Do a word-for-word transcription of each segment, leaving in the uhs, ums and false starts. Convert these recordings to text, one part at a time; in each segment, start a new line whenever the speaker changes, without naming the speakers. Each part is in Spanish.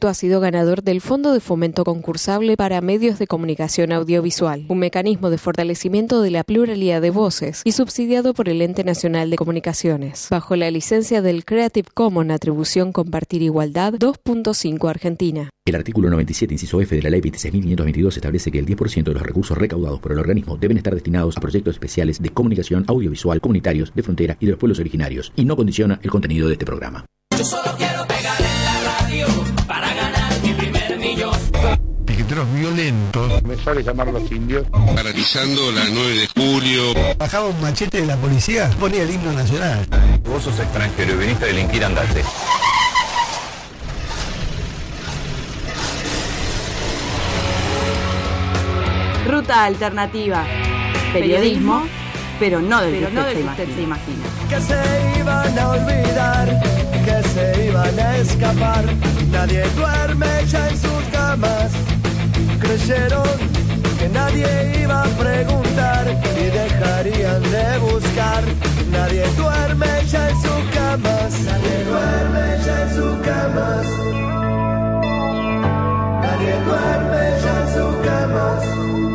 Instituto ha sido ganador del Fondo de Fomento Concursable para Medios de Comunicación Audiovisual, un mecanismo de fortalecimiento de la pluralidad de voces y subsidiado por el Ente Nacional de Comunicaciones, bajo la licencia del Creative Commons Atribución Compartir Igualdad dos punto cinco Argentina.
El artículo noventa y siete, inciso F de la Ley veintiséis mil quinientos veintidós establece que el diez por ciento de los recursos recaudados por el organismo deben estar destinados a proyectos especiales de comunicación audiovisual comunitarios de frontera y de los pueblos originarios, y no condiciona el contenido de este programa.
Yo solo quiero pegar en la radio para ganar mi primer millón.
Piqueteros violentos.
Me sale llamar a los indios.
Paralizando la nueve de julio.
Bajaba un machete de la policía, ponía el himno nacional.
Vos sos extranjero y viniste a delinquir, andate.
Ruta alternativa. Periodismo, pero no del que usted, se, usted se imagina.
Que se iban a olvidar, que se iban a escapar. Nadie duerme ya en sus camas. Creyeron que nadie iba a preguntar y dejarían de buscar. Nadie duerme ya en sus camas. Nadie duerme ya en sus camas. Nadie duerme ya en sus camas.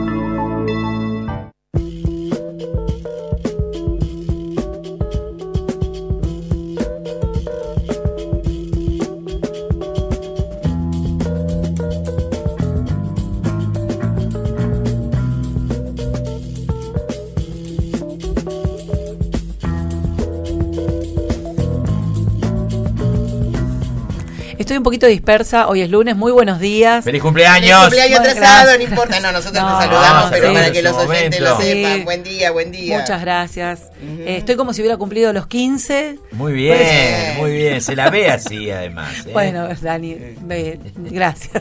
Estoy un poquito dispersa, hoy es lunes, muy buenos días.
¡Feliz cumpleaños!
¡Feliz cumpleaños atrasado! No importa, no, nosotros
no,
nos saludamos,
no,
pero
sí,
para que los oyentes
momento.
lo sepan.
Sí.
Buen día, buen día.
Muchas gracias.
Uh-huh.
Eh, estoy como si hubiera cumplido los quince.
Muy bien,
Pues,
muy bien. Se la ve así, además. ¿eh?
Bueno, Dani, ve, gracias.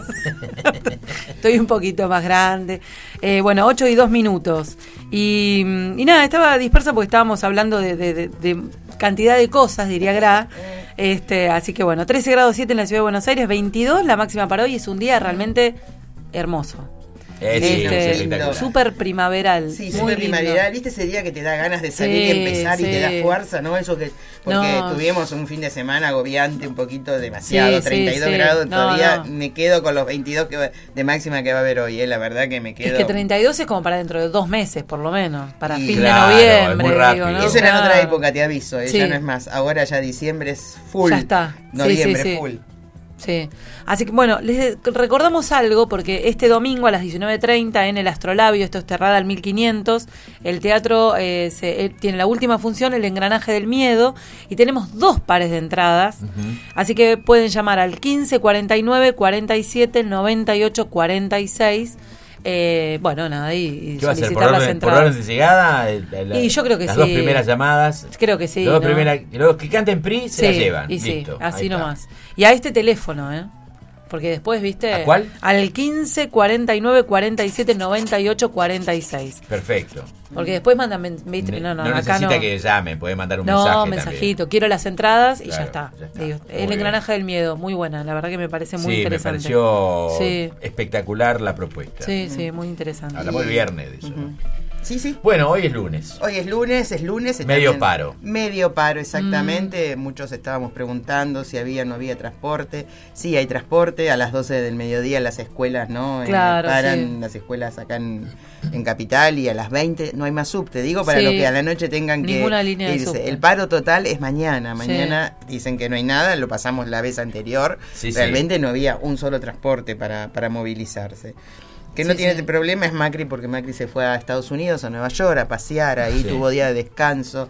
Estoy un poquito más grande. Eh, bueno, ocho y dos minutos. Y, y nada, estaba dispersa porque estábamos hablando de, de, de, de cantidad de cosas, diría Gra. Este, así que bueno, trece grados siete en la ciudad de Buenos Aires, veintidós la máxima para hoy. Es un día realmente hermoso.
Eh, sí,
este,
es espectacular.
Súper primaveral.
Sí,
muy
súper
lindo.
primaveral. ¿Viste ese día que te da ganas de salir
Sí,
y empezar
sí.
y te da fuerza, no? Eso que porque
No.
tuvimos un fin de semana agobiante, un poquito demasiado,
Sí, sí,
treinta y dos
sí.
grados,
No,
todavía
no.
me quedo con los veintidós que va- de máxima que va a haber hoy, ¿eh? La verdad que me quedo.
Es que treinta y dos es como para dentro de dos meses, por lo menos. Para
Y
fin
claro,
de noviembre.
es muy rápido.
digo, ¿no?
Eso era en
Claro.
otra época, te aviso, ¿eh?
Sí.
Ya no es más. Ahora ya diciembre es full.
Ya está. Sí,
Noviembre
sí, sí.
full.
Sí, así que bueno, les recordamos algo porque este domingo a las diecinueve treinta en el Astrolabio, esto es Terrada al mil quinientos, el teatro eh, se, eh, tiene la última función, El Engranaje del Miedo, y tenemos dos pares de entradas,
Uh-huh.
así que pueden llamar al quince cuarenta y nueve cuarenta y siete noventa y ocho cuarenta y seis. Eh, bueno, nada, y, y
¿Qué va a ser?
solicitar
¿Por
las
orden, por
entradas.
orden de llegada? Eh, la- la-
Y yo creo que
las
sí.
dos primeras llamadas.
Creo que sí,
Las dos
¿no?
primeras, los que canten P R I se
Sí,
la llevan.
y sí,
Listo,
así
ahí está.
nomás. Y a este teléfono, ¿eh? Porque después, ¿viste?
¿A cuál?
Al quince cuarenta y nueve cuarenta y siete noventa y ocho cuarenta y seis.
Perfecto.
Porque después mandan, men- ¿viste? No, no,
no
acá
necesita
no.
que llamen, puede mandar un
No,
mensaje
mensajito.
también.
Quiero las entradas y
Claro,
ya está.
ya está.
Digo,
Muy
el
bien.
Engranaje del Miedo, muy buena. La verdad que me parece muy
Sí, me
interesante.
pareció
Sí.
espectacular la propuesta.
Sí, sí, muy interesante.
Hablamos el viernes de eso. ¿no?
Sí, sí.
Bueno, hoy es lunes.
Hoy es lunes, es lunes. está
Medio
bien.
paro.
Medio paro, exactamente. Muchos estábamos preguntando si había o no había transporte. Sí, hay transporte. A las doce del mediodía las escuelas, ¿no? Eh,
Claro,
paran
sí.
las escuelas acá en, en Capital, y a las veinte no hay más subte. Digo, para
Sí.
los que a la noche tengan que
Ninguna línea de
irse.
subte.
El paro total es mañana.
Sí.
Mañana dicen que no hay nada, lo pasamos la vez anterior.
Sí, sí.
Realmente no había un solo transporte para, para movilizarse. Que no
Sí,
tiene
sí.
problema es Macri, porque Macri se fue a Estados Unidos, a Nueva York, a pasear, ahí
Sí.
tuvo día de descanso.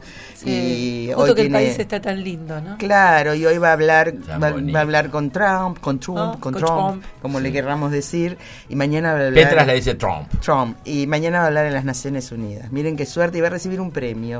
Sí.
Y
Justo
hoy
que
tiene,
el país está tan lindo, ¿no?
Claro, y hoy va a hablar,
Tan
va,
bonito.
va a hablar con Trump, con Trump,
Ah,
con
con
Trump,
Trump.
como le querramos decir, y mañana va a hablar
Petras le dice Trump.
Trump, y mañana va a hablar en las Naciones Unidas. Miren qué suerte, y va a recibir un premio.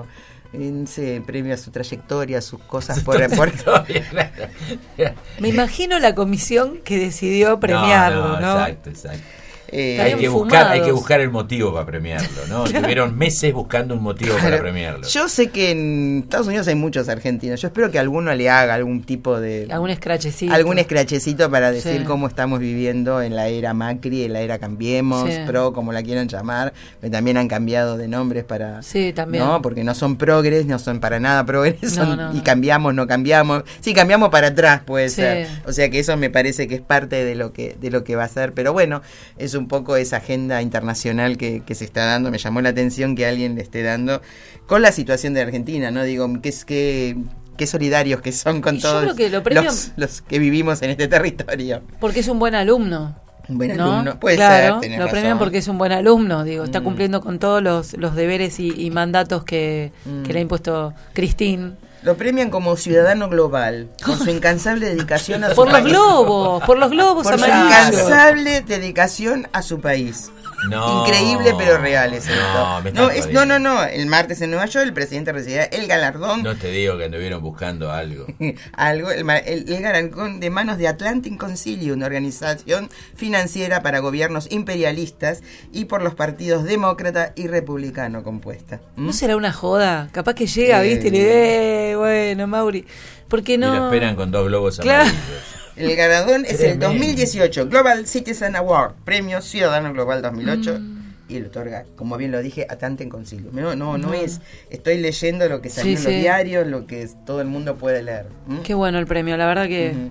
Ese premio a su trayectoria, a sus cosas por, por
Me imagino la comisión que decidió premiarlo, ¿no?
Exacto, exacto.
Eh,
hay, que buscar,
fumados.
hay que buscar el motivo para premiarlo, ¿no? Tuvieron meses buscando un motivo
Claro.
para premiarlo.
Yo sé que en Estados Unidos hay muchos argentinos. Yo espero que alguno le haga algún tipo de...
Algún escrachecito.
Algún escrachecito para decir
Sí.
cómo estamos viviendo en la era Macri, en la era Cambiemos,
Sí.
Pro, como la quieran llamar. Que también han cambiado de nombres para...
Sí, también.
No, porque no son progres, no son para nada progres.
No,
son-
no,
y
no.
cambiamos, no cambiamos. Sí, cambiamos para atrás, puede
Sí.
ser. O sea que eso me parece que es parte de lo que, de lo que va a ser. Pero bueno, es un poco esa agenda internacional que, que se está dando. Me llamó la atención que alguien le esté dando con la situación de Argentina, ¿no? Digo, que es que qué solidarios que son con
Y yo
todos
creo que lo premian-
los, los que vivimos en este territorio.
Porque es un buen alumno.
Un buen
¿no?
alumno, puede
claro,
ser, tenés
lo premian
razón.
porque es un buen alumno, digo, está
Mm.
cumpliendo con todos los, los deberes y, y mandatos que,
Mm.
que le ha impuesto Cristín.
Lo premian como ciudadano global, por su incansable dedicación a su
Por los
país.
globos, por los globos
Por su
amarillos.
incansable dedicación a su país.
No.
Increíble pero real es esto.
No, me estás
No, es, no,
jodiendo.
no, no. El martes en Nueva York el presidente recibirá el galardón.
No te digo que anduvieron buscando algo.
Algo, el, ma- el- el galardón de manos de Atlantic Concilio, una organización financiera para gobiernos imperialistas y por los partidos demócrata y republicano compuesta. ¿Mm?
¿No será una joda? Capaz que llega,
Eh.
viste, y le dice, eh, bueno, Mauri, ¿por qué no?
Y lo esperan con dos globos
Claro.
amarillos.
El galardón es el
Tremendo.
dos mil dieciocho Global Citizen Award, Premio Ciudadano Global dos mil ocho.
Mm.
Y lo otorga, como bien lo dije, Atlantic Concilio. No, no, no es. Estoy leyendo lo que salió
Sí,
en los
sí.
diarios, lo que todo el mundo puede leer. ¿Mm?
Qué bueno el premio, la verdad que...
Ujú.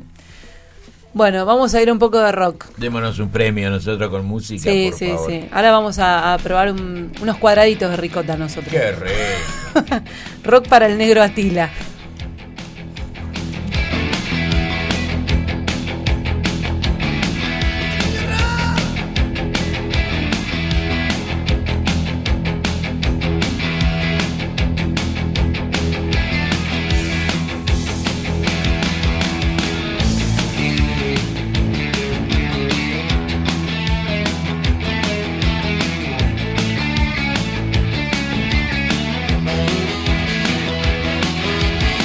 Bueno, vamos a ir un poco de rock.
Démonos un premio nosotros con música,
Sí,
por
sí,
favor.
sí. Ahora vamos a, a probar un- unos cuadraditos de ricota nosotros.
Qué re.
Rock para el negro Atila.
Thank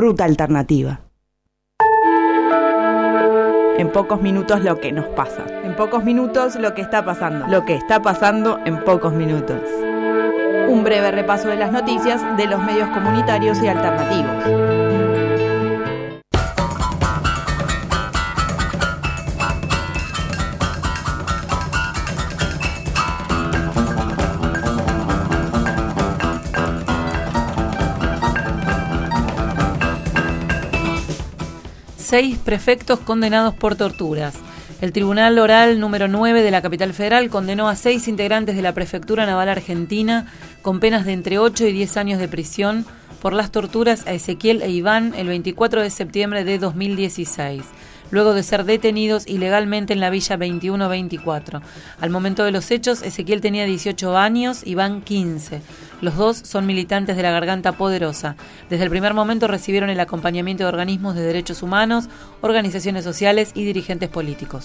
Ruta Alternativa. En pocos minutos lo que nos pasa. En pocos minutos lo que está pasando. Lo que está pasando en pocos minutos. Un breve repaso de las noticias de los medios comunitarios y alternativos.
Seis prefectos condenados por torturas. El Tribunal Oral número nueve de la capital federal condenó a seis integrantes de la Prefectura Naval Argentina con penas de entre ocho y diez años de prisión por las torturas a Ezequiel e Iván el veinticuatro de septiembre de dos mil dieciséis, luego de ser detenidos ilegalmente en la Villa veintiuno veinticuatro. Al momento de los hechos, Ezequiel tenía dieciocho años, Iván quince. Los dos son militantes de la Garganta Poderosa. Desde el primer momento recibieron el acompañamiento de organismos de derechos humanos, organizaciones sociales y dirigentes políticos.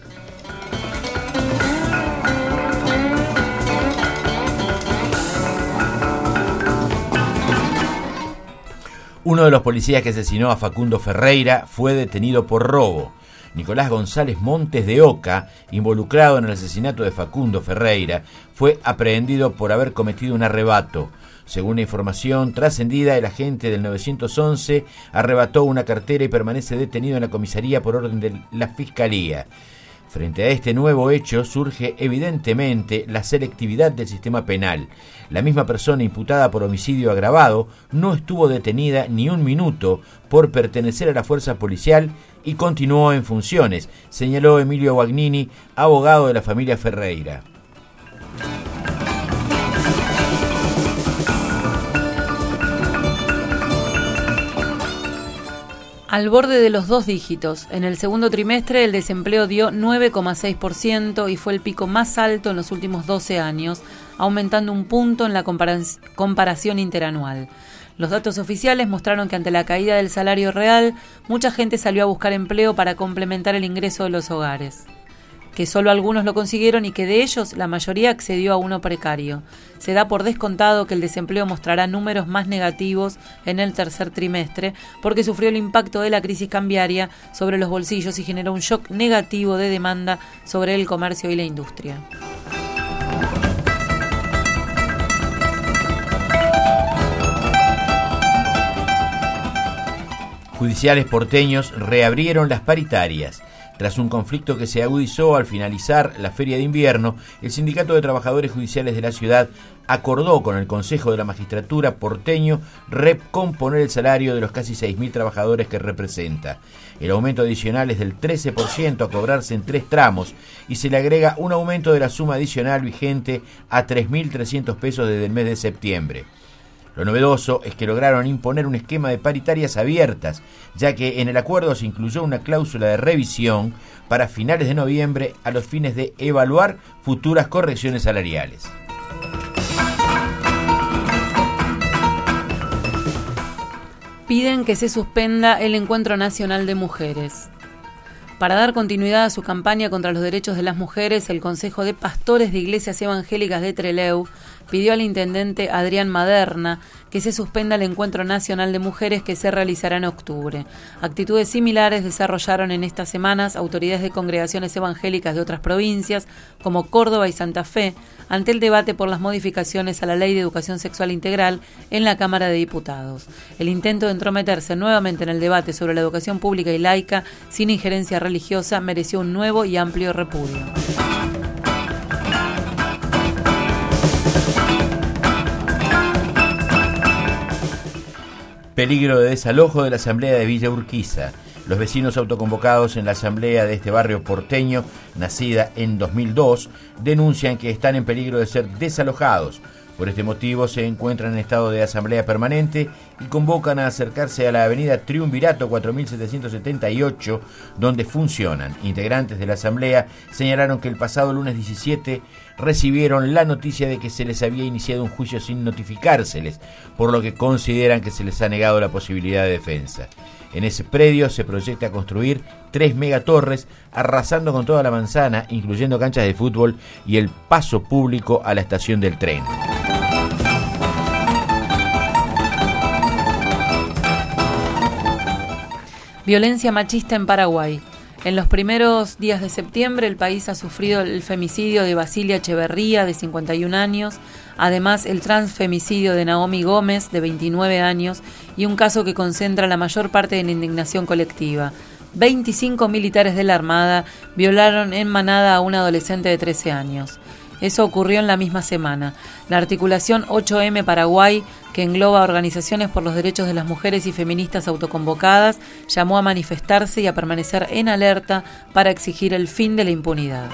Uno de los policías que asesinó a Facundo Ferreira fue detenido por robo. Nicolás González Montes de Oca, involucrado en el asesinato de Facundo Ferreira, fue aprehendido por haber cometido un arrebato. Según la información trascendida, el agente del nueve once arrebató una cartera y permanece detenido en la comisaría por orden de la Fiscalía. Frente a este nuevo hecho surge evidentemente la selectividad del sistema penal. La misma persona imputada por homicidio agravado no estuvo detenida ni un minuto por pertenecer a la fuerza policial y continuó en funciones, señaló Emilio Guagnini, abogado de la familia Ferreira.
Al borde de los dos dígitos. En el segundo trimestre el desempleo dio nueve coma seis por ciento y fue el pico más alto en los últimos doce años, aumentando un punto en la compara- comparación interanual. Los datos oficiales mostraron que ante la caída del salario real, mucha gente salió a buscar empleo para complementar el ingreso de los hogares, que solo algunos lo consiguieron y que de ellos la mayoría accedió a uno precario. Se da por descontado que el desempleo mostrará números más negativos en el tercer trimestre porque sufrió el impacto de la crisis cambiaria sobre los bolsillos y generó un shock negativo de demanda sobre el comercio y la industria.
Judiciales porteños reabrieron las paritarias. Tras un conflicto que se agudizó al finalizar la feria de invierno, el Sindicato de Trabajadores Judiciales de la ciudad acordó con el Consejo de la Magistratura porteño recomponer el salario de los casi seis mil trabajadores que representa. El aumento adicional es del trece por ciento a cobrarse en tres tramos y se le agrega un aumento de la suma adicional vigente a tres mil trescientos pesos desde el mes de septiembre. Lo novedoso es que lograron imponer un esquema de paritarias abiertas, ya que en el acuerdo se incluyó una cláusula de revisión para finales de noviembre a los fines de evaluar futuras correcciones salariales.
Piden que se suspenda el Encuentro Nacional de Mujeres. Para dar continuidad a su campaña contra los derechos de las mujeres, el Consejo de Pastores de Iglesias Evangélicas de Trelew pidió al intendente Adrián Maderna que se suspenda el Encuentro Nacional de Mujeres que se realizará en octubre. Actitudes similares desarrollaron en estas semanas autoridades de congregaciones evangélicas de otras provincias, como Córdoba y Santa Fe, ante el debate por las modificaciones a la Ley de Educación Sexual Integral en la Cámara de Diputados. El intento de entrometerse nuevamente en el debate sobre la educación pública y laica sin injerencia religiosa mereció un nuevo y amplio repudio.
Peligro de desalojo de la asamblea de Villa Urquiza. Los vecinos autoconvocados en la asamblea de este barrio porteño, nacida en dos mil dos, denuncian que están en peligro de ser desalojados. Por este motivo se encuentran en estado de asamblea permanente y convocan a acercarse a la avenida Triunvirato cuatro mil setecientos setenta y ocho, donde funcionan. Integrantes de la asamblea señalaron que el pasado lunes diecisiete recibieron la noticia de que se les había iniciado un juicio sin notificárseles, por lo que consideran que se les ha negado la posibilidad de defensa. En ese predio se proyecta construir tres megatorres, arrasando con toda la manzana, incluyendo canchas de fútbol y el paso público a la estación del tren.
Violencia machista en Paraguay. En los primeros días de septiembre el país ha sufrido el femicidio de Basilia Echeverría, de cincuenta y un años, además el transfemicidio de Naomi Gómez, de veintinueve años, y un caso que concentra la mayor parte de la indignación colectiva. veinticinco militares de la Armada violaron en manada a un adolescente de trece años. Eso ocurrió en la misma semana. La articulación ocho eme Paraguay, que engloba organizaciones por los derechos de las mujeres y feministas autoconvocadas, llamó a manifestarse y a permanecer en alerta para exigir el fin de la impunidad.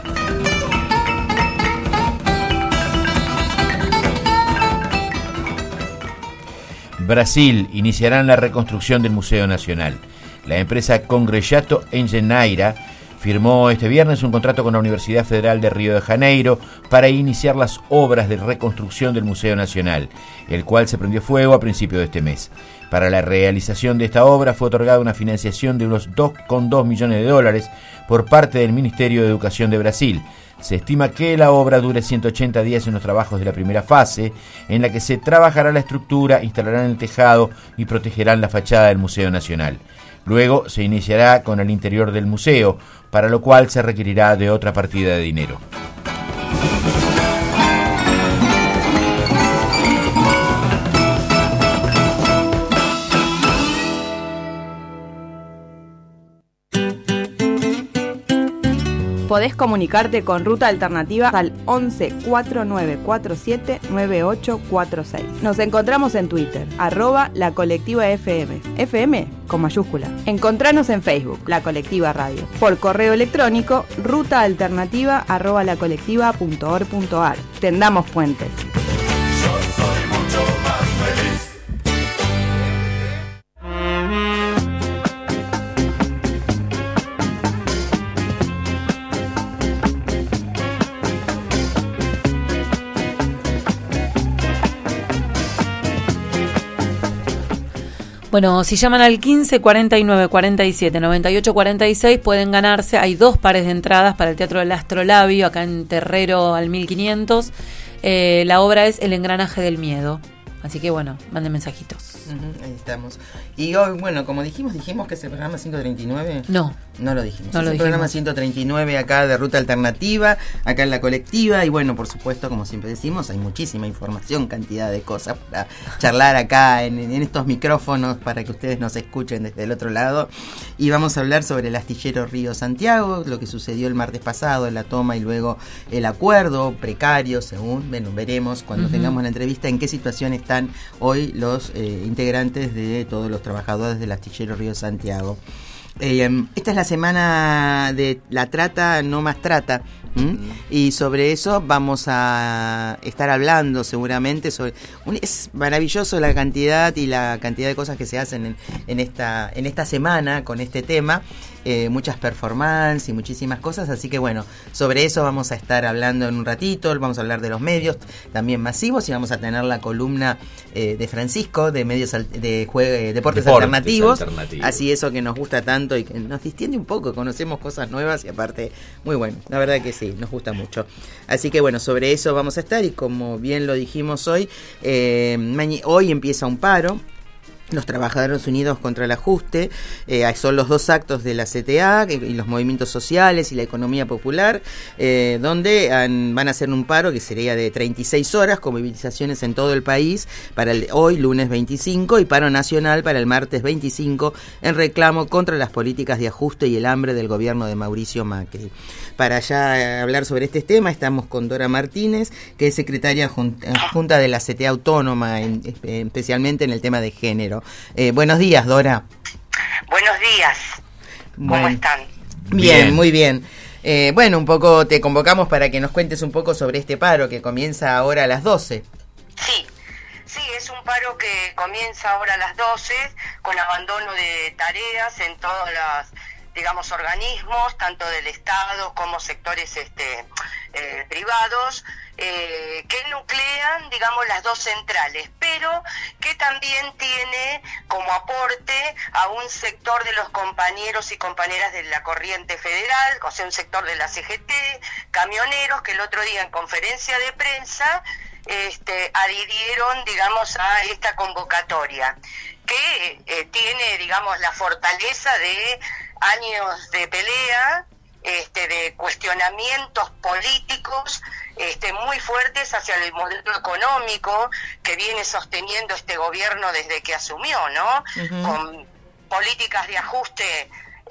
Brasil iniciarán la reconstrucción del Museo Nacional. La empresa Congregato Engenharia firmó este viernes un contrato con la Universidad Federal de Río de Janeiro para iniciar las obras de reconstrucción del Museo Nacional, el cual se prendió fuego a principios de este mes. Para la realización de esta obra fue otorgada una financiación de unos dos coma dos millones de dólares por parte del Ministerio de Educación de Brasil. Se estima que la obra dure ciento ochenta días en los trabajos de la primera fase, en la que se trabajará la estructura, instalarán el tejado y protegerán la fachada del Museo Nacional. Luego se iniciará con el interior del museo, para lo cual se requerirá de otra partida de dinero.
Podés comunicarte con Ruta Alternativa al once cuatro nueve cuatro siete nueve ocho cuatro seis. Nos encontramos en Twitter, arroba la colectiva F M. F M con mayúscula. Encontranos en Facebook, La Colectiva Radio. Por correo electrónico, rutaalternativa arroba lacolectiva punto org punto ar. Tendamos puentes.
Yo soy mucho más feliz.
Bueno, si llaman al quince cuarenta y nueve cuarenta y siete noventa y ocho cuarenta y seis pueden ganarse, hay dos pares de entradas para el Teatro del Astrolabio, acá en Terrero al mil quinientos. Eh, la obra es El engranaje del miedo. Así que bueno, manden mensajitos.
Uh-huh, ahí estamos. Y hoy, bueno, como dijimos, dijimos que es el programa ciento treinta y nueve.
No.
No lo dijimos.
No
es
lo
el
dijimos.
programa ciento treinta y nueve acá de Ruta Alternativa, acá en La Colectiva. Y bueno, por supuesto, como siempre decimos, hay muchísima información, cantidad de cosas para charlar acá en, en estos micrófonos para que ustedes nos escuchen desde el otro lado. Y vamos a hablar sobre el astillero Río Santiago, lo que sucedió el martes pasado, la toma y luego el acuerdo precario, según, bueno, veremos cuando uh-huh. tengamos la entrevista en qué situación están hoy los eh, integrantes de todos los trabajadores del astillero Río Santiago. Eh, esta es la semana de la trata, no más trata. ¿Mm? Y sobre eso vamos a estar hablando seguramente. Sobre un, es maravilloso la cantidad y la cantidad de cosas que se hacen en, en esta en esta semana con este tema. Eh, muchas performances y muchísimas cosas, así que bueno, sobre eso vamos a estar hablando en un ratito. Vamos a hablar de los medios también masivos y vamos a tener la columna eh, de Francisco de medios al, de jue, deportes, deportes alternativos. alternativos así eso que nos gusta tanto y que nos distiende un poco, conocemos cosas nuevas y aparte muy bueno, la verdad que sí, nos gusta mucho. Así que bueno, sobre eso vamos a estar y como bien lo dijimos hoy, eh, maña, hoy empieza un paro. Los Trabajadores Unidos contra el Ajuste, eh, son los dos actos de la C T A y los movimientos sociales y la economía popular, eh, donde han, van a hacer un paro que sería de treinta y seis horas, con movilizaciones en todo el país para el, hoy, lunes veinticinco, y paro nacional para el martes veinticinco, en reclamo contra las políticas de ajuste y el hambre del gobierno de Mauricio Macri. Para ya hablar sobre este tema estamos con Dora Martínez, que es secretaria junta de la C T A Autónoma, en, especialmente en el tema de género. Eh, buenos días, Dora.
Buenos días. ¿Cómo bueno. están?
Bien, bien, muy bien. Eh, bueno, un poco te convocamos para que nos cuentes un poco sobre este paro que comienza ahora a las doce.
Sí, sí, es un paro que comienza ahora a las doce, con abandono de tareas en todas las, digamos, organismos, tanto del Estado como sectores este, eh, privados, eh, que nuclean, digamos, las dos centrales, pero que también tiene como aporte a un sector de los compañeros y compañeras de la corriente federal, o sea, un sector de la C G T, camioneros, que el otro día en conferencia de prensa este, adhirieron, digamos, a esta convocatoria. que eh, tiene, digamos, la fortaleza de años de pelea, este, de cuestionamientos políticos este, muy fuertes hacia el modelo económico que viene sosteniendo este gobierno desde que asumió, ¿no? Uh-huh. Con políticas de ajuste,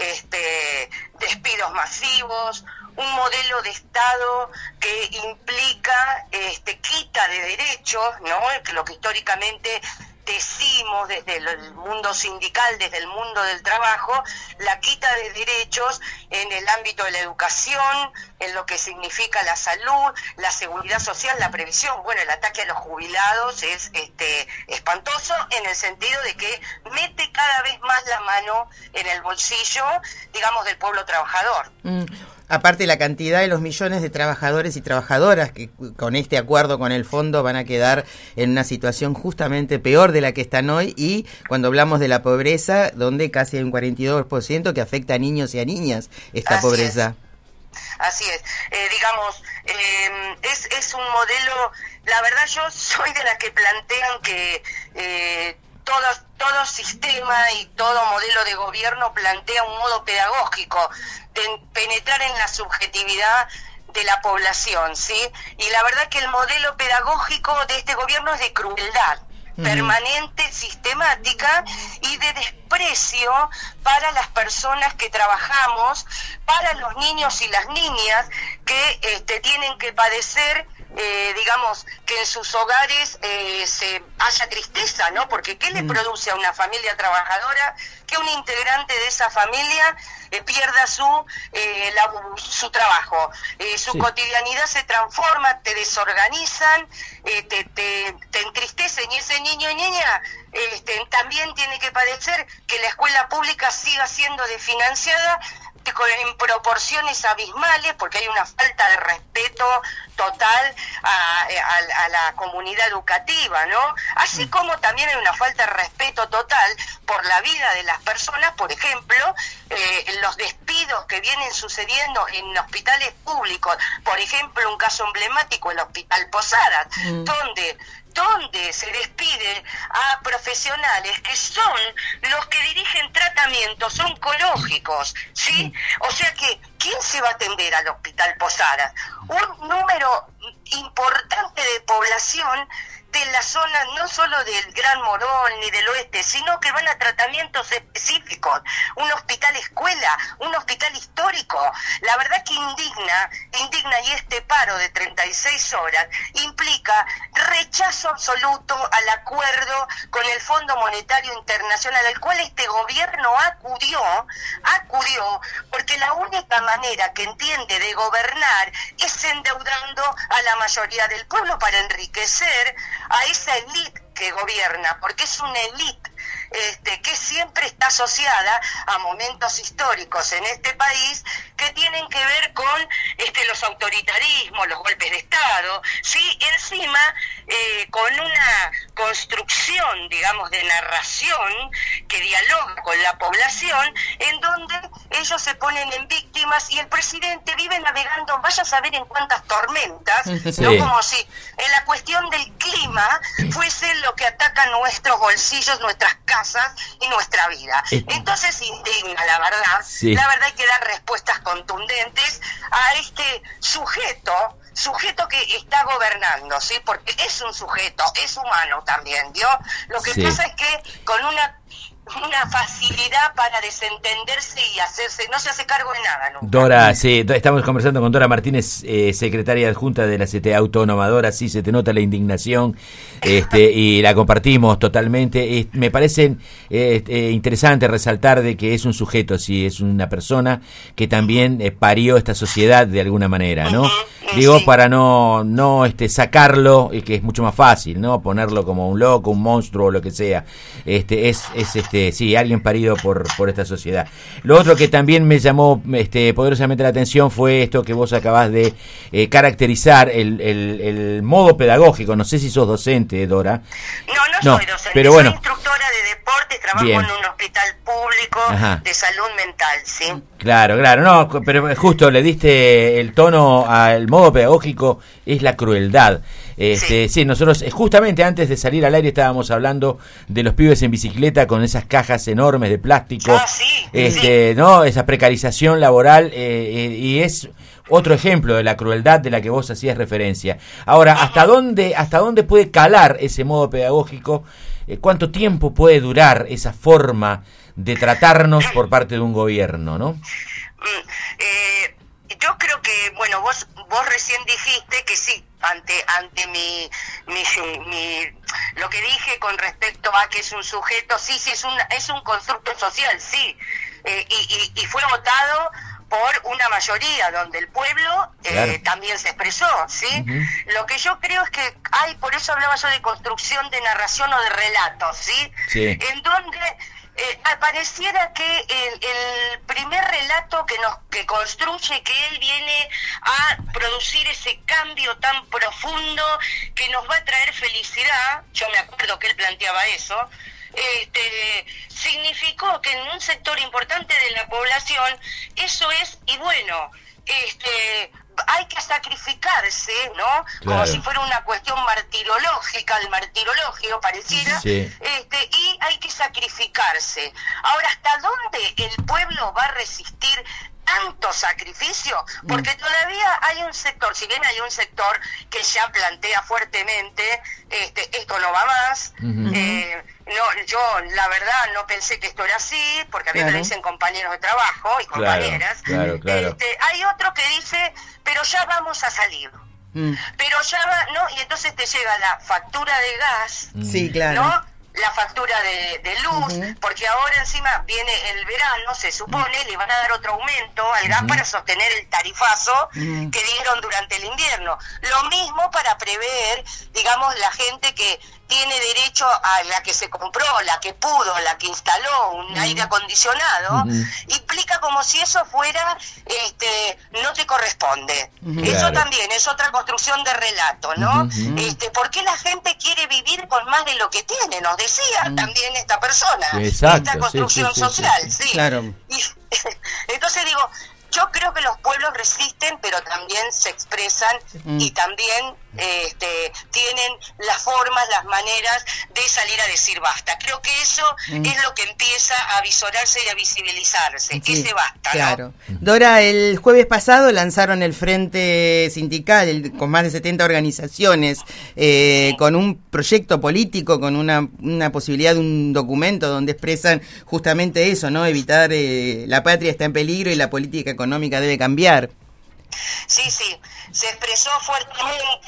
este, despidos masivos, un modelo de Estado que implica este, quita de derechos, ¿no? Lo que históricamente decimos desde el mundo sindical, desde el mundo del trabajo, la quita de derechos en el ámbito de la educación, en lo que significa la salud, la seguridad social, la previsión. Bueno, el ataque a los jubilados es este espantoso en el sentido de que mete cada vez más la mano en el bolsillo, digamos, del pueblo trabajador.
Mm. Aparte la cantidad de los millones de trabajadores y trabajadoras que con este acuerdo con el fondo van a quedar en una situación justamente peor de la que están hoy, y cuando hablamos de la pobreza, donde casi hay un cuarenta y dos por ciento que afecta a niños y a niñas esta
Así
pobreza.
Es. Así es, eh, digamos, eh, es, es un modelo, la verdad yo soy de las que plantean que eh, todo, todo sistema y todo modelo de gobierno plantea un modo pedagógico de penetrar en la subjetividad de la población, ¿sí? Y la verdad que el modelo pedagógico de este gobierno es de crueldad uh-huh. permanente, sistemática y de desprecio para las personas que trabajamos, para los niños y las niñas que este, tienen que padecer Eh, digamos, que en sus hogares eh, se haya tristeza, ¿no? Porque ¿qué le produce a una familia trabajadora que un integrante de esa familia eh, pierda su eh, la, su trabajo? Eh, su sí. cotidianidad se transforma, te desorganizan, eh, te, te, te entristecen, y ese niño y niña este, también tiene que padecer que la escuela pública siga siendo desfinanciada en proporciones abismales, porque hay una falta de respeto total a, a, a la comunidad educativa, ¿no? Así como también hay una falta de respeto total por la vida de las personas, por ejemplo, eh, los despidos que vienen sucediendo en hospitales públicos, por ejemplo, un caso emblemático, el Hospital Posadas, mm. donde donde se despide a profesionales que son los que dirigen tratamientos oncológicos, ¿sí? O sea que, ¿quién se va a atender al Hospital Posadas? Un número importante de población de la zona, no solo del Gran Morón ni del oeste, sino que van a tratamientos específicos, un hospital escuela, un hospital histórico. La verdad que indigna, indigna, y este paro de treinta y seis horas implica rechazo absoluto al acuerdo con el Fondo Monetario Internacional, al cual este gobierno acudió, acudió, porque la única manera que entiende de gobernar es endeudando a la mayoría del pueblo para enriquecer a esa élite que gobierna, porque es una élite este, que siempre está asociada a momentos históricos en este país que tienen que ver con este, los autoritarismos, los golpes de Estado, sí, encima eh, con una construcción, digamos, de narración que dialoga con la población, en donde ellos se ponen en víctimas y el presidente vive navegando, vaya a saber en cuántas tormentas, sí. no como si en la cuestión del clima fuese lo que ataca nuestros bolsillos, nuestras casas y nuestra vida. Entonces indigna, la verdad, sí. la verdad hay que dar respuestas contundentes a este sujeto, sujeto que está gobernando, ¿sí? Porque es un sujeto, es humano también, ¿vio? Lo que sí. pasa es que con una una facilidad para desentenderse y hacerse, no se hace cargo de nada nunca.
Dora, sí, estamos conversando con Dora Martínez, eh, secretaria adjunta de la C T A Autónoma. Dora, sí, se te nota la indignación este, y la compartimos totalmente. Y me parece eh, eh, interesante resaltar de que es un sujeto, sí, es una persona que también eh, parió esta sociedad de alguna manera, ¿no? Uh-huh, Digo, sí. para no no este sacarlo, y que es mucho más fácil, ¿no? Ponerlo como un loco, un monstruo o lo que sea. Este es es este sí, alguien parido por por esta sociedad. Lo otro que también me llamó este poderosamente la atención fue esto que vos acabás de eh, caracterizar, el, el, el modo pedagógico. No sé si sos docente, Dora.
No, no, no soy docente,
pero bueno.
Soy instructora de deportes, trabajo Bien. en un hospital público Ajá. de salud mental, ¿sí?
Claro, claro, no, pero justo le diste el tono al modo pedagógico, es la crueldad. Este, sí. sí, nosotros justamente antes de salir al aire estábamos hablando de los pibes en bicicleta con esas cajas enormes de plástico,
ah, sí,
este,
sí.
¿no? Esa precarización laboral eh, eh, y es otro ejemplo de la crueldad de la que vos hacías referencia. Ahora, ¿hasta dónde, hasta dónde puede calar ese modo pedagógico? Eh, ¿Cuánto tiempo puede durar esa forma de tratarnos por parte de un gobierno, no?
Eh, yo creo que, bueno, vos vos recién dijiste que sí, ante ante mi, mi, mi lo que dije con respecto a que es un sujeto, sí, sí, es un, es un constructo social, sí, eh, y, y, y fue votado por una mayoría donde el pueblo eh, claro. también se expresó, ¿sí? Uh-huh. Lo que yo creo es que hay, por eso hablaba yo de construcción de narración o de relatos, ¿sí? Sí. En donde eh, pareciera que el, el primer relato que nos que construye, que él viene a producir ese cambio tan profundo que nos va a traer felicidad, yo me acuerdo que él planteaba eso, Este, significó que en un sector importante de la población eso es, y bueno, este, hay que sacrificarse, ¿no? Claro. Como si fuera una cuestión martirológica, el martirologio pareciera, sí. este, y hay que sacrificarse. Ahora, ¿hasta dónde el pueblo va a resistir tanto sacrificio? Porque todavía hay un sector, si bien hay un sector que ya plantea fuertemente, este, esto no va más, uh-huh. eh, no, yo la verdad no pensé que esto era así, porque a mí claro. me lo dicen compañeros de trabajo y compañeras,
claro, claro, claro.
Este, hay otro que dice, pero ya vamos a salir, mm. pero ya va, ¿no? Y entonces te llega la factura de gas,
sí, claro.
¿no? La factura de, de luz, uh-huh. porque ahora encima viene el verano, se supone, uh-huh. le van a dar otro aumento al gas uh-huh. para sostener el tarifazo uh-huh. que dieron durante el invierno. Lo mismo para prever, digamos, la gente que tiene derecho a la que se compró, la que pudo, la que instaló un uh-huh. aire acondicionado, uh-huh. implica como si eso fuera, este, no te corresponde. Uh-huh. Eso claro. también es otra construcción de relato, ¿no? Uh-huh. Este, ¿por qué la gente quiere vivir con más de lo que tiene? Nos decía uh-huh. también esta persona,
exacto,
esta construcción sí, sí, sí, social, sí.
sí. Claro.
Y, entonces digo, yo creo que los pueblos resisten, pero también se expresan mm. y también este, tienen las formas, las maneras de salir a decir basta. Creo que eso mm. es lo que empieza a visorarse y a visibilizarse, sí, ese basta,
claro. ¿no? Dora, el jueves pasado lanzaron el Frente Sindical el, con más de setenta organizaciones, eh, sí. con un proyecto político, con una, una posibilidad de un documento donde expresan justamente eso, ¿no? Evitar eh, la patria está en peligro y la política económica económica debe cambiar.
Sí, sí, se expresó fuertemente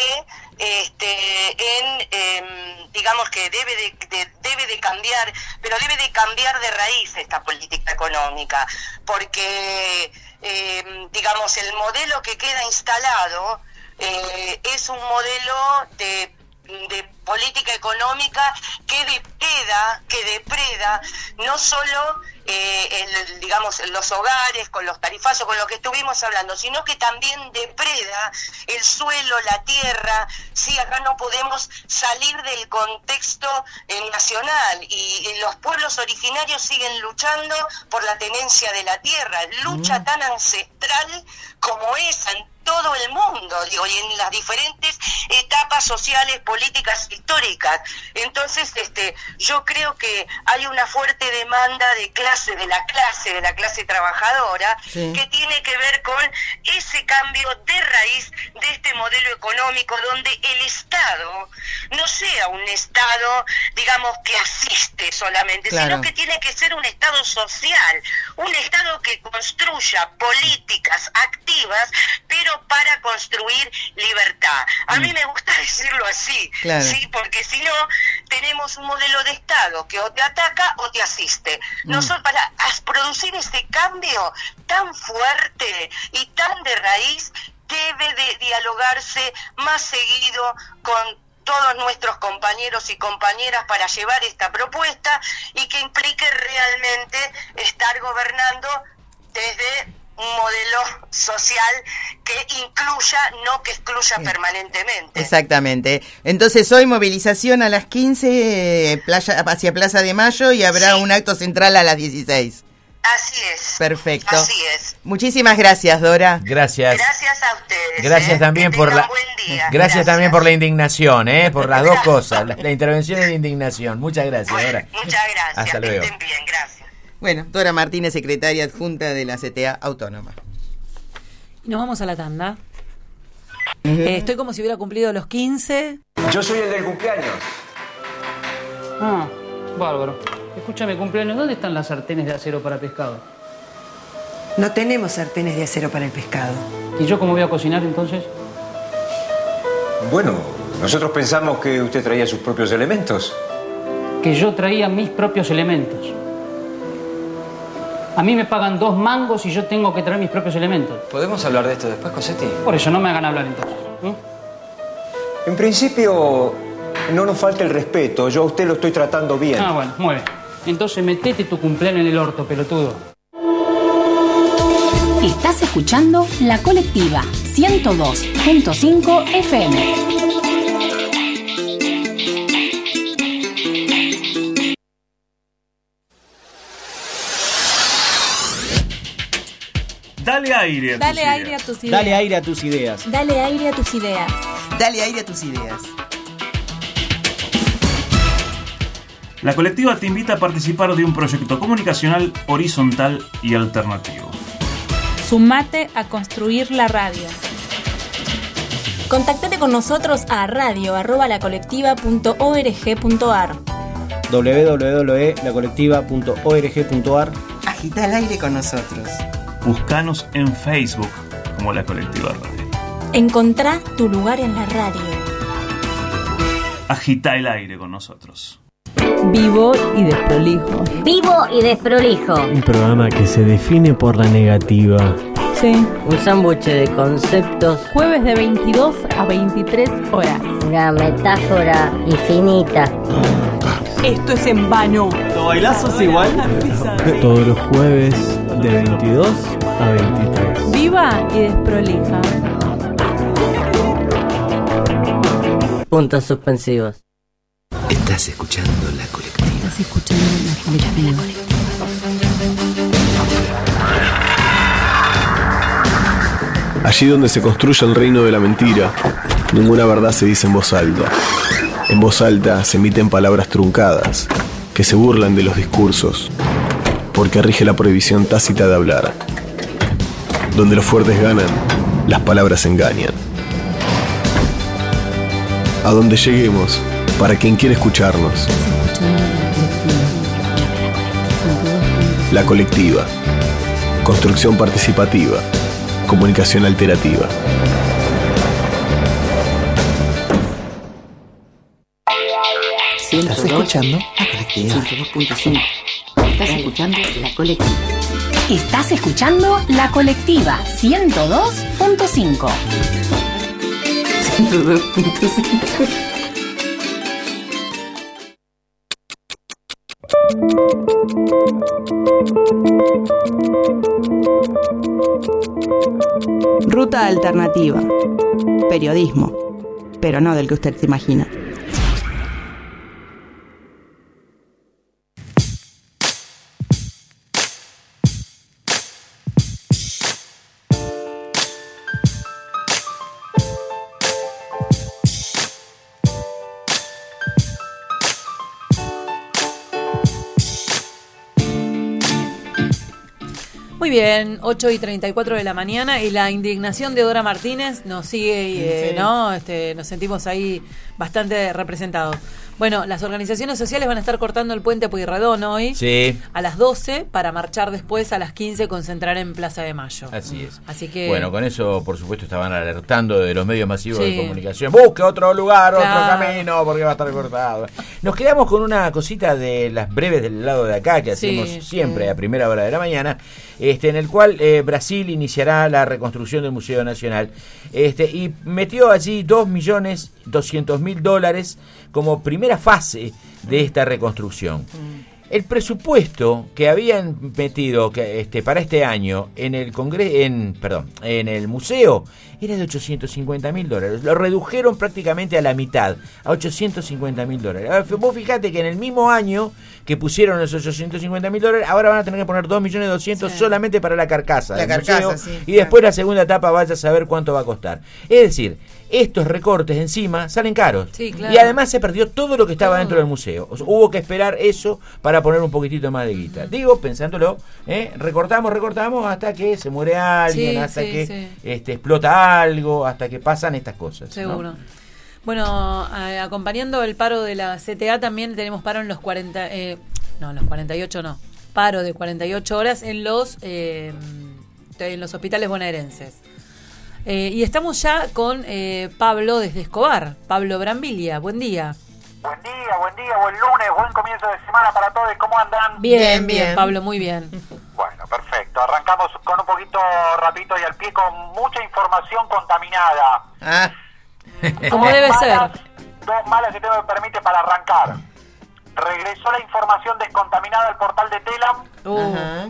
este, en, eh, digamos que debe de, de, debe de cambiar, pero debe de cambiar de raíz esta política económica, porque, eh, digamos, el modelo que queda instalado eh, es un modelo de de política económica que depreda, que depreda no solo eh, el, digamos los hogares con los tarifazos, con lo que estuvimos hablando, sino que también depreda el suelo, la tierra. Sí, acá no podemos salir del contexto eh, nacional y, y los pueblos originarios siguen luchando por la tenencia de la tierra, lucha mm. tan ancestral como esa en todo el mundo, digo, y en las diferentes etapas sociales, políticas, históricas. Entonces, este, yo creo que hay una fuerte demanda de clase, de la clase, de la clase trabajadora, sí. que tiene que ver con ese cambio de raíz de este modelo económico, donde el Estado no sea un Estado, digamos, que asiste solamente, claro. sino que tiene que ser un Estado social, un Estado que construya políticas activas, pero para construir libertad. A mm. mí me gusta decirlo así, claro. sí, porque si no, tenemos un modelo de Estado que o te ataca o te asiste. Mm. Nosotros, para producir ese cambio tan fuerte y tan de raíz, debe de dialogarse más seguido con todos nuestros compañeros y compañeras para llevar esta propuesta y que implique realmente estar gobernando desde un modelo social que incluya, no que excluya sí. permanentemente.
Exactamente. Entonces hoy movilización a las quince, playa, hacia Plaza de Mayo, y habrá sí. un acto central a las dieciséis.
Así es.
Perfecto.
Así es.
Muchísimas gracias, Dora.
Gracias.
Gracias a ustedes.
Gracias
¿eh?
también
Que
por
tengan
la
buen día.
gracias,
Gracias
también por la indignación, ¿eh? Por las dos cosas, la, la intervención y la indignación. Muchas gracias,
Bueno,
Dora.
muchas gracias.
Hasta
que
luego.
estén bien, gracias.
Bueno, Dora Martínez, secretaria adjunta de la C T A Autónoma.
Nos vamos a la tanda. Eh, estoy como si hubiera cumplido los quince.
Yo soy el del cumpleaños.
Ah, bárbaro. Escúchame, cumpleaños, ¿dónde están las sartenes de acero para pescado?
No tenemos sartenes de acero para el pescado.
¿Y yo cómo voy a cocinar entonces?
Bueno, nosotros pensamos que usted traía sus propios elementos.
Que yo traía mis propios elementos. A mí me pagan dos mangos y yo tengo que traer mis propios elementos.
¿Podemos hablar de esto después, Cosetti?
Por eso no me hagan hablar entonces. ¿eh?
En principio, no nos falta el respeto. Yo a usted lo estoy tratando bien.
Ah, bueno, muy bien. Entonces metete tu cumpleaños en el orto, pelotudo.
Estás escuchando La Colectiva ciento dos punto cinco F M.
Dale aire a tus
Dale
ideas.
aire a tus ideas.
Dale aire a tus ideas.
Dale aire a tus ideas.
Dale aire a tus ideas.
La colectiva te invita a participar de un proyecto comunicacional horizontal y alternativo.
Sumate a construir la radio. Contactate con nosotros a radio arroba lacolectiva punto org punto ar.
doble u doble u doble u punto la colectiva punto org punto ar.
Agita el aire con nosotros.
Buscanos en Facebook como La Colectiva Radio.
Encontrá tu lugar en la radio.
Agita el aire con nosotros.
Vivo y desprolijo.
Vivo y desprolijo.
Un programa que se define por la negativa.
Sí.
Un sándwich de conceptos.
Jueves de veintidós a veintitrés horas.
Una metáfora infinita.
Esto es en vano.
¿Los bailazos igual? Todos los jueves de veintidós a veintitrés.
Viva y desprolija.
Puntos suspensivos.
Estás escuchando La Colectiva.
Estás escuchando La Colectiva.
Allí donde se construye el reino de la mentira, ninguna verdad se dice en voz alta. En voz alta se emiten palabras truncadas, que se burlan de los discursos, porque rige la prohibición tácita de hablar. Donde los fuertes ganan, las palabras engañan. A donde lleguemos, para quien quiere escucharnos. La Colectiva. Construcción participativa. Comunicación alterativa.
¿Estás escuchando? La Colectiva. ciento dos punto cinco. Estás escuchando La Colectiva. Estás escuchando La Colectiva ciento dos punto cinco. ciento dos punto cinco.
Ruta alternativa. Periodismo, pero no del que usted se imagina.
Muy bien, ocho y treinta y cuatro de la mañana y la indignación de Dora Martínez nos sigue, eh,
Sí.
¿no? Este, nos sentimos ahí bastante representados. Bueno, las organizaciones sociales van a estar cortando el puente Pueyrredón hoy
Sí.
a las doce para marchar después a las quince, concentrar en Plaza de Mayo.
Así es.
Así que
Bueno, con eso, por supuesto, estaban alertando de los medios masivos
Sí.
de comunicación. Busque otro lugar,
Claro.
otro camino, porque va a estar cortado. Nos quedamos con una cosita de las breves del lado de acá, que
Sí,
hacemos siempre
sí.
a primera hora de la mañana, este, en el cual eh, Brasil iniciará la reconstrucción del Museo Nacional. Este, y metió allí dos millones doscientos mil dólares como primera fase de esta reconstrucción. El presupuesto que habían metido que, este, para este año en el congreso, en, perdón, en el museo era de ochocientos cincuenta mil dólares. Lo redujeron prácticamente a la mitad, a ochocientos cincuenta mil dólares. Ahora, vos fijate que en el mismo año que pusieron esos ochocientos cincuenta mil dólares, ahora van a tener que poner dos millones doscientos sí. solamente para la carcasa
la
del
carcasa,
museo,
sí,
y después la segunda etapa vaya a saber cuánto va a costar. Es decir, estos recortes encima salen caros.
Sí, claro.
Y además se perdió todo lo que estaba dentro del museo. O sea, hubo que esperar eso para poner un poquitito más de guita. Digo, pensándolo, ¿eh? recortamos, recortamos hasta que se muere alguien,
Sí,
hasta
sí,
que
sí.
Este, explota algo, hasta que pasan estas cosas.
Seguro.
¿no?
Bueno, eh, acompañando el paro de la C T A también tenemos paro en los cuarenta, eh, no, en los cuarenta y ocho no, paro de cuarenta y ocho horas en los eh, en los hospitales bonaerenses. Eh, y estamos ya con eh, Pablo desde Escobar, Pablo Brambilia, buen día.
Buen día, buen día, buen lunes, buen comienzo de semana para todos. ¿Cómo andan?
Bien, bien, bien, Pablo, muy bien.
Bueno, perfecto. Arrancamos con un poquito rapidito y al pie con mucha información contaminada.
Ah.
Como debe
malas,
ser.
Dos malas que me permite para arrancar. Regresó la información descontaminada al portal de Telam.
Uh.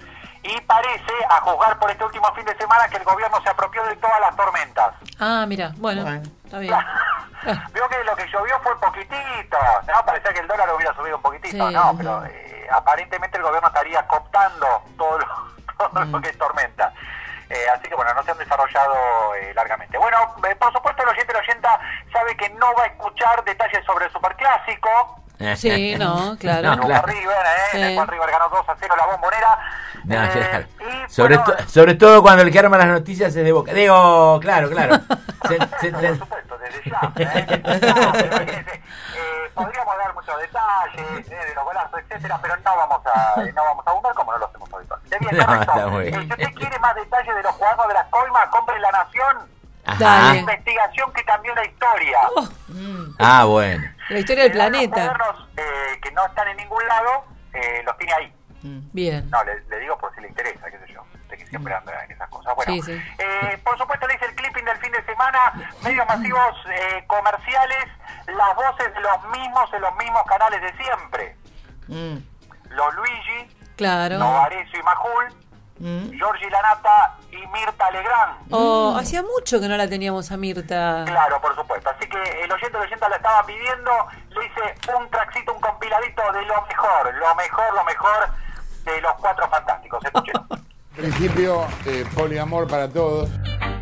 Y parece, a juzgar por este último fin de semana, que el gobierno se apropió de todas las tormentas.
Ah, mira, bueno, bueno. está bien.
Veo que lo que llovió fue poquitito, ¿no? Parecía que el dólar hubiera subido un poquitito,
sí,
no, pero eh, aparentemente el gobierno estaría cooptando todo lo, todo mm. lo que es tormenta. Eh, así que bueno, no se han desarrollado eh, largamente. Bueno, eh, por supuesto el oyente, el oyenta sabe que no va a escuchar detalles sobre el superclásico.
Sí, no, claro.
No, claro. River, ¿eh? Sí. Después River ganó dos a cero la Bombonera.
No,
eh,
claro.
y,
sobre,
bueno,
to, sobre todo cuando el que arma las noticias es de Boca. Digo, claro, claro. se, se,
por supuesto, desde ya. ¿eh? No, pero, fíjense, eh, podríamos dar muchos detalles eh, de los golazos, etcétera, pero no vamos a eh, no vamos a abundar como no lo hacemos habitualmente. Bien,
no,
correcto.
está muy bien.
Eh, si usted quiere más detalles de los jugadores de las coimas, compre La Nación.
Ajá.
Una investigación que cambió la historia.
Oh.
Ah, bueno.
La historia del planeta.
Los cuadernos eh, que no están en ningún lado, eh, los tiene ahí.
Bien.
No, le, le digo por si le interesa, qué sé yo. Usted que siempre anda en esas cosas. Bueno,
sí, sí.
Eh, por supuesto le hice el clipping del fin de semana, medios masivos eh, comerciales, las voces de los mismos en los mismos canales de siempre.
Mm.
Los Luigi,
claro.
Novarecio y Majul, mm. Giorgi Lanata y Mirta Legrand.
Oh, mm. hacía mucho que no la teníamos a Mirta.
Claro, por supuesto. Así que el oyente o la oyenta la estaba pidiendo, le hice un traxito, un compiladito de lo mejor, lo mejor, lo mejor de los Cuatro Fantásticos. Escuchen.
Principio, eh, poliamor para todos.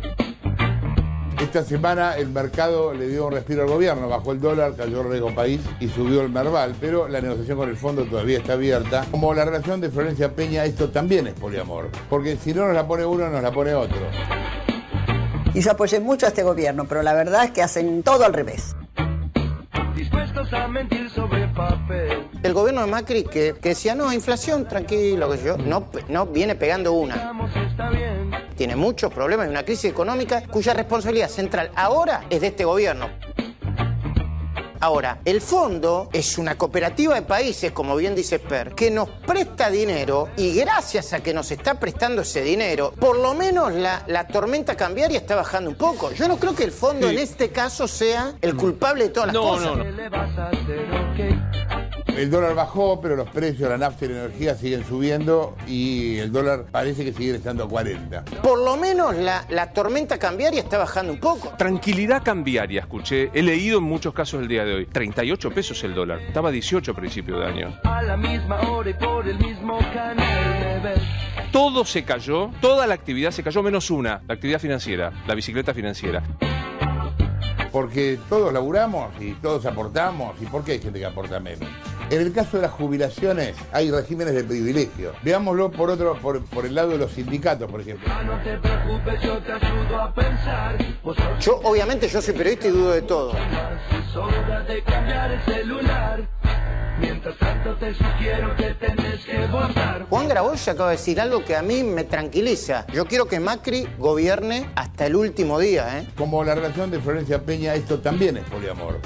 Esta semana el mercado le dio un respiro al gobierno, bajó el dólar, cayó el riesgo país y subió el Merval, pero la negociación con el fondo todavía está abierta. Como la relación de Florencia Peña, esto también es poliamor, porque si no nos la pone uno, nos la pone otro.
Y yo apoyé mucho a este gobierno, pero la verdad es que hacen todo al revés.
Dispuestos a mentir sobre papel.
El gobierno de Macri que, que decía, no, inflación, tranquilo, que yo, no, no viene pegando una. Tiene muchos problemas y una crisis económica cuya responsabilidad central ahora es de este gobierno. Ahora, el fondo es una cooperativa de países, como bien dice Per, que nos presta dinero y gracias a que nos está prestando ese dinero, por lo menos la, la tormenta cambiaria está bajando un poco. Yo no creo que el fondo sí. en este caso sea el culpable de todas las
no,
cosas.
No, no. El dólar bajó, pero los precios de la nafta y la energía siguen subiendo y el dólar parece que sigue estando a cuarenta.
Por lo menos la, la tormenta cambiaria está bajando un poco.
Tranquilidad cambiaria, escuché. He leído en muchos casos el día de hoy. treinta y ocho pesos el dólar. Estaba a dieciocho a principio de año.
A la misma hora y por el mismo canal me ves.
Todo se cayó, toda la actividad se cayó menos una, la actividad financiera, la bicicleta financiera.
Porque todos laburamos y todos aportamos. ¿Y por qué hay gente que aporta menos? En el caso de las jubilaciones hay regímenes de privilegio. Veámoslo por otro, por, por el lado de los sindicatos, por ejemplo.
No te preocupes, yo te ayudo a pensar.
Yo, obviamente, yo soy periodista y dudo de todo.
Es hora de cambiar el celular. Mientras tanto te sugiero que tenés que votar.
Juan Grabois acaba de decir algo que a mí me tranquiliza. Yo quiero que Macri gobierne hasta el último día, ¿eh?
Como la relación de Florencia Peña, esto también es poliamor.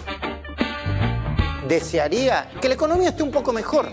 Desearía que la economía esté un poco mejor.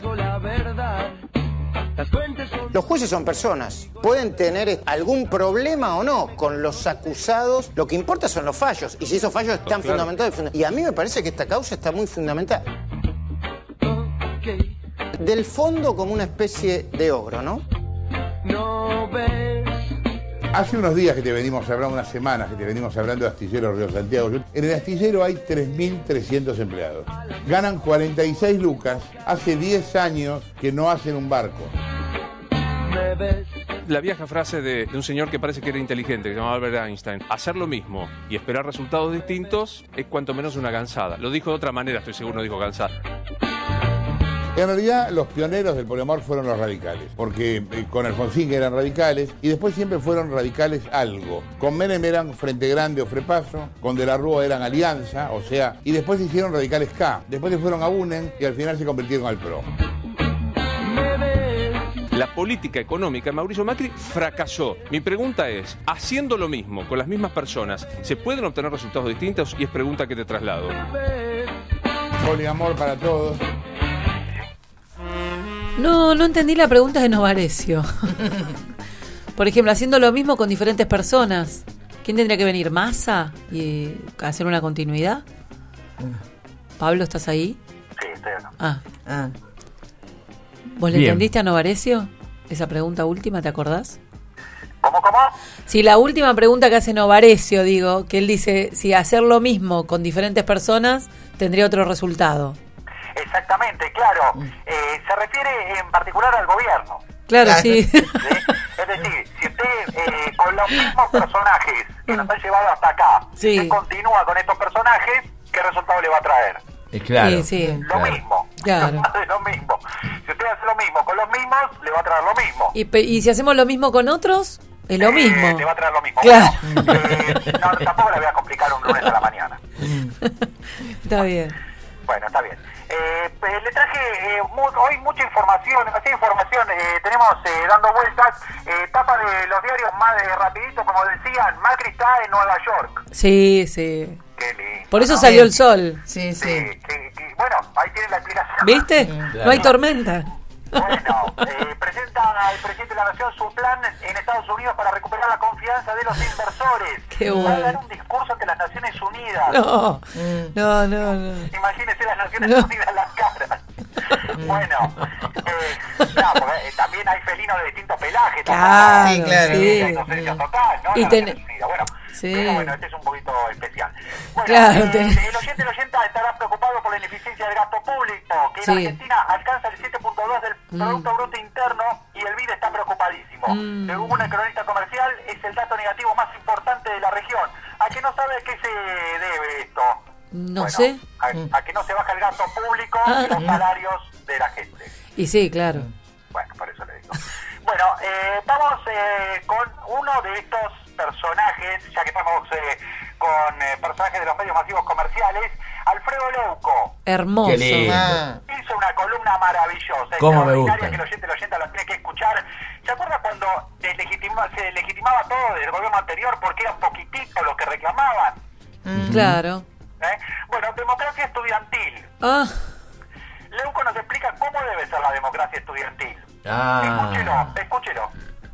Los jueces son personas, pueden tener algún problema o no con los acusados, lo que importa son los fallos, y si esos fallos están claro. fundamentados, y a mí me parece que esta causa está muy fundamentada. del fondo como una especie de ogro, ¿no?
No ves.
Hace unos días que te venimos hablando, unas semanas que te venimos hablando de Astillero Río Santiago. En el astillero hay tres mil trescientos empleados. Ganan cuarenta y seis lucas. Hace diez años que no hacen un barco.
Me ves.
La vieja frase de, de un señor que parece que era inteligente, que se llamaba Albert Einstein: hacer lo mismo y esperar resultados distintos es cuanto menos una gansada. Lo dijo de otra manera, estoy seguro, no dijo gansada.
En realidad, los pioneros del poliamor fueron los radicales, porque eh, con Alfonsín eran radicales y después siempre fueron radicales algo. Con Menem eran Frente Grande o Frepaso, con De la Rúa eran Alianza, o sea, y después se hicieron radicales K, después se fueron a UNEN y al final se convirtieron al PRO.
La política económica de Mauricio Macri fracasó. Mi pregunta es, haciendo lo mismo con las mismas personas, ¿se pueden obtener resultados distintos? Y es pregunta que te traslado.
Poliamor para todos.
No, no entendí la pregunta de Novarecio. Por ejemplo, haciendo lo mismo con diferentes personas. ¿Quién tendría que venir? ¿Massa? ¿Y hacer una continuidad? Pablo, ¿estás ahí?
Sí, estoy acá.
Ah.
Ah.
¿Vos le
Bien.
entendiste a Novarecio? Esa pregunta última, ¿te acordás?
¿Cómo, cómo?
Sí, la última pregunta que hace Novarecio, digo, que él dice, si hacer lo mismo con diferentes personas tendría otro resultado.
Exactamente, claro. Eh, se refiere en particular al gobierno.
Claro, sí.
¿Sí? Es decir, si usted eh, con los mismos personajes que nos han llevado hasta acá,
Sí.
usted continúa con estos personajes, ¿qué resultado le va a traer?
Es claro.
Sí, sí.
Lo
Claro.
mismo.
Claro.
Lo mismo. Si usted hace lo mismo con los mismos, le va a traer lo mismo.
Y, pe- y si hacemos lo mismo con otros, es lo
Eh,
mismo.
le va a traer lo mismo.
Claro.
Bueno, eh, no, tampoco le voy a complicar un lunes a la mañana.
Está bien.
Bueno, está bien. Eh, eh, le traje eh, mu hoy mucha información, demasiada información. Eh, tenemos eh, dando vueltas, eh, tapa de los diarios más de rapidito, como decían, Macri está en Nueva York.
Sí, sí.
Qué lindo.
Por eso
¿no?
salió el sol.
Sí, sí.
Sí, que- que- bueno, ahí tiene la explicación.
¿Viste?
Claro.
No hay tormenta.
Bueno, eh, presenta el presidente de la Nación su plan en Estados Unidos para recuperar la confianza de los inversores.
Qué
Va a
bueno.
dar un discurso ante las Naciones Unidas.
No, no, no, no.
Imagínese las Naciones
No.
Unidas las caras. Bueno, eh, no, porque, eh, también hay felinos de distintos pelajes.
Claro,
Sí, claro.
sí.
Hay inocencia total, ¿no?
Y
La
ten-
Naciones Unidas. Bueno,
Sí.
pero bueno, este es un poquito especial. Bueno,
Claro,
eh,
ten-
el oyente, el oyente estará preocupado por la ineficiencia del gasto público, que
Sí.
en Argentina alcanza el siete punto dos del Producto Bruto Interno y el B I D está preocupadísimo.
Mm.
Según una cronista comercial, es el dato negativo más importante de la región. ¿A que no sabe a qué se debe esto?
No
Bueno,
sé.
A, a que no se baja el gasto público
Ah.
y los salarios de la gente.
Y sí, claro.
Bueno, por eso le digo. Bueno, eh, vamos eh, con uno de estos personajes, ya que estamos eh, con eh, personajes de los medios masivos comerciales, Alfredo Leuco.
Hermoso.
Qué lindo.
Ah.
Hizo una columna maravillosa,
¿Cómo me
extraordinaria,
gusta?
que el oyente, el oyente la tiene que escuchar. ¿Se acuerda cuando deslegitima- se legitimaba todo del gobierno anterior porque eran poquititos los que reclamaban?
Claro.
¿Eh? Bueno, democracia estudiantil.
Ah,
Leuco nos explica cómo debe ser la democracia estudiantil.
Ah.
Escúchelo, escúchelo.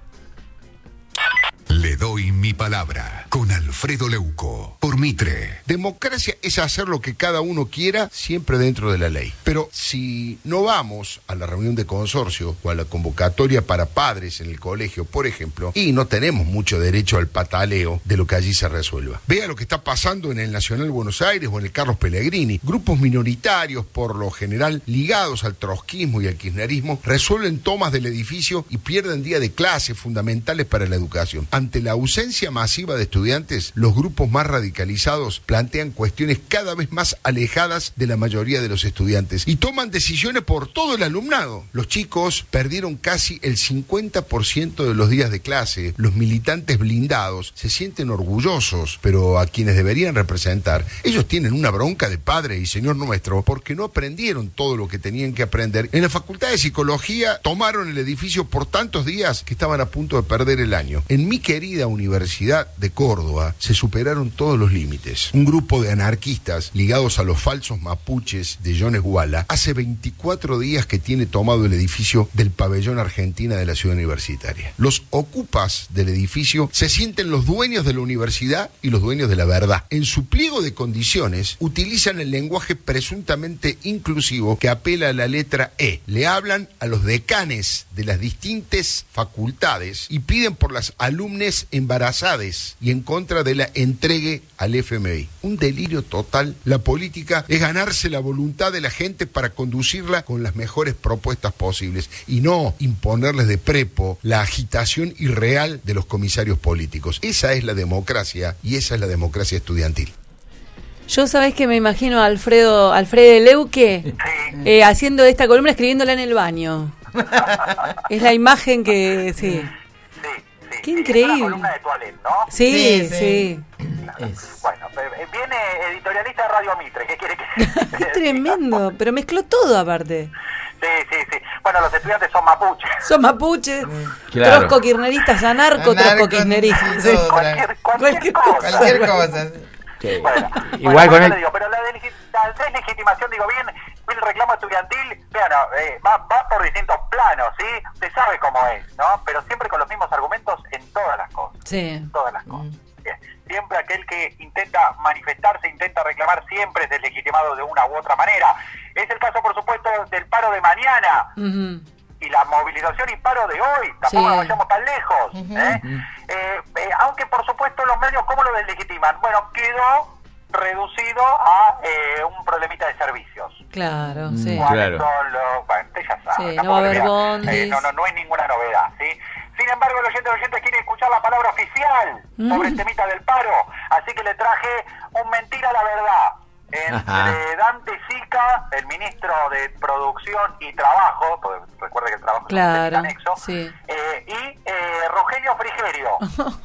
Le doy mi palabra con Alfredo Leuco por Mitre.
Democracia es hacer lo que cada uno quiera, siempre dentro de la ley. Pero si no vamos a la reunión de consorcio o a la convocatoria para padres en el colegio, por ejemplo, y no tenemos mucho derecho al pataleo de lo que allí se resuelva. Vea lo que está pasando en el Nacional Buenos Aires o en el Carlos Pellegrini. Grupos minoritarios, por lo general ligados al trotskismo y al kirchnerismo, resuelven tomas del edificio y pierden día de clase fundamentales para la educación. Ante la ausencia masiva de estudiantes, los grupos más radicalizados plantean cuestiones cada vez más alejadas de la mayoría de los estudiantes y toman decisiones por todo el alumnado. Los chicos perdieron casi el cincuenta por ciento de los días de clase. Los militantes blindados se sienten orgullosos, pero a quienes deberían representar, ellos tienen una bronca de Padre y Señor Nuestro porque no aprendieron todo lo que tenían que aprender. En la Facultad de Psicología tomaron el edificio por tantos días que estaban a punto de perder el año. En mi querida Universidad de Córdoba, Córdoba se superaron todos los límites. Un grupo de anarquistas ligados a los falsos mapuches de Jones Walla hace veinticuatro días que tiene tomado el edificio del pabellón Argentina de la ciudad universitaria. Los ocupas del edificio se sienten los dueños de la universidad y los dueños de la verdad. En su pliego de condiciones utilizan el lenguaje presuntamente inclusivo que apela a la letra E. Le hablan a los decanes de las distintas facultades y piden por las alumnes embarazadas y en contra de la entregue al F M I. Un delirio total. La política es ganarse la voluntad de la gente para conducirla con las mejores propuestas posibles y no imponerles de prepo la agitación irreal de los comisarios políticos. Esa es la democracia y esa es la democracia estudiantil.
Yo sabés que me imagino a Alfredo, Alfredo Leuque eh, haciendo esta columna, escribiéndola en el baño. Es la imagen que, sí.
Sí, sí.
Qué increíble.
Es una columna de Toalén, ¿no?
Sí, sí. sí.
Claro. Bueno, viene editorialista de Radio Mitre, ¿qué quiere que
Qué tremendo, pero mezcló todo aparte.
Sí, sí, sí. Bueno, los estudiantes son mapuches.
Son mapuches,
Claro.
trosco kirchneristas, anarco, trosco kirchneristas. Sí.
Cualquier, cualquier cosa.
Cualquier cosa.
Sí.
Bueno,
Igual
bueno,
con
yo
el...
le digo, pero la, delegi- la deslegitimación, digo bien, el reclamo estudiantil, bueno, eh, va, va por distintos planos, ¿sí? Usted sabe cómo es, ¿no? Pero siempre con los mismos argumentos en todas las cosas.
Sí.
En todas las cosas. Bien. Siempre aquel que intenta manifestarse, intenta reclamar, siempre es deslegitimado de una u otra manera. Es el caso, por supuesto, del paro de mañana.
Uh-huh.
Y la movilización y paro de hoy, tampoco
Sí.
nos vayamos tan lejos.
Uh-huh.
¿eh? Eh, eh, aunque, por supuesto, los medios, ¿cómo lo deslegitiman? Bueno, quedó reducido a eh, un problemita de servicios.
Claro, sí.
¿Cuáles
Claro.
son los...? Bueno, usted ya sabe.
Sí,
tampoco
no va a haber
le vea.
bondis.
Eh, no, no, no es ninguna novedad, ¿sí? Sin embargo, el oyente, el oyente quiere escuchar la palabra oficial sobre el temita del paro, así que le traje un mentira a la verdad. Entre
Ajá.
Dante Sica, el ministro de Producción y Trabajo, porque recuerde que el trabajo
Claro,
es un anexo,
sí.
eh, y eh, Rogelio Frigerio.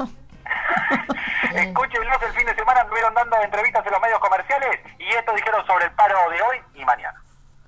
Escúchenlos, el fin de semana anduvieron dando entrevistas en los medios comerciales y esto dijeron sobre el paro de hoy y mañana.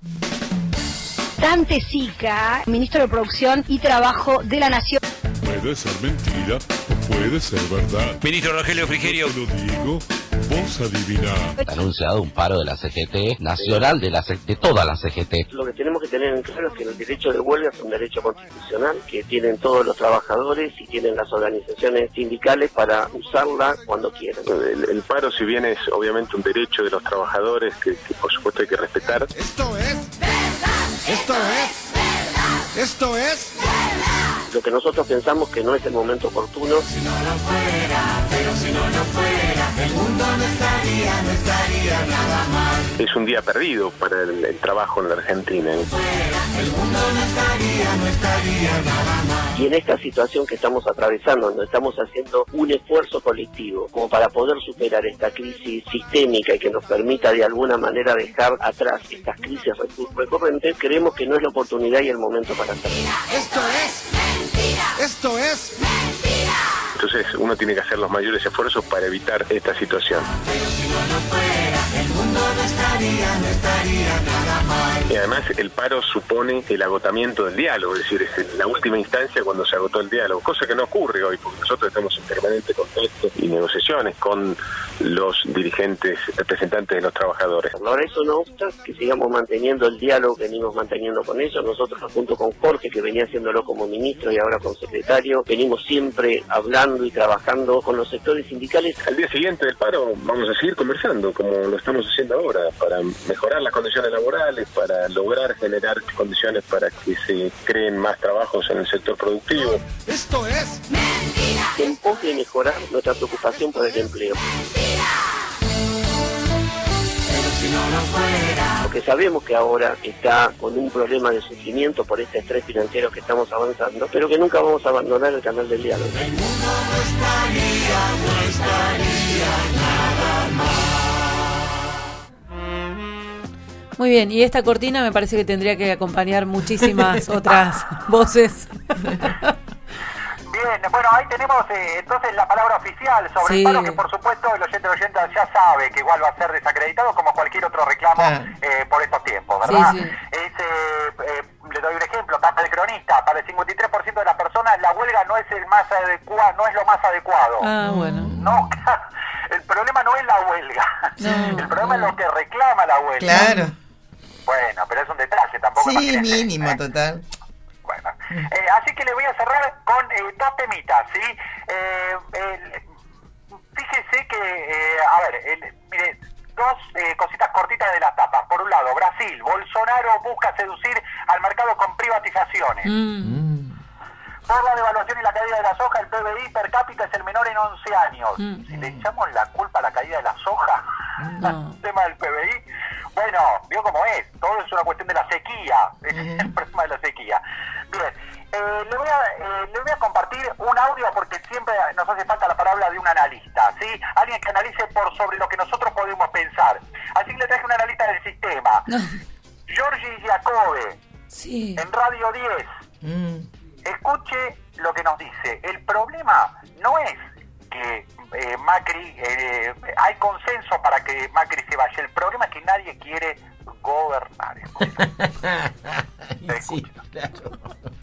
Dante Sica, ministro de Producción y Trabajo de la Nación.
Puede ser mentira o puede ser verdad.
Ministro Rogelio Frigerio.
Yo te lo digo, vos adivinás.
Ha anunciado un paro de la C G T, nacional de la C- de toda la C G T.
Lo que tenemos que tener en claro es que el derecho de huelga es un derecho constitucional que tienen todos los trabajadores y tienen las organizaciones sindicales para usarla cuando quieran.
El, el paro, si bien es obviamente un derecho de los trabajadores que, que por supuesto hay que respetar.
Esto es verdad. Esto es verdad. Esto es
Lo que nosotros pensamos que no es el momento oportuno.
Si no lo fuera, pero si no lo fuera, el mundo no estaría, no estaría nada mal.
Es un día perdido para el, el trabajo en la Argentina. ¿eh?
El mundo no estaría, no estaría nada mal.
Y en esta situación que estamos atravesando, donde estamos haciendo un esfuerzo colectivo como para poder superar esta crisis sistémica y que nos permita de alguna manera dejar atrás estas crisis recurrentes, creemos que no es la oportunidad y el momento para hacerlo.
Esto es mentira. Esto es mentira.
Entonces uno tiene que hacer los mayores esfuerzos para evitar esta situación.
Pero si no lo fuera, el mundo no estaría, no estaría nada mal.
Y además el paro supone el agotamiento del diálogo, es decir, es la última instancia cuando se agotó el diálogo, cosa que no ocurre hoy, porque nosotros estamos en permanente contacto y negociaciones con los dirigentes, representantes de los trabajadores.
Ahora eso no obsta que sigamos manteniendo el diálogo que venimos manteniendo con ellos. Nosotros junto con Jorge, que venía haciéndolo como ministro y ahora como secretario, venimos siempre hablando y trabajando con los sectores sindicales.
Al día siguiente del paro vamos a seguir conversando, como lo estamos haciendo ahora, para mejorar las condiciones laborales, para lograr generar condiciones para que se creen más trabajos en el sector productivo.
Esto es mentira.
En pos de mejorar nuestra preocupación por el empleo.
Si no lo fuera.
Porque sabemos que ahora está con un problema de sufrimiento por este estrés financiero que estamos avanzando, pero que nunca vamos a abandonar el canal del diálogo.
El mundo no estaría, no estaría nada mal.
Muy bien, y esta cortina me parece que tendría que acompañar muchísimas otras voces.
Bien, bueno, ahí tenemos eh, entonces la palabra oficial sobre
Sí.
el paro, que por supuesto el oyente oyente ya sabe que igual va a ser desacreditado como cualquier otro reclamo
Ah.
eh, por estos tiempos, ¿verdad?
Sí, sí.
Es, eh, eh, le doy un ejemplo, tapa de cronista, para el cincuenta y tres por ciento de las personas la huelga huelga no es el más adecuado, no es lo más adecuado.
Ah, bueno.
No, el problema no es la huelga.
No,
el problema
no.
es lo que reclama la huelga.
Claro.
Bueno, pero es un detalle, tampoco.
Sí,
imagínense,
mínimo,
¿eh?
total.
Bueno, eh, así que le voy a cerrar con eh, dos temitas, ¿sí? Eh, el, fíjese que, eh, a ver, el, mire, dos eh, cositas cortitas de las tapas. Por un lado, Brasil, Bolsonaro busca seducir al mercado con privatizaciones.
Mm.
Por la devaluación y la caída de la soja, el P B I per cápita es el menor en once años.
Mm.
Si le echamos la culpa a la caída de la soja,
No.
el tema del P B I, bueno, vio cómo es, todo es una cuestión de la sequía, es el problema de la sequía. Bien, eh, le, voy a, eh, le voy a compartir un audio porque siempre nos hace falta la palabra de un analista, ¿sí? Alguien que analice por sobre lo que nosotros podemos pensar. Así que le traje un analista del sistema.
No.
Giorgi Giacobbe,
Sí.
en Radio diez.
Mm.
Escuche lo que nos dice. El problema no es que eh, Macri, eh, hay consenso para que Macri se vaya. El problema es que nadie quiere gobernar.
Sí, claro.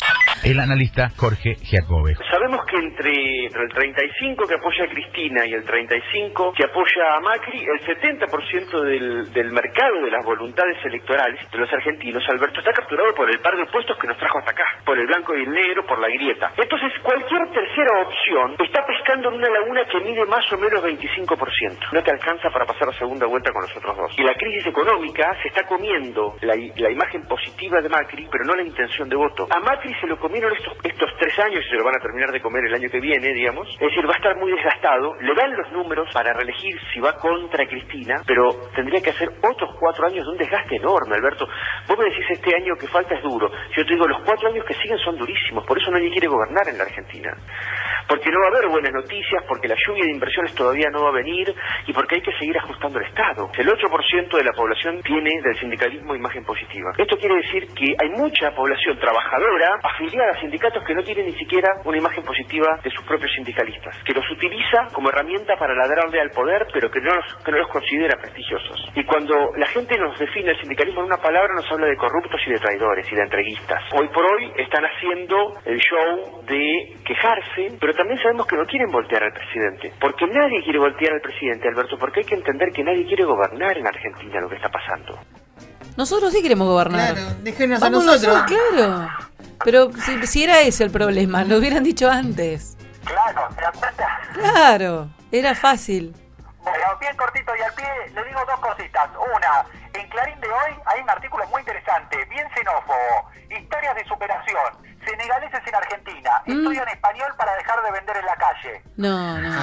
El analista Jorge Giacobbe.
Sabemos que entre, entre el treinta y cinco que apoya a Cristina y el treinta y cinco que apoya a Macri, el setenta por ciento del, del mercado de las voluntades electorales de los argentinos, Alberto, está capturado por el par de opuestos que nos trajo hasta acá, por el blanco y el negro, por la grieta. Entonces, cualquier tercera opción está pescando en una laguna que mide más o menos veinticinco por ciento. No te alcanza para pasar la segunda vuelta con los otros dos. Y la crisis económica se está comiendo la, la imagen positiva de Macri, pero no la intención de voto. A Macri se lo comieron estos, estos tres años y se lo van a terminar de comer el año que viene, digamos. Es decir, va a estar muy desgastado. Le dan los números para reelegir si va contra Cristina, pero tendría que hacer otros cuatro años de un desgaste enorme, Alberto. Vos me decís este año que falta es duro. Yo te digo, los cuatro años que siguen son durísimos. Por eso nadie quiere gobernar en la Argentina. Porque no va a haber buenas noticias, porque la lluvia de inversiones todavía no va a venir y porque hay que seguir ajustando el Estado. El ocho por ciento de la población tiene del sindicalismo imagen positiva. Esto quiere decir que hay mucha población trabajadora afiliada a sindicatos que no tienen ni siquiera una imagen positiva de sus propios sindicalistas, que los utiliza como herramienta para ladrarle al poder, pero que no los, que no los considera prestigiosos. Y cuando la gente nos define el sindicalismo en una palabra, nos habla de corruptos y de traidores y de entreguistas. Hoy por hoy están haciendo el show de quejarse, pero también sabemos que no quieren voltear al presidente, porque nadie quiere voltear al presidente, Alberto, porque hay que entender que nadie quiere gobernar en Argentina lo que está pasando.
Nosotros sí queremos gobernar.
Claro, déjenos a
Vamos
nosotros.
Claro. Pero si, si era ese el problema, lo hubieran dicho antes.
Claro, ¿se dan cuenta?
Claro, era fácil.
Bueno, bien cortito y al pie, le digo dos cositas. Una, en Clarín de hoy hay un artículo muy interesante, bien xenófobo, historias de superación, senegaleses en Argentina,
Mm.
estudian español para dejar de vender en la calle.
No, no.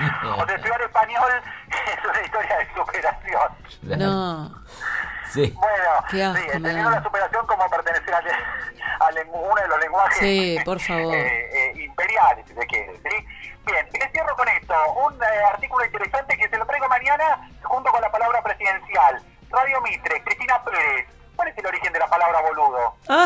O sea, estudiar español es una historia de superación.
No.
Sí.
Bueno,
Qué asco,
sí,
me
entendiendo
da.
la superación como pertenecer al, al lengu- uno de los lenguajes
Sí, por favor.
eh, eh, imperiales, si se quiere, ¿sí? Bien, y les cierro con esto, un eh, artículo interesante que se lo traigo mañana junto con la palabra presidencial. Radio Mitre, Cristina Pérez. ¿Cuál es el origen de la palabra boludo?
Ah.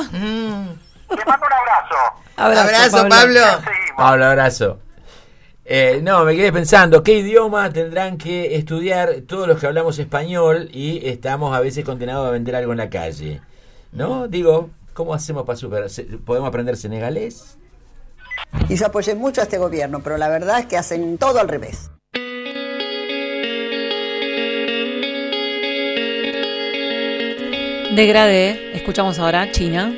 Le mando un abrazo.
Abrazo,
Abrazo,
Pablo.
Pablo.
Pablo, abrazo. Eh, no, me quedé pensando, ¿qué idioma tendrán que estudiar todos los que hablamos español y estamos a veces condenados a vender algo en la calle? ¿No? Digo, ¿cómo hacemos para superar? ¿Podemos aprender senegalés?
Y yo apoyé mucho a este gobierno, pero la verdad es que hacen todo al revés.
Degradé. Escuchamos ahora China.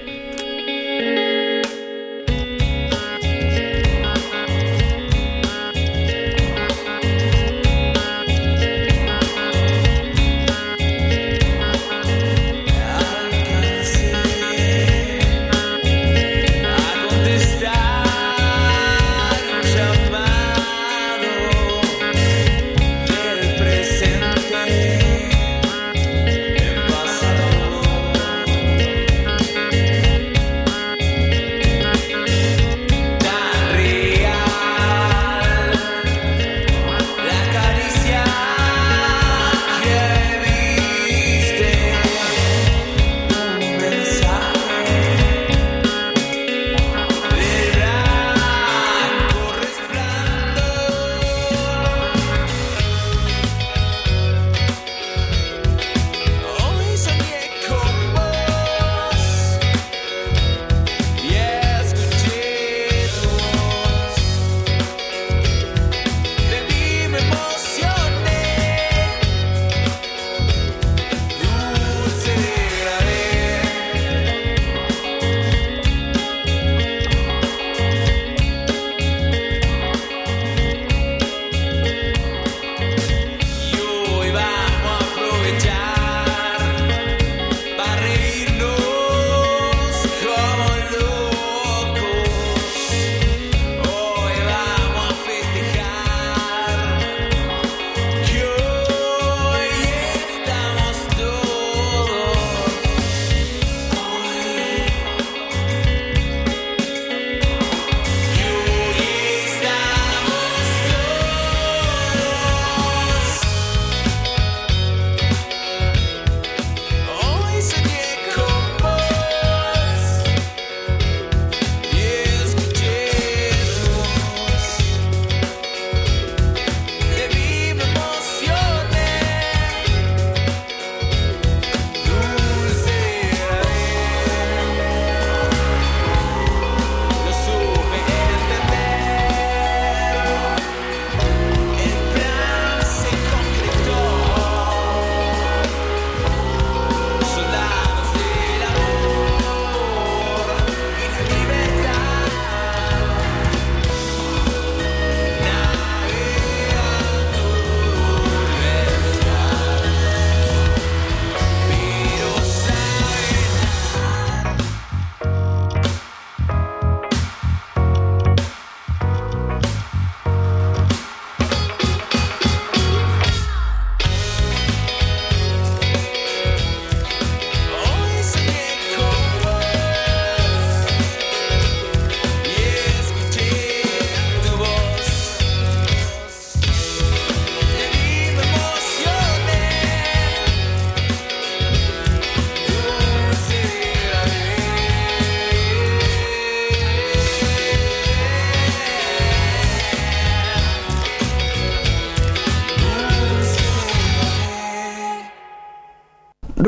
Presente, en pasado.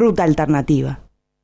Ruta Alternativa.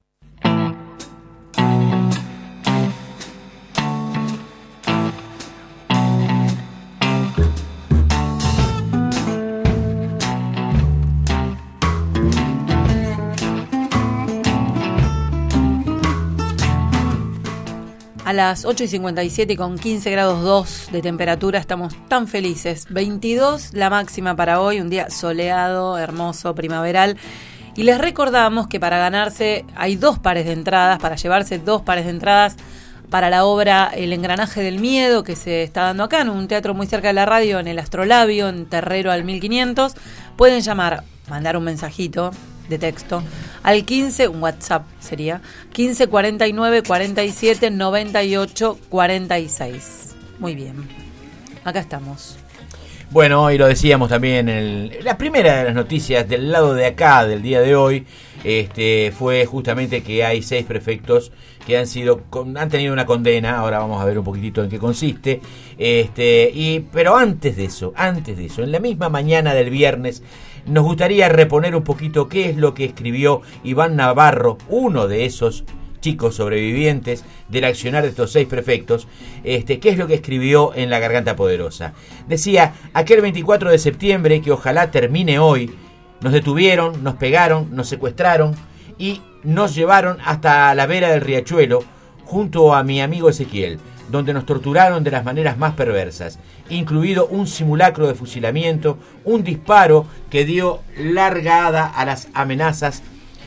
A las ocho y cincuenta y siete y con quince grados dos de temperatura estamos tan felices. veintidós la máxima para hoy, un día soleado, hermoso, primaveral. Y les recordamos que para ganarse hay dos pares de entradas, para llevarse dos pares de entradas para la obra El Engranaje del Miedo, que se está dando acá en un teatro muy cerca de la radio, en el Astrolabio, en Terrero al mil quinientos. Pueden llamar, mandar un mensajito de texto al quince, un WhatsApp sería quince cuarenta y nueve cuarenta y siete noventa y ocho cuarenta y seis. Muy bien, acá estamos.
Bueno, hoy lo decíamos también, el, la primera de las noticias del lado de acá del día de hoy este, fue justamente que hay seis prefectos que han sido han tenido una condena. Ahora vamos a ver un poquitito en qué consiste. Este, y pero antes de eso, antes de eso, en la misma mañana del viernes, nos gustaría reponer un poquito qué es lo que escribió Iván Navarro, uno de esos chicos sobrevivientes del accionar de estos seis prefectos, este, qué es lo que escribió en La Garganta Poderosa. Decía, aquel veinticuatro de septiembre, que ojalá termine hoy, nos detuvieron, nos pegaron, nos secuestraron y nos llevaron hasta la vera del riachuelo, junto a mi amigo Ezequiel, donde nos torturaron de las maneras más perversas, incluido un simulacro de fusilamiento, un disparo que dio largada a las amenazas,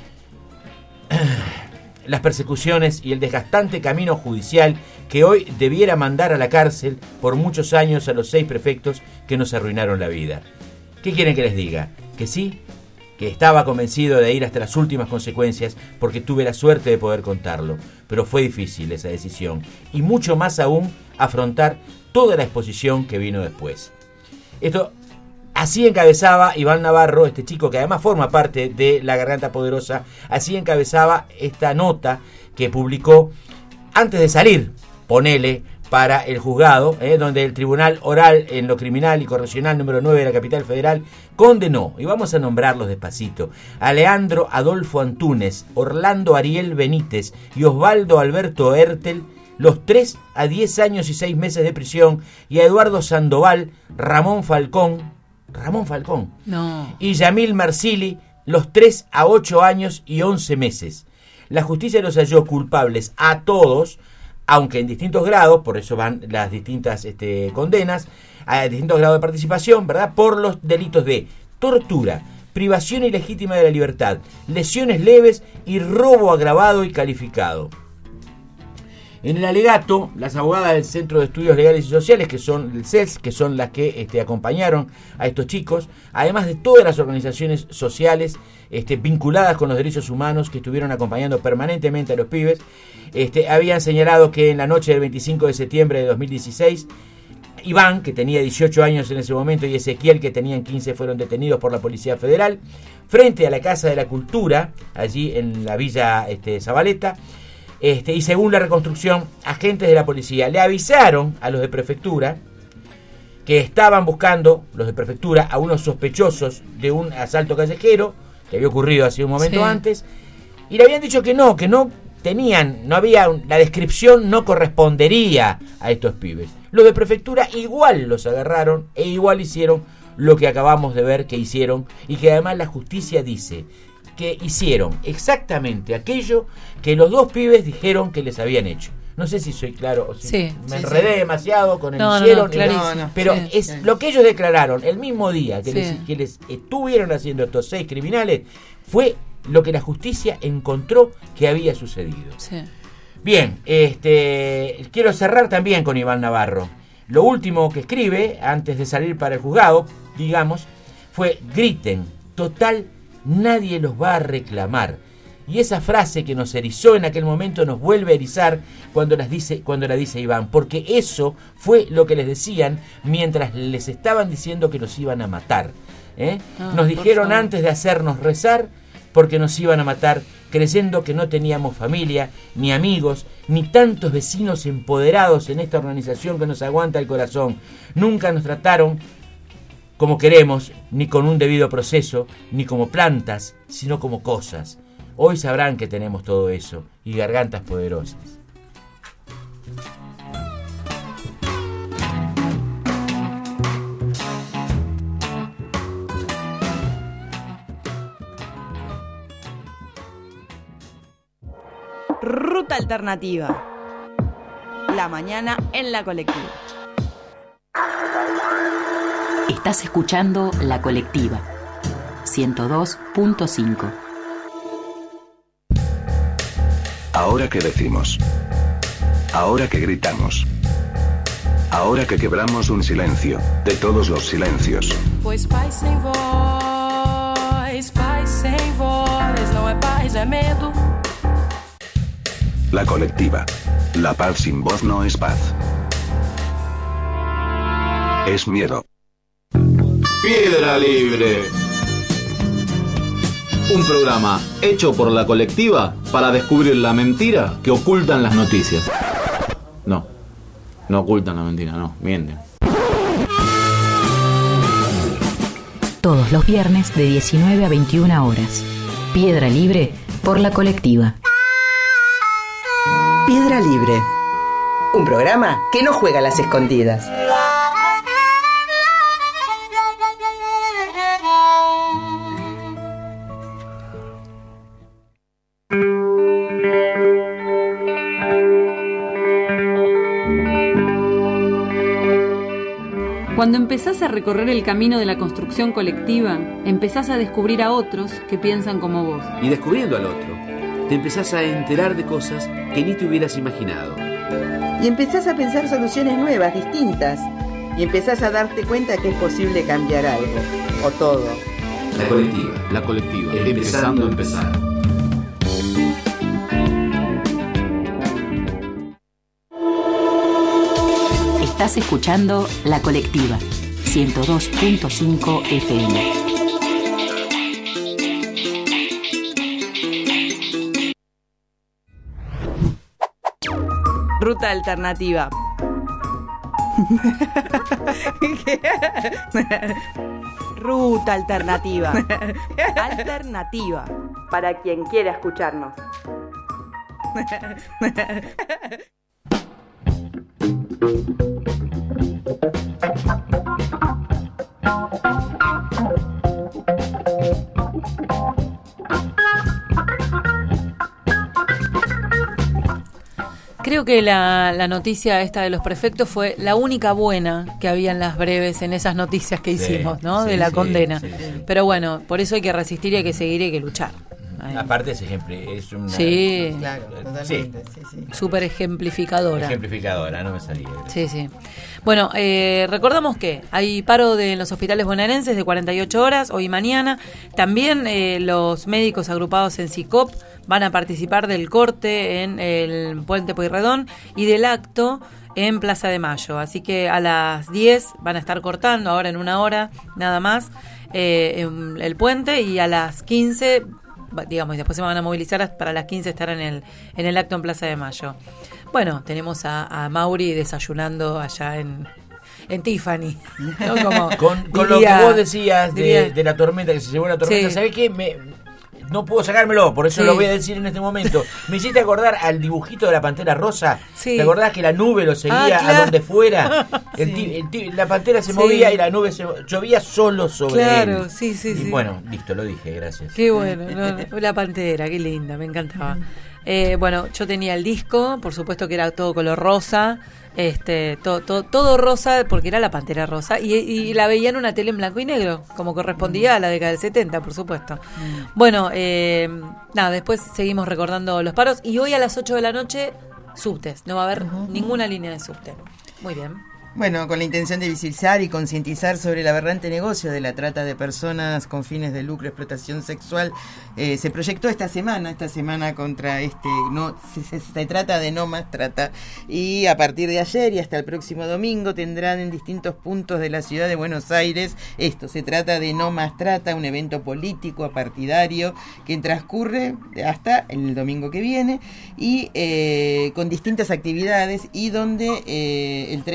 las persecuciones y el desgastante camino judicial que hoy debiera mandar a la cárcel por muchos años a los seis prefectos que nos arruinaron la vida. ¿Qué quieren que les diga? ¿Que sí? Que estaba convencido de ir hasta las últimas consecuencias porque tuve la suerte de poder contarlo, pero fue difícil esa decisión y mucho más aún afrontar toda la exposición que vino después. Esto así encabezaba Iván Navarro, este chico que además forma parte de La Garganta Poderosa, así encabezaba esta nota que publicó antes de salir, ponele, para el juzgado, eh, donde el Tribunal Oral en lo Criminal y Correccional número nueve de la Capital Federal condenó, y vamos a nombrarlos despacito, a Leandro Adolfo Antúnez, Orlando Ariel Benítez y Osvaldo Alberto Ertel, los tres a diez años y seis meses de prisión, y a Eduardo Sandoval, Ramón Falcón, Ramón Falcón,
no.
y Yamil Marsili, los tres a ocho años y once meses. La justicia los halló culpables a todos, aunque en distintos grados, por eso van las distintas este, condenas, a distintos grados de participación, ¿verdad? Por los delitos de tortura, privación ilegítima de la libertad, lesiones leves y robo agravado y calificado. En el alegato, las abogadas del Centro de Estudios Legales y Sociales, que son el C E S, que son las que este, acompañaron a estos chicos, además de todas las organizaciones sociales este, vinculadas con los derechos humanos que estuvieron acompañando permanentemente a los pibes, este, habían señalado que en la noche del veinticinco de septiembre de dos mil dieciséis, Iván, que tenía dieciocho años en ese momento, y Ezequiel, que tenían quince, fueron detenidos por la Policía Federal frente a la Casa de la Cultura, allí en la Villa este, Zabaleta. Este, y según la reconstrucción, agentes de la policía le avisaron a los de prefectura que estaban buscando, los de prefectura, a unos sospechosos de un asalto callejero que había ocurrido hace un momento sí. antes, y le habían dicho que no, que no tenían, no había, la descripción no correspondería a estos pibes. Los de prefectura igual los agarraron e igual hicieron lo que acabamos de ver que hicieron, y que además la justicia dice que hicieron exactamente aquello que los dos pibes dijeron que les habían hecho. No sé si soy claro, o si
sí,
me
sí,
enredé
sí.
demasiado con el
no,
hicieron,
no, no,
no, pero sí, es sí. lo que ellos declararon el mismo día que, sí. les, que les estuvieron haciendo estos seis criminales, fue lo que la justicia encontró que había sucedido.
Sí.
Bien, este, quiero cerrar también con Iván Navarro. Lo último que escribe, antes de salir para el juzgado, digamos, fue: griten, total, nadie los va a reclamar. Y esa frase que nos erizó en aquel momento nos vuelve a erizar cuando, las dice, cuando la dice Iván, porque eso fue lo que les decían mientras les estaban diciendo que nos iban a matar. ¿eh? Ah, nos dijeron antes de hacernos rezar porque nos iban a matar, creyendo que no teníamos familia, ni amigos, ni tantos vecinos empoderados en esta organización que nos aguanta el corazón. Nunca nos trataron como queremos, ni con un debido proceso, ni como plantas, sino como cosas. Hoy sabrán que tenemos todo eso y gargantas poderosas.
Ruta alternativa. La mañana en la colectiva.
Estás escuchando La Colectiva ciento dos punto cinco.
Ahora que decimos. Ahora que gritamos. Ahora que quebramos un silencio, de todos los silencios.
Pois paz sem voz, paz sem voz, não é paz, é medo.
La Colectiva. La paz sin voz no es paz. Es miedo.
Piedra Libre. Un programa hecho por La Colectiva para descubrir la mentira que ocultan las noticias. No, no ocultan la mentira, no, mienten.
Todos los viernes de diecinueve a veintiuna horas. Piedra Libre por La Colectiva.
Piedra Libre. Un programa que no juega a las escondidas.
Cuando empezás a recorrer el camino de la construcción colectiva, empezás a descubrir a otros que piensan como vos.
Y descubriendo al otro, te empezás a enterar de cosas que ni te hubieras imaginado.
Y empezás a pensar soluciones nuevas, distintas. Y empezás a darte cuenta que es posible cambiar algo, o todo.
La colectiva, la colectiva, empezando a empezar.
Estás escuchando La Colectiva ciento dos punto cinco F M.
Ruta alternativa. Ruta alternativa. Alternativa. Para quien quiera escucharnos.
Creo que la, la noticia esta de los prefectos fue la única buena que había en las breves, en esas noticias que hicimos, sí, ¿no? Sí, de la sí, condena. Sí, sí. Pero bueno, por eso hay que resistir y hay que seguir y hay que luchar. Ahí.
Aparte es ejemplo, es una...
Sí,
claro, totalmente. Sí. Sí, sí.
Súper ejemplificadora.
Ejemplificadora, no me salía.
Sí, sí. Bueno, eh, recordamos que hay paro de los hospitales bonaerenses de cuarenta y ocho horas, hoy y mañana. También eh, los médicos agrupados en SICOP van a participar del corte en el Puente Pueyrredón y del acto en Plaza de Mayo. Así que a las diez van a estar cortando, ahora en una hora nada más, eh, el puente, y a las quince... digamos, y después se van a movilizar para las quince estar en el en el acto en Plaza de Mayo. Bueno, tenemos a, a Mauri desayunando allá en en Tiffany, ¿no? Como
con, con diría, lo que vos decías de, diría, de la tormenta, que se llevó la tormenta, sí. ¿Sabés qué? Me, no puedo sacármelo, por eso sí. Lo voy a decir en este momento. Me hiciste acordar al dibujito de la Pantera Rosa. Sí. ¿Te acordás que la nube lo seguía ah, claro. a donde fuera? El sí. el t- la Pantera se sí. movía y la nube se llovía solo sobre
claro,
él.
Claro, sí, sí,
y
sí.
Bueno, listo, lo dije, gracias.
Qué bueno, no, no, la Pantera, qué linda, me encantaba. Eh, bueno, yo tenía el disco, por supuesto que era todo color rosa, este, todo, todo, todo rosa, porque era la Pantera Rosa, y, y la veía en una tele en blanco y negro, como correspondía a la década del setenta, por supuesto. Mm. Bueno, eh, nada, después seguimos recordando los paros, y hoy a las ocho de la noche, subtes, no va a haber uh-huh. ninguna línea de subte. Muy bien.
Bueno, con la intención de visibilizar y concientizar sobre el aberrante negocio de la trata de personas con fines de lucro, explotación sexual, eh, se proyectó esta semana, esta semana contra este, no se, se, se trata de no más trata, y a partir de ayer y hasta el próximo domingo tendrán en distintos puntos de la ciudad de Buenos Aires esto, se trata de no más trata, un evento político, partidario, que transcurre hasta el domingo que viene, y eh, con distintas actividades, y donde eh, el treinta de septiembre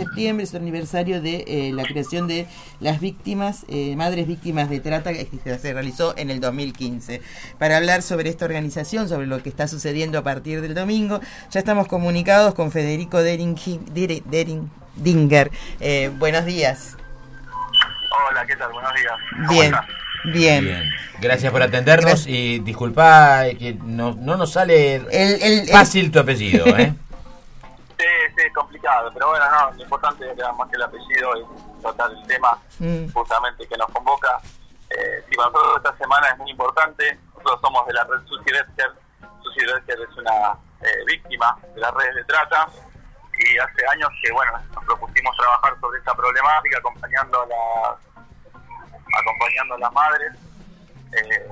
septiembre, es el aniversario de eh, la creación de las víctimas, eh, Madres Víctimas de Trata, que se realizó en el dos mil quince. Para hablar sobre esta organización, sobre lo que está sucediendo a partir del domingo, ya estamos comunicados con Federico Dering, Dering, Dinger. Eh, buenos días.
Hola, ¿qué tal? Buenos días.
Bien, bien,
bien. Gracias por atendernos. Gracias. Y disculpa que no, no nos sale el, el, fácil el... tu apellido, ¿eh?
Sí, sí, es complicado, pero bueno, no, lo importante es más que el apellido es tratar el tema mm. justamente que nos convoca. Eh, sí, para nosotros esta semana es muy importante. Nosotros somos de la red Susi Betker. Susi Betker es una eh, víctima de las redes de trata. Y hace años que, bueno, nos propusimos trabajar sobre esta problemática, acompañando a las, acompañando a las madres, eh,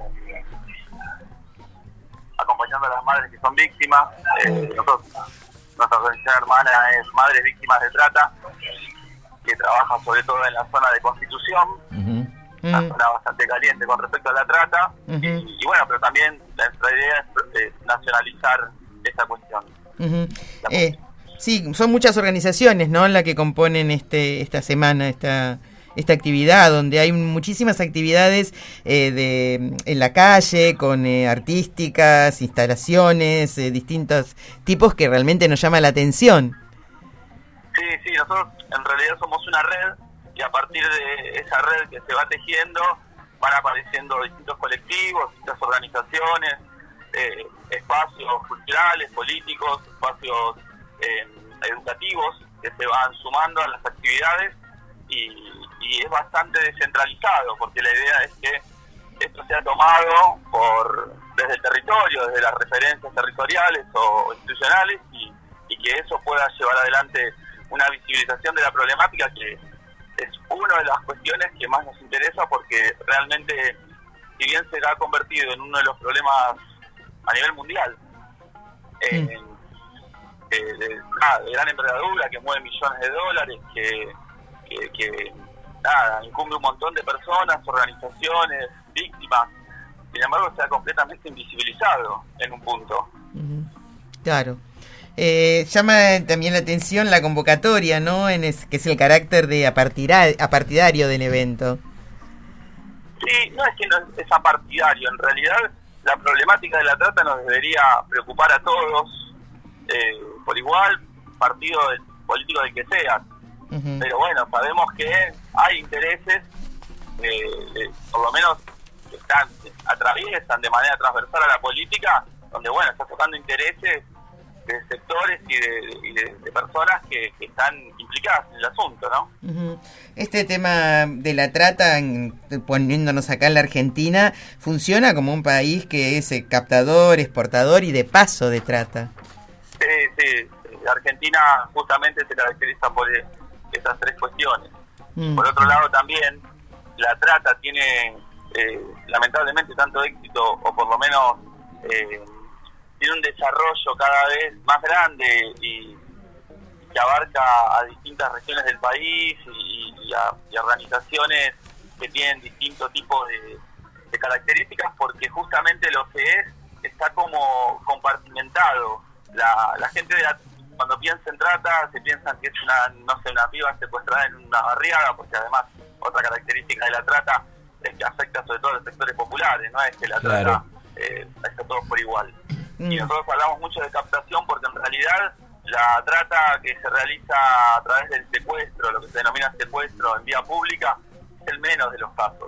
acompañando a las madres que son víctimas. Eh, nosotros, nuestra organización hermana es Madres Víctimas de Trata, que trabaja sobre todo en la zona de Constitución, uh-huh. una uh-huh. zona bastante caliente con respecto a la trata. Uh-huh. y, y bueno, pero también nuestra idea es eh, nacionalizar esta cuestión.
Uh-huh. Eh. Sí, son muchas organizaciones, ¿no?, las que componen este esta semana, esta esta actividad, donde hay muchísimas actividades eh, de en la calle, con eh, artísticas, instalaciones, eh, distintos tipos que realmente nos llama la atención.
Sí, sí, nosotros en realidad somos una red, y a partir de esa red que se va tejiendo, van apareciendo distintos colectivos, distintas organizaciones, eh, espacios culturales, políticos, espacios Eh, educativos que se van sumando a las actividades y, y es bastante descentralizado, porque la idea es que esto sea tomado por desde el territorio, desde las referencias territoriales o institucionales y, y que eso pueda llevar adelante una visibilización de la problemática, que es una de las cuestiones que más nos interesa, porque realmente, si bien se ha convertido en uno de los problemas a nivel mundial, eh, mm. De, de, nada, de gran envergadura, que mueve millones de dólares, que, que, que nada, incumbe un montón de personas, organizaciones, víctimas. Sin embargo, está completamente invisibilizado en un punto.
Uh-huh. Claro. Eh, llama también la atención la convocatoria, ¿no? En es, que es el carácter de apartida- apartidario del evento.
Sí, no es que no es apartidario. En realidad, la problemática de la trata nos debería preocupar a todos, Eh, por igual, partido del, político del que sea. Uh-huh. Pero bueno, sabemos que hay intereses, eh, eh, por lo menos que están, atraviesan de manera transversal a la política, donde bueno, está tocando intereses de sectores y de, y de, de personas que, que están implicadas en el asunto, ¿no?
Uh-huh. Este tema de la trata, en, poniéndonos acá en la Argentina, funciona como un país que es eh, captador, exportador y de paso de trata.
Sí, sí, Argentina justamente se caracteriza por esas tres cuestiones. Mm. Por otro lado también, la trata tiene eh, lamentablemente tanto éxito, o por lo menos eh, tiene un desarrollo cada vez más grande y que abarca a distintas regiones del país y, y, a, y a organizaciones que tienen distintos tipos de, de características, porque justamente lo que es está como compartimentado. La, la gente de la, cuando piensa en trata se piensan que es una, no sé, una piba secuestrada en una barriada, porque además otra característica de la trata es que afecta sobre todo a los sectores populares, no es que la claro. trata eh, está todos por igual. Mm. Y nosotros hablamos mucho de captación porque en realidad la trata que se realiza a través del secuestro, lo que se denomina secuestro en vía pública, es el menos de los casos.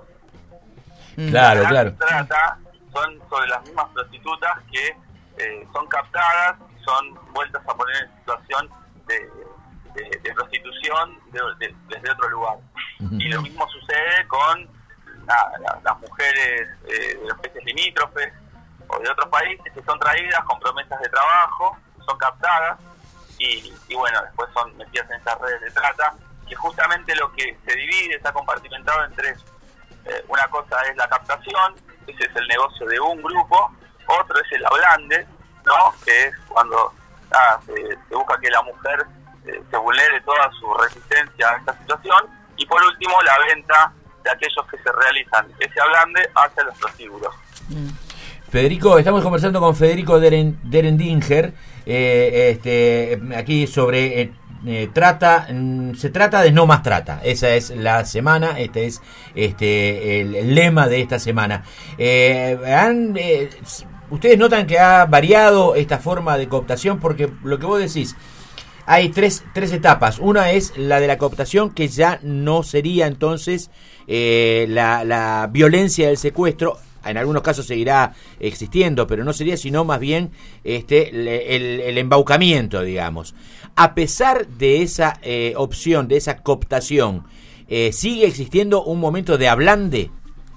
Mm. Claro, la claro.
trata son sobre las mismas prostitutas que eh, son captadas, son vueltas a poner en situación de, de, de prostitución de, de, desde otro lugar. Uh-huh. Y lo mismo sucede con nada, la, las mujeres eh, de los países limítrofes o de otros países que son traídas con promesas de trabajo, son captadas y, y bueno, después son metidas en estas redes de trata, que justamente lo que se divide, está compartimentado en tres. Eh, una cosa es la captación, ese es el negocio de un grupo. Otro es el ablande, ¿no? Que es cuando ah, se, se busca que la mujer eh, se vulnere toda su resistencia a esta situación. Y por último, la venta de aquellos que se realizan ese ablande hacia los prostíbulos.
Mm. Federico, estamos conversando con Federico Deren, Derendinger, eh, este, aquí sobre eh, eh, trata, mm, se trata de no más trata. Esa es la semana, este es este el, el lema de esta semana. Eh, han, eh, ustedes notan que ha variado esta forma de cooptación, porque lo que vos decís, hay tres, tres etapas. Una es la de la cooptación, que ya no sería entonces eh, la, la violencia del secuestro. En algunos casos seguirá existiendo, pero no sería sino más bien este el, el embaucamiento, digamos. A pesar de esa eh, opción, de esa cooptación, eh, ¿sigue existiendo un momento de ablande?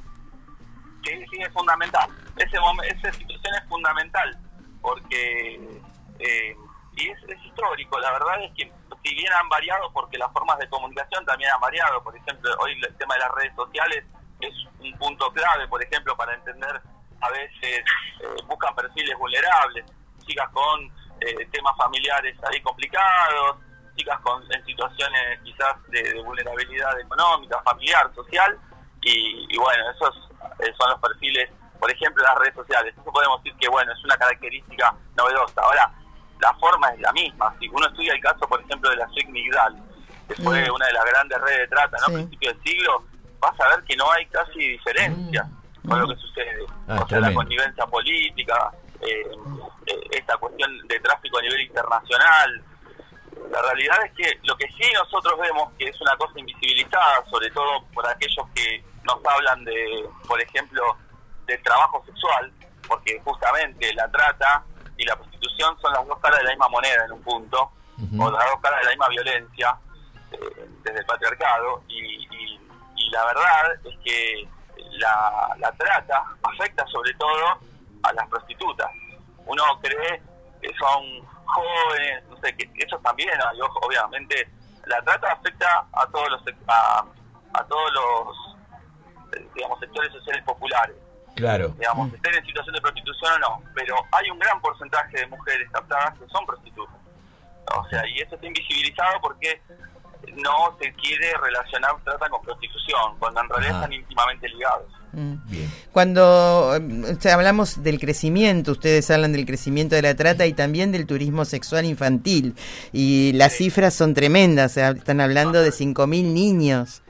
Sí, sí, es fundamental. Ese mom- esa situación es fundamental, porque... Eh, y es, es histórico. La verdad es que si bien han variado, porque las formas de comunicación también han variado. Por ejemplo, hoy el tema de las redes sociales es un punto clave, por ejemplo, para entender, a veces eh, buscan perfiles vulnerables, chicas con eh, temas familiares ahí complicados, chicas con en situaciones quizás de, de vulnerabilidad económica, familiar, social, y, y bueno, esos eh, son los perfiles, por ejemplo, en las redes sociales. Eso podemos decir que, bueno, es una característica novedosa. Ahora, la forma es la misma. Si uno estudia el caso, por ejemplo, de la Suite Migdal, que fue mm. una de las grandes redes de trata, ¿no? Sí. A principios del siglo, vas a ver que no hay casi diferencia mm. con lo que sucede. Ah, o sea, la connivencia política, eh, eh, esta cuestión de tráfico a nivel internacional. La realidad es que lo que sí nosotros vemos que es una cosa invisibilizada, sobre todo por aquellos que nos hablan de, por ejemplo, del trabajo sexual, porque justamente la trata y la prostitución son las dos caras de la misma moneda en un punto, uh-huh. o las dos caras de la misma violencia eh, desde el patriarcado, y, y, y la verdad es que la, la trata afecta sobre todo a las prostitutas. Uno cree que son jóvenes, no sé, que, que ellos también, obviamente, la trata afecta a todos los a, a todos los digamos sectores sociales populares.
Claro.
Digamos, estén en situación de prostitución o no, pero hay un gran porcentaje de mujeres captadas que son prostitutas. O sea, y eso está invisibilizado porque no se quiere relacionar trata con prostitución, cuando en realidad Ajá. están íntimamente ligados.
Bien. Cuando o sea, hablamos del crecimiento, ustedes hablan del crecimiento de la trata y también del turismo sexual infantil, y las sí. cifras son tremendas, o sea, están hablando de cinco mil niños.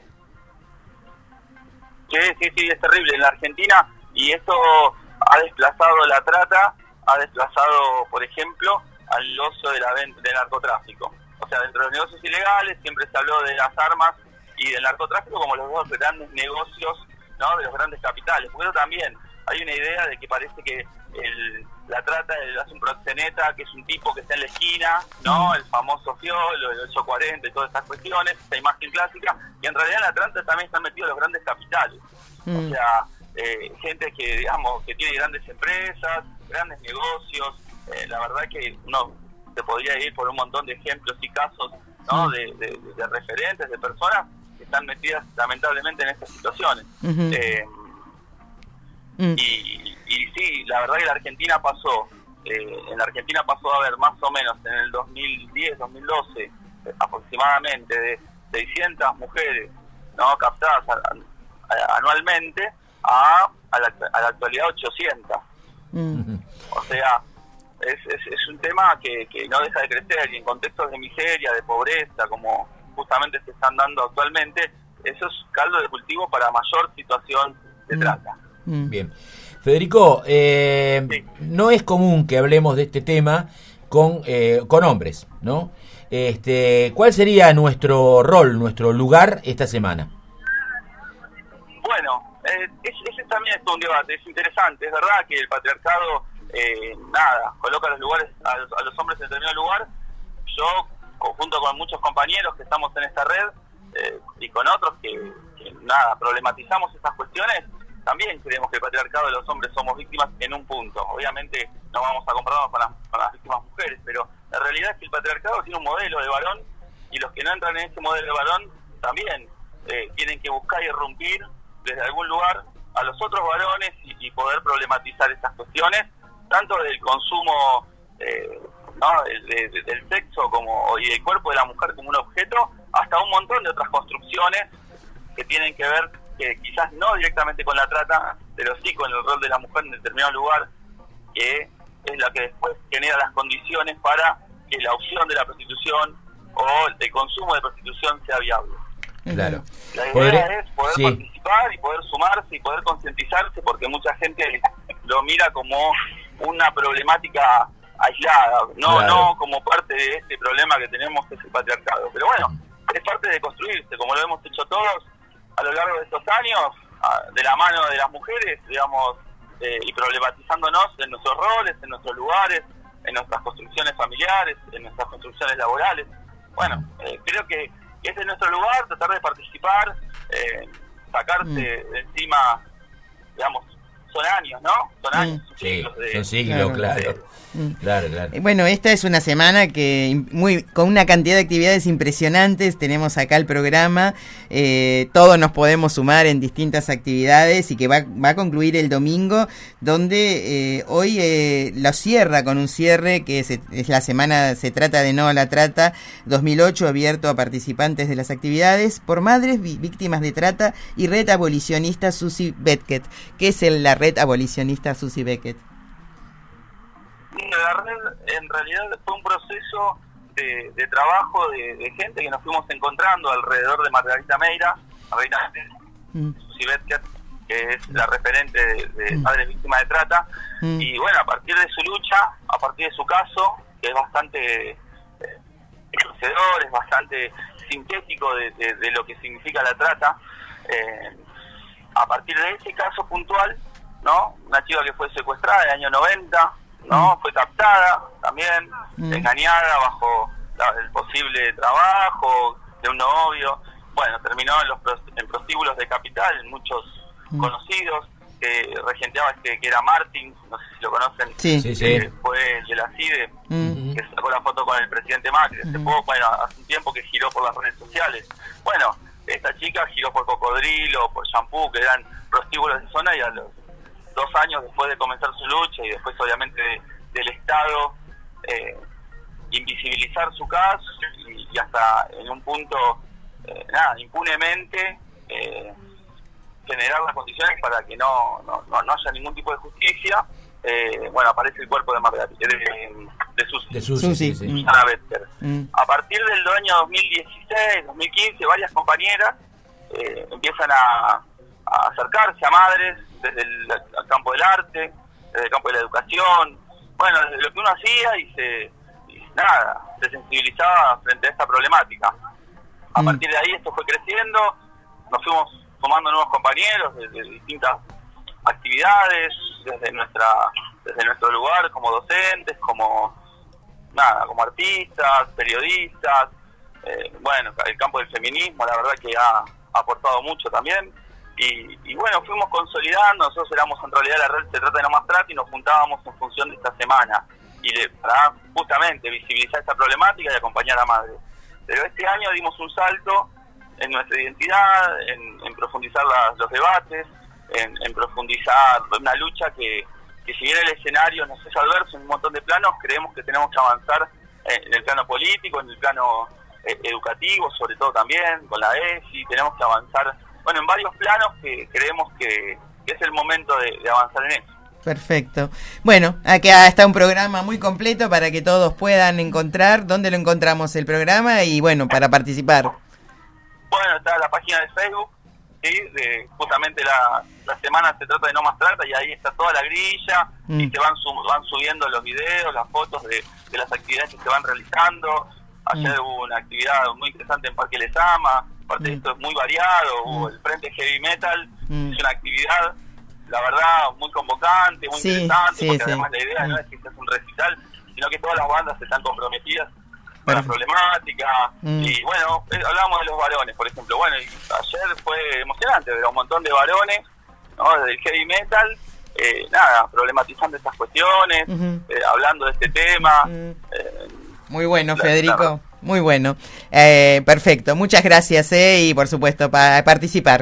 Sí, sí, sí, es terrible. En la Argentina, y esto ha desplazado la trata, ha desplazado, por ejemplo, al ocio de la venta del narcotráfico. O sea, dentro de los negocios ilegales siempre se habló de las armas y del narcotráfico como los dos grandes negocios, ¿no?, de los grandes capitales. Porque también hay una idea de que parece que el, la trata es un proxeneta, que es un tipo que está en la esquina, ¿no?, el famoso Fiolo, el ocho cuarenta y todas estas cuestiones, esta imagen clásica, y en realidad en la trata también están metidos los grandes capitales. Mm. O sea, eh, gente que, digamos, que tiene grandes empresas, grandes negocios. Eh, la verdad que uno se podría ir por un montón de ejemplos y casos, ¿no?, mm. de, de, de referentes, de personas que están metidas lamentablemente en estas situaciones. Uh-huh. eh, mm. y, y sí, la verdad que la Argentina pasó, eh, en la Argentina pasó a haber más o menos en el dos mil diez, dos mil doce, eh, aproximadamente de seiscientas mujeres, ¿no?, captadas a, a, anualmente a, a, la, a la actualidad ochocientas. Mm. O sea, es, es, es un tema que, que no deja de crecer, y en contextos de miseria, de pobreza, como justamente se están dando actualmente, eso es caldo de cultivo para mayor situación de mm. trata.
Mm. Bien. Federico, eh, sí. no es común que hablemos de este tema con, eh, con hombres, ¿no? Este, ¿cuál sería nuestro rol, nuestro lugar esta semana?
Bueno, eh, ese también es un debate, es interesante. Es verdad que el patriarcado, eh, nada, coloca los lugares a los, a los hombres en determinado lugar. Yo, junto con muchos compañeros que estamos en esta red, eh, y con otros que, que, nada, problematizamos estas cuestiones, también creemos que el patriarcado de los hombres somos víctimas en un punto. Obviamente no vamos a compararnos con las, con las víctimas mujeres, pero la realidad es que el patriarcado tiene un modelo de varón, y los que no entran en ese modelo de varón también eh, tienen que buscar irrumpir desde algún lugar a los otros varones y, y poder problematizar estas cuestiones, tanto del consumo eh, ¿no? de, de, del sexo como y del cuerpo de la mujer como un objeto, hasta un montón de otras construcciones que tienen que ver, que quizás no directamente con la trata, pero sí con el rol de la mujer en determinado lugar, que es la que después genera las condiciones para que la opción de la prostitución o el consumo de prostitución sea viable.
Claro.
La idea
Podré-
es poder
sí.
participar y poder sumarse y poder concientizarse, porque mucha gente lo mira como una problemática aislada, no
Claro.
no como parte de este problema que tenemos, que es el patriarcado. Pero bueno, es parte de construirse, como lo hemos hecho todos a lo largo de estos años, a- de la mano de las mujeres, digamos, eh, y problematizándonos en nuestros roles, en nuestros lugares, en nuestras construcciones familiares, en nuestras construcciones laborales. Bueno, eh, creo que ese es nuestro lugar, tratar de participar, eh, sacarse
Mm.
de encima, digamos, son años, ¿no? Son años, son
Sí,
siglos de-
son siglos,
Claro.
claro.
Mm.
Claro, claro.
Eh, Bueno, esta es una semana que im- muy con una cantidad de actividades impresionantes. Tenemos acá el programa, eh, todos nos podemos sumar en distintas actividades y que va, va a concluir el domingo, donde eh, hoy eh, lo cierra con un cierre que se- es la semana, se trata de No a la Trata dos mil ocho, abierto a participantes de las actividades por madres vi- víctimas de trata y red abolicionista Susie Beckett. ¿Qué es el- la red abolicionista Susie Beckett?
La red en realidad fue un proceso de, de trabajo de, de gente que nos fuimos encontrando alrededor de Margarita Meira, Margarita
Mm.
Susie Beckett, que es la referente de, de
Mm.
madres víctimas de trata,
Mm.
y bueno, a partir de su lucha, a partir de su caso, que es bastante eh, conocedor, es bastante sintético de, de- de lo que significa la trata, eh, a partir de ese caso puntual, ¿no? Una chica que fue secuestrada en el año noventa, ¿no?
Mm.
Fue captada también,
Mm.
engañada bajo la- el posible trabajo de un novio. Bueno, terminó en los pros- en prostíbulos de Capital, en muchos
Mm.
conocidos, que regenteaba este que era Martín, no sé si lo conocen,
Sí.
Sí, sí.
que fue el de la CIDE,
Mm.
que sacó la foto con el presidente Macri hace
Mm.
poco, bueno, hace un tiempo que giró por las redes sociales. Bueno, esta chica giró por Cocodrilo, por Shampoo, que eran prostíbulos de zona, y a los dos años después de comenzar su lucha y después obviamente de- del Estado eh, invisibilizar su caso y, y hasta en un punto, eh, nada, impunemente eh, generar las condiciones para que no, no, no, no haya ningún tipo de justicia, eh, bueno, aparece el cuerpo de Margarita, de, de Susi.
De Susi,
Susi,
sí, sí.
mm.
Susana Becker.
Mm.
A partir del año dos mil dieciséis, dos mil quince, varias compañeras eh, empiezan a, a acercarse a madres desde el, el campo del arte, desde el campo de la educación, bueno, desde lo que uno hacía y se, y nada, se sensibilizaba frente a esta problemática. A
Mm.
partir de ahí esto fue creciendo, nos fuimos sumando nuevos compañeros desde distintas actividades, desde nuestra desde nuestro lugar como docentes, como nada, como artistas, periodistas, eh, bueno, el campo del feminismo, la verdad que ha aportado mucho también, y, y bueno, fuimos consolidando, nosotros éramos en realidad la red Se Trata de No Más Trata y nos juntábamos en función de esta semana, y de, para justamente visibilizar esta problemática y acompañar a madres. Pero este año dimos un salto en nuestra identidad, en, en profundizar la- los debates, en, en profundizar una lucha que, que si bien el escenario nos es adverso en un montón de planos, creemos que tenemos que avanzar en, en el plano político, en el plano eh, educativo, sobre todo también, con la E S I, tenemos que avanzar, bueno, en varios planos que creemos que, que es el momento de, de avanzar en eso.
Perfecto. Bueno, acá está un programa muy completo para que todos puedan encontrar dónde lo encontramos el programa y bueno, para participar.
Bueno, está la página de Facebook, ¿sí? De justamente la, la semana Se Trata de No Más Trata, y ahí está toda la grilla,
Mm.
y se van, su- van subiendo los videos, las fotos de, de las actividades que se van realizando. Ayer
Mm.
hubo una actividad muy interesante en Parque Lezama, aparte de
Mm.
esto es muy variado, hubo el Frente Heavy Metal,
Mm.
es una actividad, la verdad, muy convocante, muy
Sí,
interesante,
sí,
porque
sí.
además la idea no
Mm.
es que sea un recital, sino que todas las bandas están comprometidas con la problemática.
Mm.
Y bueno, eh, hablábamos de los varones, por ejemplo. Bueno, y ayer fue emocionante ver a un montón de varones, ¿no? Desde el heavy metal, eh, nada, problematizando estas cuestiones,
Ujú.
eh, hablando de este tema.
Mm.
eh,
Muy bueno,
La-
Federico.
claro.
Muy bueno. Eh, perfecto. Muchas gracias, eh, y por supuesto, para participar.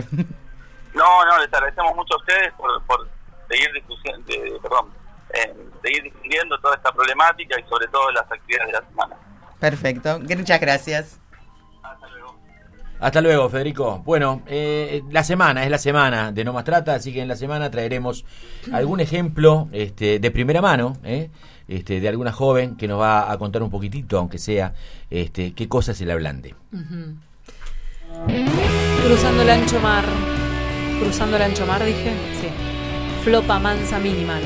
no, no, les agradecemos mucho a ustedes por, por seguir discusión, de- perdón, eh, seguir difundiendo toda esta problemática y sobre todo las actividades de la semana.
Perfecto. Muchas gracias.
Hasta luego.
Hasta luego, Federico. Bueno, eh, la semana, es la semana de No Más Trata, así que en la semana traeremos algún ejemplo este, de primera mano, ¿eh? este, de alguna joven que nos va a contar un poquitito, aunque sea, este, qué cosa es el hablante.
Uh-huh. Cruzando el ancho mar. Cruzando el ancho mar, dije. Sí. Flopa mansa minimal.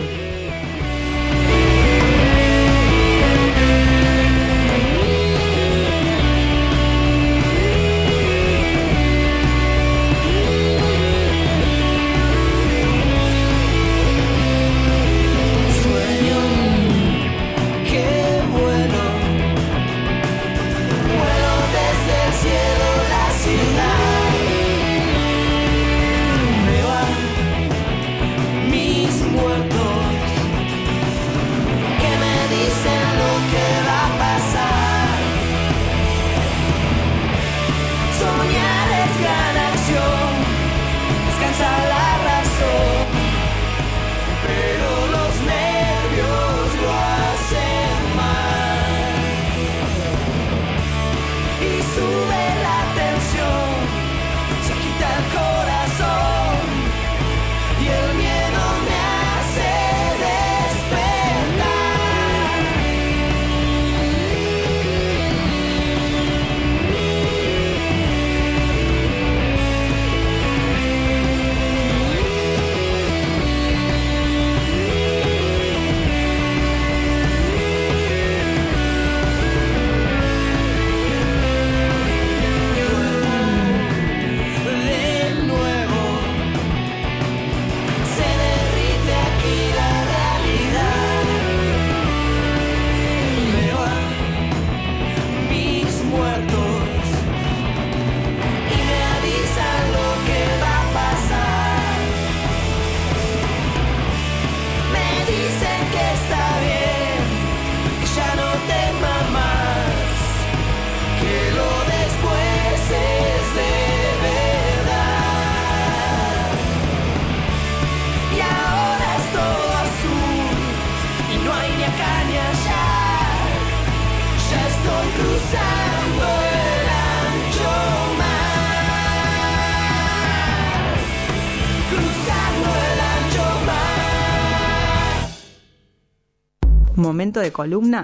Momento de columna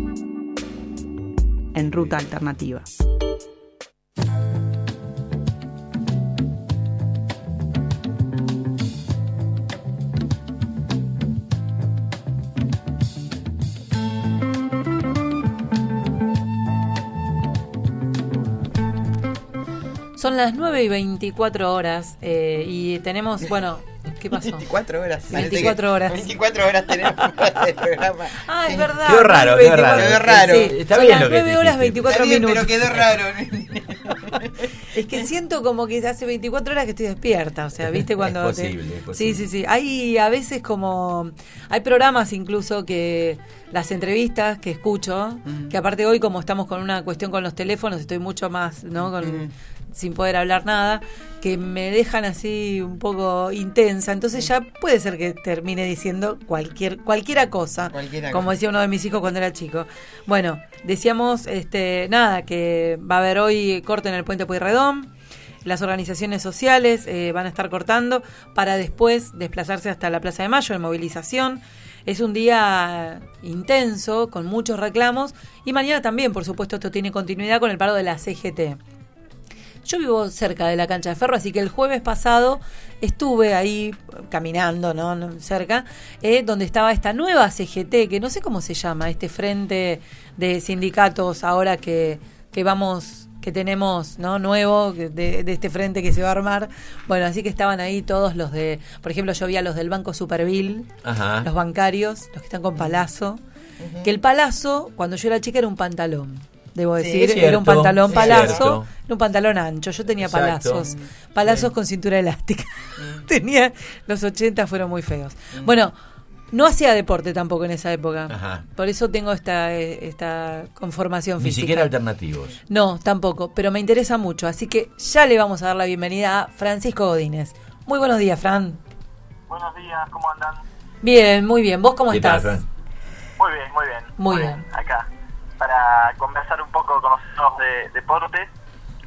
en Ruta Alternativa.
Son las nueve y veinticuatro horas eh, y tenemos, bueno, ¿qué pasó?
veinticuatro horas.
veinticuatro horas.
veinticuatro horas tenemos para el programa.
Ah, es verdad.
Quedó raro, quedó raro.
Quedó raro.
Sí,
Está
son
bien
las
lo que
nueve horas veinticuatro
Está bien,
minutos.
pero quedó raro.
Es que siento como que hace veinticuatro horas que estoy despierta, o sea, ¿viste? Cuando
es posible,
te...
es posible.
Sí, sí, sí. Hay a veces como... Hay programas incluso que... Las entrevistas que escucho, uh-huh. que aparte hoy como estamos con una cuestión con los teléfonos, estoy mucho más, ¿no? Con... Uh-huh. sin poder hablar nada, que me dejan así un poco intensa, entonces ya puede ser que termine diciendo cualquier cualquiera cosa, cualquiera como cosa. Decía uno de mis hijos cuando era chico. Bueno, decíamos este nada, que va a haber hoy corte en el Puente Pueyrredón, las organizaciones sociales eh, van a estar cortando para después desplazarse hasta la Plaza de Mayo en movilización. Es un día intenso, con muchos reclamos, y mañana también, por supuesto, esto tiene continuidad con el paro de la C G T. Yo vivo cerca de la cancha de Ferro, así que el jueves pasado estuve ahí caminando, ¿no? Cerca, eh, donde estaba esta nueva C G T, que no sé cómo se llama, este frente de sindicatos ahora que, que vamos... que tenemos, ¿no? Nuevo, de, de este frente que se va a armar. Bueno, así que estaban ahí todos los de, por ejemplo, yo vi a los del Banco Superville,
Ajá.
los bancarios, los que están con Palazzo, uh-huh. que el Palazzo, cuando yo era chica, era un pantalón. Debo decir,
sí, cierto,
era un pantalón
sí,
Palazzo, era un pantalón ancho. Yo tenía
Exacto.
palazos, palazos sí. con cintura elástica. Mm. Tenía, los ochenta fueron muy feos. Mm. Bueno, no hacía deporte tampoco en esa época.
Ajá.
Por eso tengo esta esta conformación
Ni
física.
Ni siquiera alternativos.
No, tampoco, pero me interesa mucho. Así que ya le vamos a dar la bienvenida a Francisco Godínez. Muy buenos días, Fran.
Buenos días, ¿cómo andan?
Bien, muy bien. ¿Vos cómo
¿Qué
estás?
tal, Fran?
Muy bien, muy bien.
Muy, muy bien.
bien. Acá, para conversar un poco con nosotros de deporte.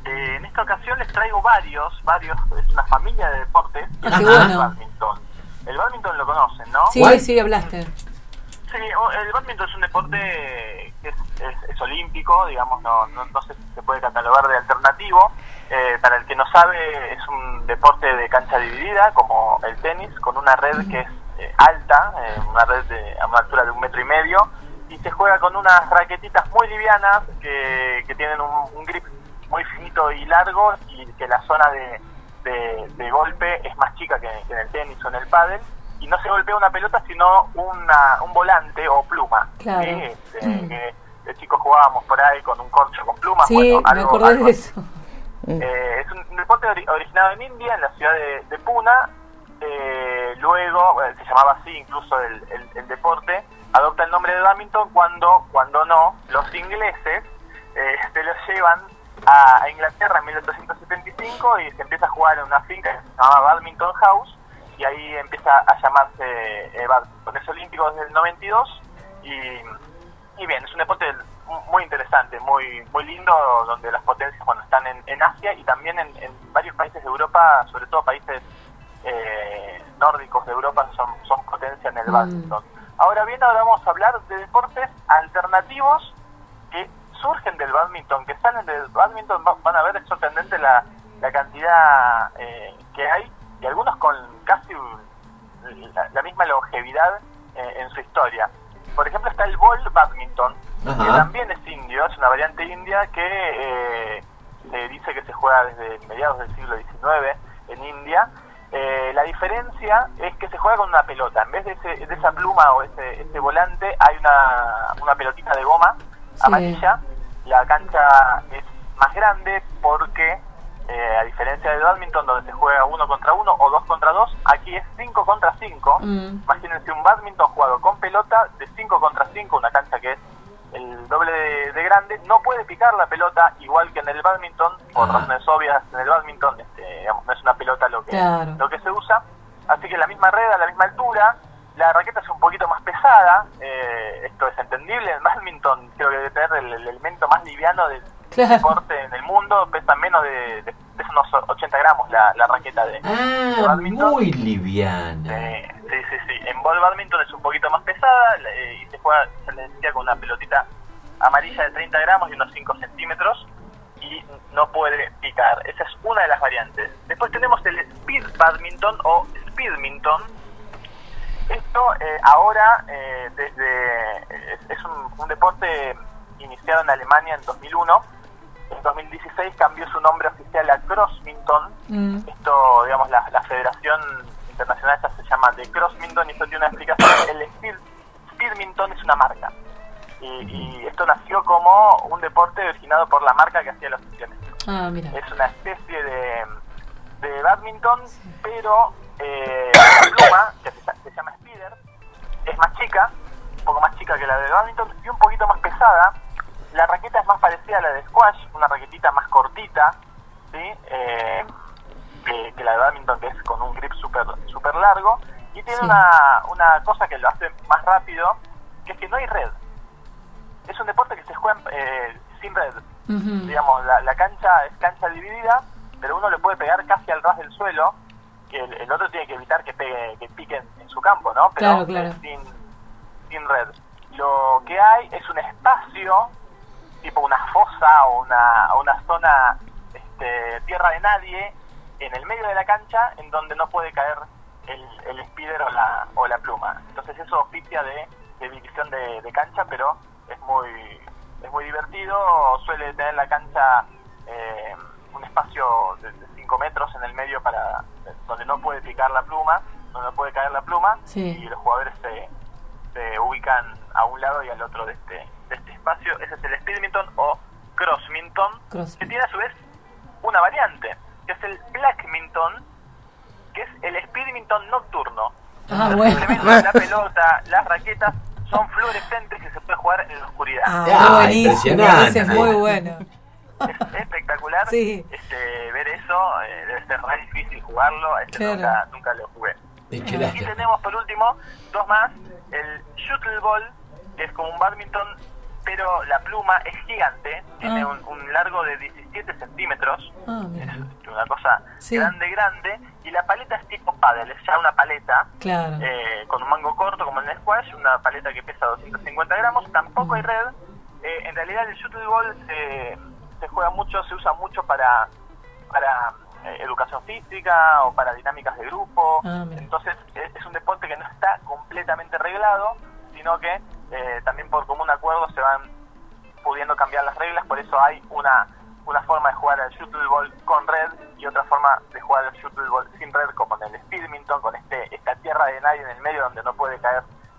Eh, en esta ocasión les traigo varios, varios, es una familia de deportes.
Ah, qué
el
bueno.
bádminton. El bádminton lo conocen, ¿no?
Sí, ¿Cuál? sí, hablaste.
Sí, el bádminton es un deporte que es, es, es olímpico, digamos, no, no, no sé si se puede catalogar de alternativo. Eh, para el que no sabe, es un deporte de cancha dividida, como el tenis, con una red que es eh, alta, eh, una red de, a una altura de un metro y medio, y se juega con unas raquetitas muy livianas que, que tienen un, un grip muy finito y largo, y que la zona de, de, de golpe es más chica que, que en el tenis o en el pádel, y no se golpea una pelota sino una, un volante o pluma.
Claro.
¿Sí? Este, mm. que de chicos jugábamos por ahí con un corcho con plumas.
Sí,
bueno,
me
algo,
acordé
algo
de eso.
Eh, es un deporte ori- originado en India, en la ciudad de, de Pune. Eh, luego, bueno, se llamaba así incluso el, el, el deporte, adopta el nombre de bádminton cuando, cuando no, los ingleses eh, se lo llevan a, a Inglaterra en mil ochocientos setenta y cinco y se empieza a jugar en una finca que se llama Badminton House, y ahí empieza a llamarse eh, bádminton. Es olímpico desde el noventa y dos y, y bien, es un deporte muy interesante, muy muy lindo, donde las potencias bueno están en, en Asia y también en, en varios países de Europa, sobre todo países eh, nórdicos de Europa son, son potencia en el bádminton. Mm. Ahora bien, ahora vamos a hablar de deportes alternativos que surgen del bádminton, que salen del bádminton. Van a ver, es sorprendente la, la cantidad eh, que hay, y algunos con casi la, la misma longevidad eh, en su historia. Por ejemplo, está el ball badminton, Ajá. que también es indio, es una variante india que eh, se dice que se juega desde mediados del siglo diecinueve en India. Eh, la diferencia es que se juega con una pelota. En vez de, ese, de esa pluma o ese, ese volante, hay una, una pelotita de goma sí. amarilla. La cancha es más grande porque, eh, a diferencia del bádminton, donde se juega uno contra uno o dos contra dos, aquí es cinco contra cinco. Mm. Imagínense un bádminton jugado con pelota de cinco contra cinco, una cancha que es el doble de, de grande. No puede picar la pelota igual que en el bádminton, por razones obvias. En el bádminton este, digamos, no es una pelota lo que, claro. lo que se usa, así que la misma red a la misma altura. La raqueta es un poquito más pesada, eh, esto es entendible. El bádminton creo que debe tener el, el elemento más liviano del claro. deporte en el mundo, pesa menos de, de pesa unos ochenta gramos la, la raqueta de,
ah,
de bádminton.
Muy liviana.
Eh, sí, sí, sí. En ball badminton es un poquito más pesada eh, y se juega, se le decía, con una pelotita amarilla de treinta gramos y unos cinco centímetros, y no puede picar. Esa es una de las variantes. Después tenemos el speed badminton o speedminton. Esto eh, ahora eh, desde es, es un, un deporte iniciado en Alemania en dos mil uno. En dos mil dieciséis cambió su nombre oficial a crossminton. Mm. Esto, digamos, la, la Federación Internacional ya se llama de crossminton, y esto tiene una explicación. El speed, speedminton es una marca, y, y esto nació como un deporte originado por la marca que hacía los funciones.
Ah, mira.
Es una especie de, de badminton, sí. pero eh, la pluma, que se, se llama speeder, es más chica, un poco más chica que la de badminton y un poquito más pesada. La raqueta es más parecida a la de squash, una raquetita más cortita, ¿sí? Eh, que, que la de badminton, que es con un grip súper super largo, y tiene sí. una, una cosa que lo hace más rápido, que es que no hay red. Es un deporte que se juega eh, sin red. Uh-huh. Digamos, la, la cancha es cancha dividida, pero uno le puede pegar casi al ras del suelo, que el, el otro tiene que evitar que pegue, que pique en, en su campo, ¿no? Pero
claro, claro.
Sin, sin red. Lo que hay es un espacio, tipo una fosa o una, una zona este, tierra de nadie, en el medio de la cancha, en donde no puede caer el, el speeder o la, o la pluma. Entonces eso oficia de, de división de, de cancha, pero es muy es muy divertido. Suele tener la cancha eh, un espacio de cinco metros en el medio para donde no puede picar la pluma, donde no puede caer la pluma,
sí.
y los jugadores se, se ubican a un lado y al otro de este, de este espacio. Ese es el speedminton o crossminton, Cross. que tiene a su vez una variante, que es el blackminton, que es el speedminton nocturno.
Ah, bueno.
La pelota, las raquetas son fluorescentes y se puede jugar en la oscuridad.
Ah, ah impresionante. Es muy bueno.
Es espectacular.
Sí.
Este, ver eso, eh, debe ser muy difícil jugarlo. Este claro. nunca, nunca lo jugué. Y tenemos por último dos más: el shuttleball, que es como un badminton pero la pluma es gigante, tiene
Ah.
un, un largo de diecisiete centímetros,
Ah, mira.
es una cosa
Sí.
grande, grande, y la paleta es tipo paddle, es ya una paleta,
Claro.
eh, con un mango corto como en el squash, una paleta que pesa doscientos cincuenta gramos, tampoco hay red. Eh, en realidad el shuttlebull se, se juega mucho, se usa mucho para, para eh, educación física o para dinámicas de grupo,
Ah, mira.
entonces es, es un deporte que no está completamente reglado, sino que eh, también por común acuerdo se van pudiendo cambiar las reglas, por eso hay una una forma de jugar al shuttlebull con red y otra forma de jugar al shuttlebull sin red, como en el speedminton, con este esta tierra de nadie en el medio donde no puede caer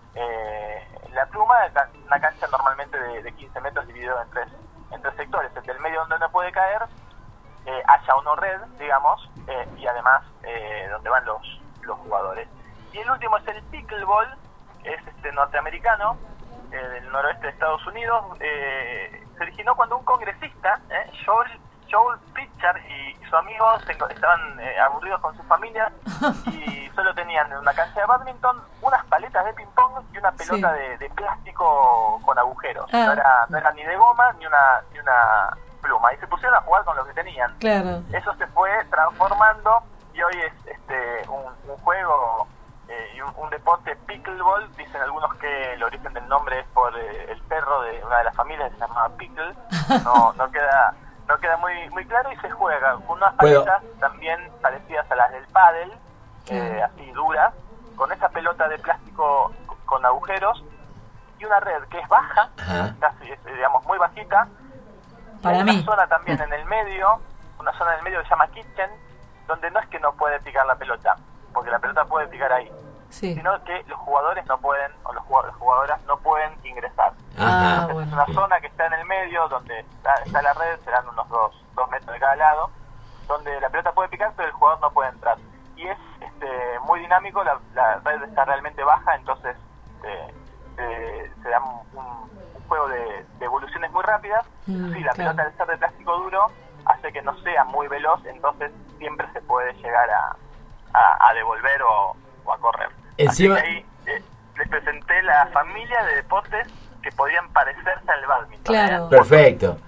eh, la pluma, una cancha normalmente de, de quince metros dividido en tres, en tres sectores, el del medio donde no puede caer, eh, haya uno red, digamos, eh, y además eh, donde van los, los jugadores. Y el último es el pickleball, que es este norteamericano, eh, del noroeste de Estados Unidos. Eh, se originó cuando un congresista, eh, Joel, Joel Pritchard y su amigo se, estaban eh, aburridos con sus familias y solo tenían en una cancha de badminton unas paletas de ping-pong y una pelota
Sí.
de, de plástico con agujeros.
Ah.
No, era, no era ni de goma ni una, ni una pluma. Y se pusieron a jugar con lo que tenían.
Claro.
Eso se fue transformando y hoy es este un, un juego eh, y un, un deporte pickleball. Dicen algunos que el origen del nombre es por eh, el perro de una de las familias que se llamaba Pickle. No, no queda no queda muy muy claro y se juega con unas
Puedo-
paletas también parecidas a las del pádel, eh, así duras, con esa pelota de plástico c- con agujeros y una red que es baja,
Ajá.
casi es, digamos muy bajita.
Para
Hay
mí.
una zona también en el medio, una zona en el medio que se llama kitchen, donde no es que no puede picar la pelota, porque la pelota puede picar ahí,
Sí.
sino que los jugadores no pueden, o los jugadores, las jugadoras no pueden ingresar.
Ajá.
Entonces, es una zona que está en el medio, donde está, está la red, serán unos dos, dos metros de cada lado, donde la pelota puede picar, pero el jugador no puede entrar. Y es este, muy dinámico, la, la red está realmente baja, entonces este, eh, se da un, un- un juego de, de evoluciones muy rápidas.
Mm,
Sí, la
claro.
pelota al ser de plástico duro hace que no sea muy veloz, entonces siempre se puede llegar a, a, a devolver o, o a correr.
Encima-
Así que ahí eh, les presenté la familia de deportes que podían parecerse al badminton.
Claro.
Perfecto.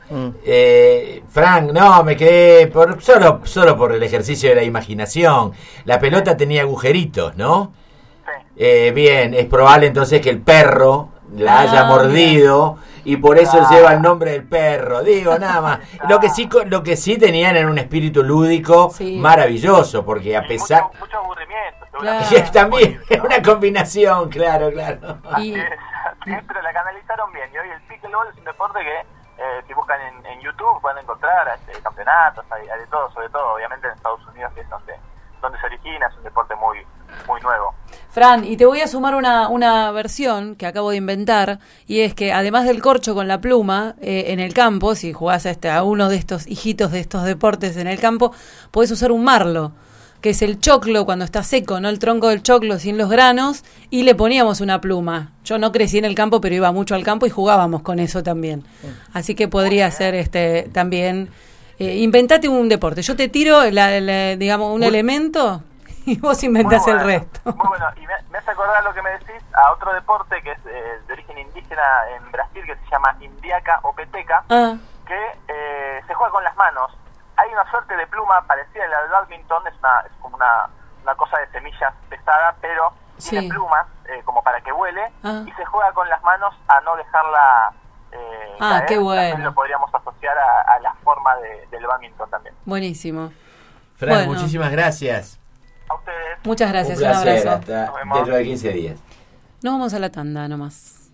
Eh, Frank, no, me quedé por, solo, solo por el ejercicio de la imaginación. La pelota tenía agujeritos, ¿no? Eh, bien, es probable entonces que el perro la
Ah,
haya mordido y por eso
Ah.
lleva el nombre del perro. Digo, nada más. Lo que sí, co- lo que sí tenían era un espíritu lúdico
Sí.
maravilloso, porque a pesar
Mucho, mucho aburrimiento,
Claro.
y también es una combinación, claro, claro.
Y,
Sí, pero la canalizaron bien. Y hoy el pickleball es un deporte que, eh, si buscan en, en YouTube, pueden encontrar este, campeonatos, hay, hay de todo, sobre todo, obviamente, en Estados Unidos, que es donde, donde se origina, es un deporte muy, muy nuevo.
Fran, y te voy a sumar una, una versión que acabo de inventar, y es que además del corcho con la pluma, eh, en el campo, si jugás a, este, a uno de estos hijitos de estos deportes en el campo, podés usar un marlo, que es el choclo cuando está seco, no el tronco del choclo sin los granos, y le poníamos una pluma. Yo no crecí en el campo, pero iba mucho al campo y jugábamos con eso también. Así que podría ser este también... Eh, inventate un deporte. Yo te tiro, la, la- digamos, un
Muy-
elemento y vos inventás
Muy
el
bueno,
resto.
Muy bueno, y me, me hace acordar lo que me decís a otro deporte que es eh, de origen indígena en Brasil, que se llama indiaca o peteca,
Ah,
que eh, se juega con las manos. Hay una suerte de pluma parecida a la del badminton, es, una, es como una, una cosa de semillas pesada, pero
Sí.
tiene plumas eh, como para que vuele,
Ah.
y se juega con las manos a no dejarla eh,
Ah,
caer.
qué bueno.
También lo podríamos asociar a, a la forma de, del badminton también.
buenísimo.
Frank,
Bueno.
muchísimas gracias.
A ustedes.
Muchas gracias,
Un
un,
placer,
abrazo.
hasta
Nos vemos.
dentro de quince días.
Nos vamos a la tanda nomás.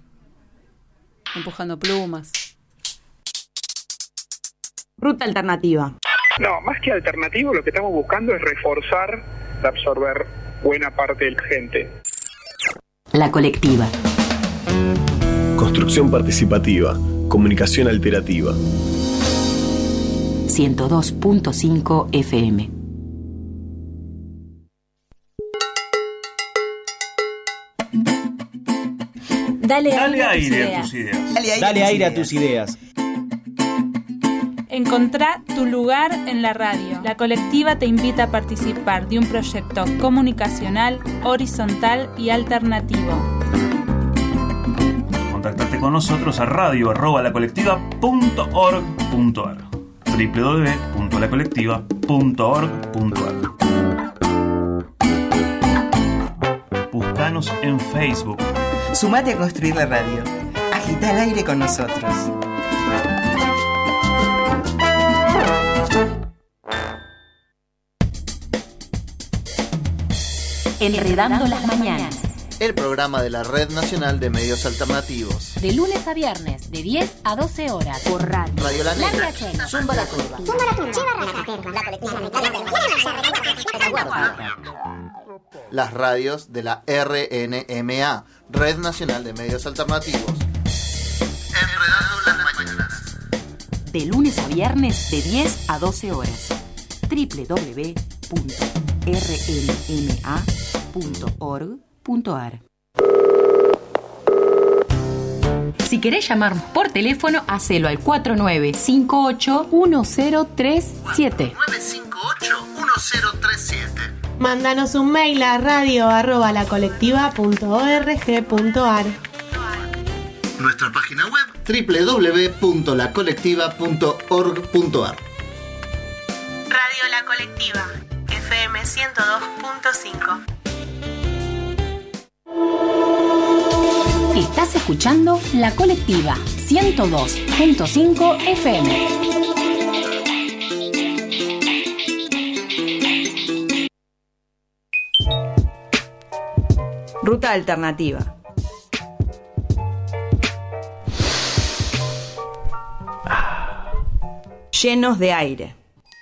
Empujando plumas.
Ruta alternativa.
No, más que alternativo, lo que estamos buscando es reforzar de absorber buena parte de la gente.
La colectiva.
Construcción participativa. Comunicación alterativa.
ciento dos punto cinco F M.
Dale,
Dale
aire,
aire
a
a
tus
tus
ideas.
ideas.
Dale
aire a tus ideas.
Encontrá tu lugar en la radio. La colectiva te invita a participar de un proyecto comunicacional, horizontal y alternativo.
contactarte con nosotros a radio arroba la colectiva punto org punto ar doble u doble u doble u punto la colectiva punto org punto ar. Buscanos en Facebook.
Sumate a construir la radio. Agita el aire con nosotros.
Enredando las mañanas.
El programa de la Red Nacional de Medios Alternativos.
De lunes a viernes, de diez a doce horas. Por radio.
Radio La Negra.
Zumba la curva. Zumba la curva.
Las radios de la R N M A, Red Nacional de Medios Alternativos. Enredando las mañanas.
De lunes a viernes, de diez a doce horas. doble u doble u doble u punto r n m a punto org punto ar. Si querés llamar por teléfono, hacelo al cuatro nueve cinco ocho uno cero tres siete.
nueve cinco ocho uno cero tres siete.
Mándanos un mail a radio arroba la colectiva punto org punto ar.
Nuestra página web doble u doble u doble u punto la colectiva punto org punto ar.
Radio La Colectiva, F M ciento dos punto cinco.
Estás escuchando La Colectiva ciento dos punto cinco F M.
Ruta alternativa. Llenos de aire.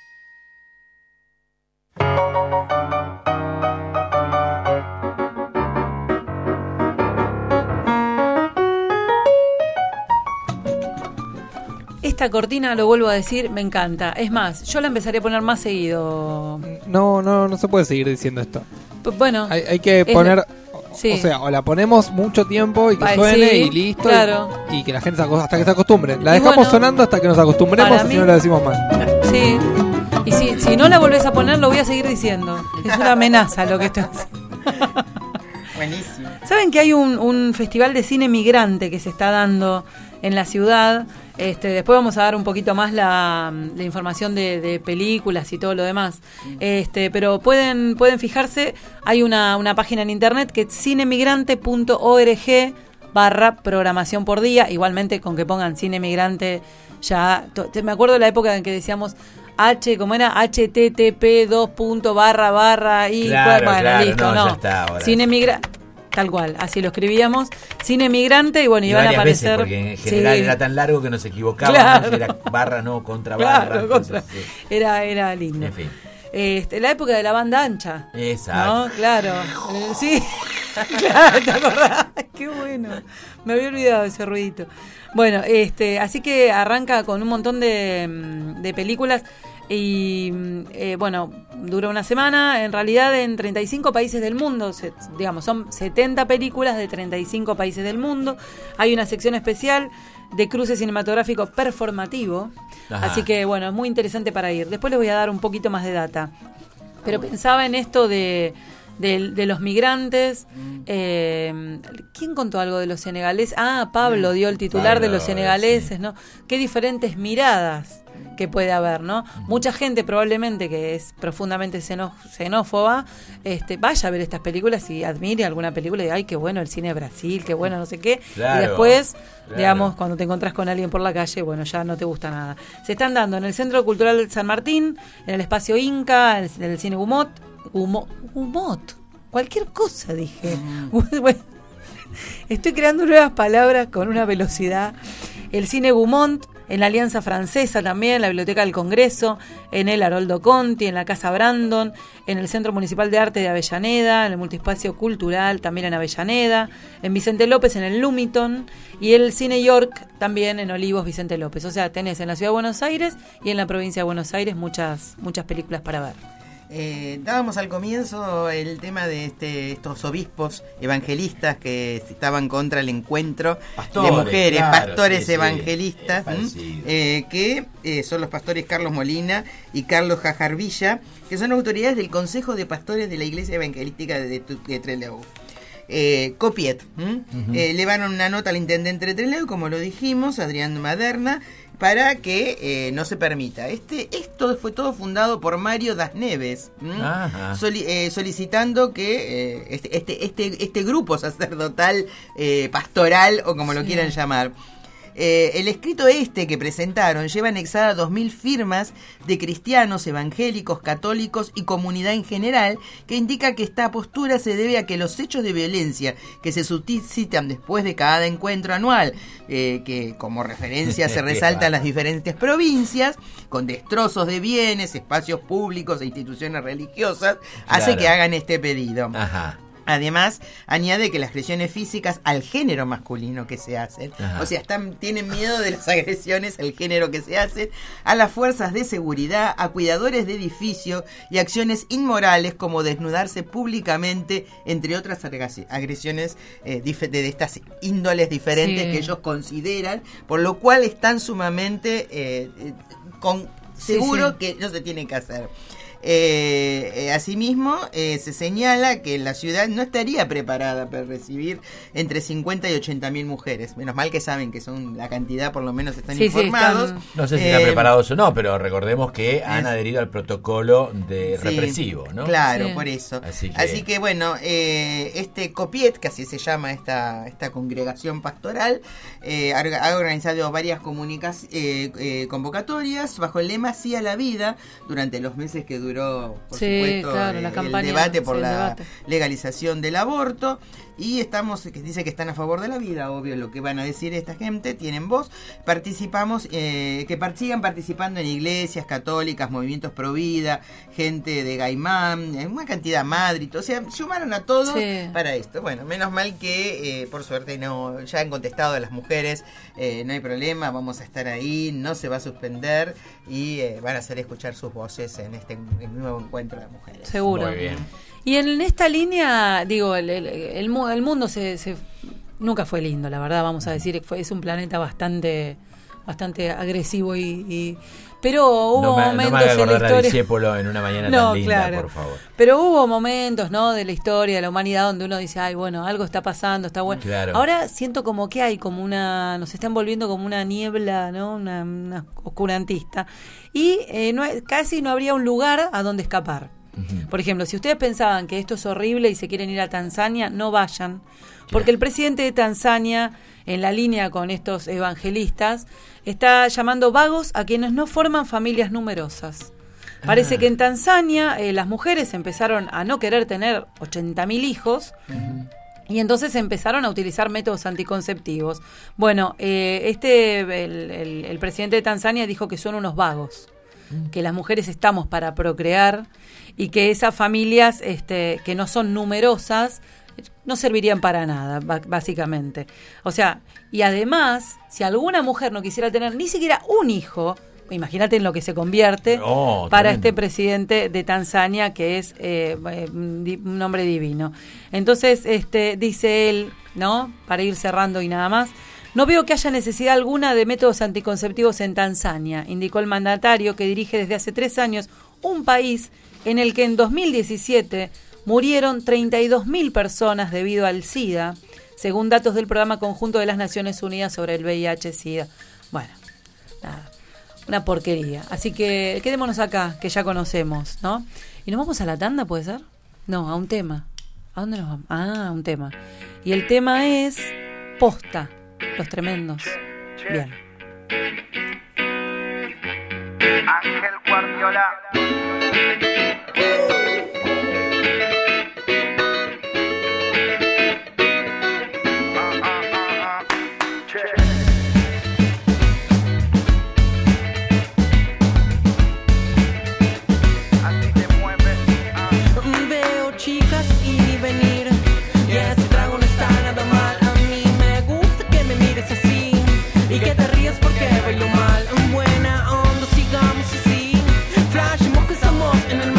Esta cortina, lo vuelvo a decir, me encanta. Es más, yo la empezaré a poner más seguido.
No, no, no se puede seguir diciendo esto.
P- bueno.
Hay, hay que poner...
La... Sí.
O sea, o la ponemos mucho tiempo y que
Ay,
suene
sí,
y listo.
Claro.
Y, y que la gente se, hasta que se acostumbre. La
Y
dejamos
bueno,
sonando hasta que nos acostumbremos,
mí,
si no la decimos mal.
Sí. Y si, si no la volvés a poner, lo voy a seguir diciendo. Es una amenaza lo que estoy haciendo.
Buenísimo.
¿Saben que hay un, un festival de cine migrante que se está dando en la ciudad? Este, después vamos a dar un poquito más la, la información de, de películas y todo lo demás. Este, pero pueden pueden fijarse, hay una, una página en internet que es cinemigrante punto org barra programación por día. Igualmente con que pongan Cine Migrante ya... To, me acuerdo de la época en que decíamos... H, como era H T T P dos punto barra barra y
claro,
bueno,
claro,
listo,
no,
no.
ya está ahora.
Cine Migrante, tal cual, así lo escribíamos. Cine Migrante y bueno,
y
iban a
aparecer.
aparecer.
Porque en general
sí.
era tan largo que nos equivocábamos,
Claro.
era barra no contra barra.
Claro,
entonces,
contra-
sí.
era, era lindo.
En fin.
Este, la época de la banda ancha.
Exacto.
¿No? Claro. Eh, sí. Claro, ¿te acordás? Qué bueno. Me había olvidado ese ruidito. Bueno, este, así que arranca con un montón de, de películas. Y eh, bueno, dura una semana, en realidad en treinta y cinco países del mundo, se, digamos, son setenta películas de treinta y cinco países del mundo. Hay una sección especial de cruce cinematográfico performativo,
Ajá.
así que bueno, es muy interesante para ir. Después les voy a dar un poquito más de data. Pero pensaba en esto de, de, de los migrantes. Eh, ¿Quién contó algo de los senegaleses? Ah, Pablo dio el titular
Pablo,
de los senegaleses, ¿no? Qué diferentes miradas que puede haber, ¿no? Mucha gente probablemente que es profundamente xeno- xenófoba, este, vaya a ver estas películas y admire alguna película y diga, ay, qué bueno el cine de Brasil, qué bueno no sé qué,
Claro,
y después,
claro.
digamos, cuando te encontrás con alguien por la calle, bueno, ya no te gusta nada. Se están dando en el Centro Cultural San Martín, en el Espacio Inca, en el, en el Cine Gumot, Gumo- Gumot, cualquier cosa dije. Bueno, estoy creando nuevas palabras con una velocidad. El Cine Gumont, en la Alianza Francesa también, la Biblioteca del Congreso, en el Haroldo Conti, en la Casa Brandon, en el Centro Municipal de Arte de Avellaneda, en el Multiespacio Cultural también en Avellaneda, en Vicente López, en el Lumiton, y el Cine York también en Olivos, Vicente López. O sea, tenés en la Ciudad de Buenos Aires y en la provincia de Buenos Aires muchas, muchas películas para ver.
Eh, dábamos al comienzo el tema de este, estos obispos evangelistas que estaban contra el encuentro
Pastores,
de mujeres,
claro,
pastores
sí, sí.
evangelistas, ¿m? eh, que eh, son los pastores Carlos Molina y Carlos Jajarvilla, que son autoridades del Consejo de Pastores de la Iglesia Evangelística de, de, de Trelew. Eh, Copiet, uh-huh. eh, elevaron una nota al intendente de Trelew, como lo dijimos, Adrián Maderna, para que eh, no se permita. Este, esto fue todo fundado por Mario Das Neves, Soli, eh, solicitando que eh, este, este, este, este grupo sacerdotal, eh, pastoral o como lo sí. quieran llamar. Eh, el escrito este que presentaron lleva anexada dos mil firmas de cristianos, evangélicos, católicos y comunidad en general, que indica que esta postura se debe a que los hechos de violencia que se suscitan después de cada encuentro anual, eh, que como referencia se resaltan las diferentes provincias, con destrozos de bienes, espacios públicos e instituciones religiosas, claro. hace que hagan este pedido. Ajá. Además, añade que las agresiones físicas al género masculino que se hacen, Ajá. o sea, están, tienen miedo de las agresiones al género que se hacen, a las fuerzas de seguridad, a cuidadores de edificios y acciones inmorales como desnudarse públicamente, entre otras agresiones eh, dif- de estas índoles diferentes sí. que ellos consideran, por lo cual están sumamente eh, eh, con, seguro sí, sí. que no se tiene que hacer. Eh, eh, asimismo, eh, se señala que la ciudad no estaría preparada para recibir entre cincuenta y ochenta mil mujeres. Menos mal que saben que son la cantidad, por lo menos están sí, informados.
Sí, están... No sé si eh, están preparados o no, pero recordemos que es... han adherido al protocolo de sí, represivo, ¿no?
Claro, sí. por eso.
Así que,
así que bueno, eh, este Copiet, que así se llama esta, esta congregación pastoral, eh, ha organizado varias comunicas, eh, eh, convocatorias bajo el lema Sí a la vida durante los meses que duró Duró, por sí, supuesto, claro, la el campaña, debate por sí, la debate. legalización del aborto. Y estamos, que dice que están a favor de la vida, obvio, lo que van a decir esta gente, tienen voz. Participamos, eh, que sigan participando en iglesias católicas, movimientos pro vida, gente de Gaimán, una cantidad Madrid, o sea, sumaron a todos sí. para esto. Bueno, menos mal que, eh, por suerte, no ya han contestado a las mujeres, eh, no hay problema, vamos a estar ahí, no se va a suspender y eh, van a hacer escuchar sus voces en este en nuevo encuentro de mujeres.
Seguro.
Muy bien.
Y en esta línea, digo, el, el, el, el mundo se, se nunca fue lindo, la verdad, vamos a decir, fue, es un planeta bastante bastante agresivo y, y pero hubo
no me,
momentos
no me haga
en la historia
a Discépolo en una mañana
no,
tan linda,
claro.
por favor.
Pero hubo momentos, ¿no?, de la historia de la humanidad donde uno dice, ay, bueno, algo está pasando, está bueno.
Claro.
Ahora siento como que hay como una, nos está envolviendo como una niebla, ¿no?, una, una oscurantista y eh, no, casi no habría un lugar a donde escapar. Uh-huh. Por ejemplo, si ustedes pensaban que esto es horrible y se quieren ir a Tanzania, no vayan, porque el presidente de Tanzania, en la línea con estos evangelistas, está llamando vagos a quienes no forman familias numerosas. Parece ah. que en Tanzania eh, las mujeres empezaron a no querer tener ochenta mil hijos. Uh-huh. Y entonces empezaron a utilizar métodos anticonceptivos. Bueno, eh, este el, el, el presidente de Tanzania dijo que son unos vagos, uh-huh. que las mujeres estamos para procrear y que esas familias este, que no son numerosas no servirían para nada, básicamente. O sea, y además, si alguna mujer no quisiera tener ni siquiera un hijo, imagínate en lo que se convierte oh, para tremendo. Este presidente de Tanzania, que es eh, un hombre divino. Entonces, este, dice él, ¿no?, para ir cerrando y nada más, no veo que haya necesidad alguna de métodos anticonceptivos en Tanzania, indicó el mandatario, que dirige desde hace tres años un país en el que en dos mil diecisiete murieron treinta y dos mil personas debido al SIDA, según datos del Programa Conjunto de las Naciones Unidas sobre el V I H SIDA. Bueno, nada, una porquería. Así que quedémonos acá, que ya conocemos, ¿no? ¿Y nos vamos a la tanda, puede ser? No, a un tema. ¿A dónde nos vamos? Ah, a un tema. Y el tema es Posta, Los Tremendos. Bien.
Ángel Guardiola.
Porque bailo mal, en buena onda, sigamos así. Flash, que somos en el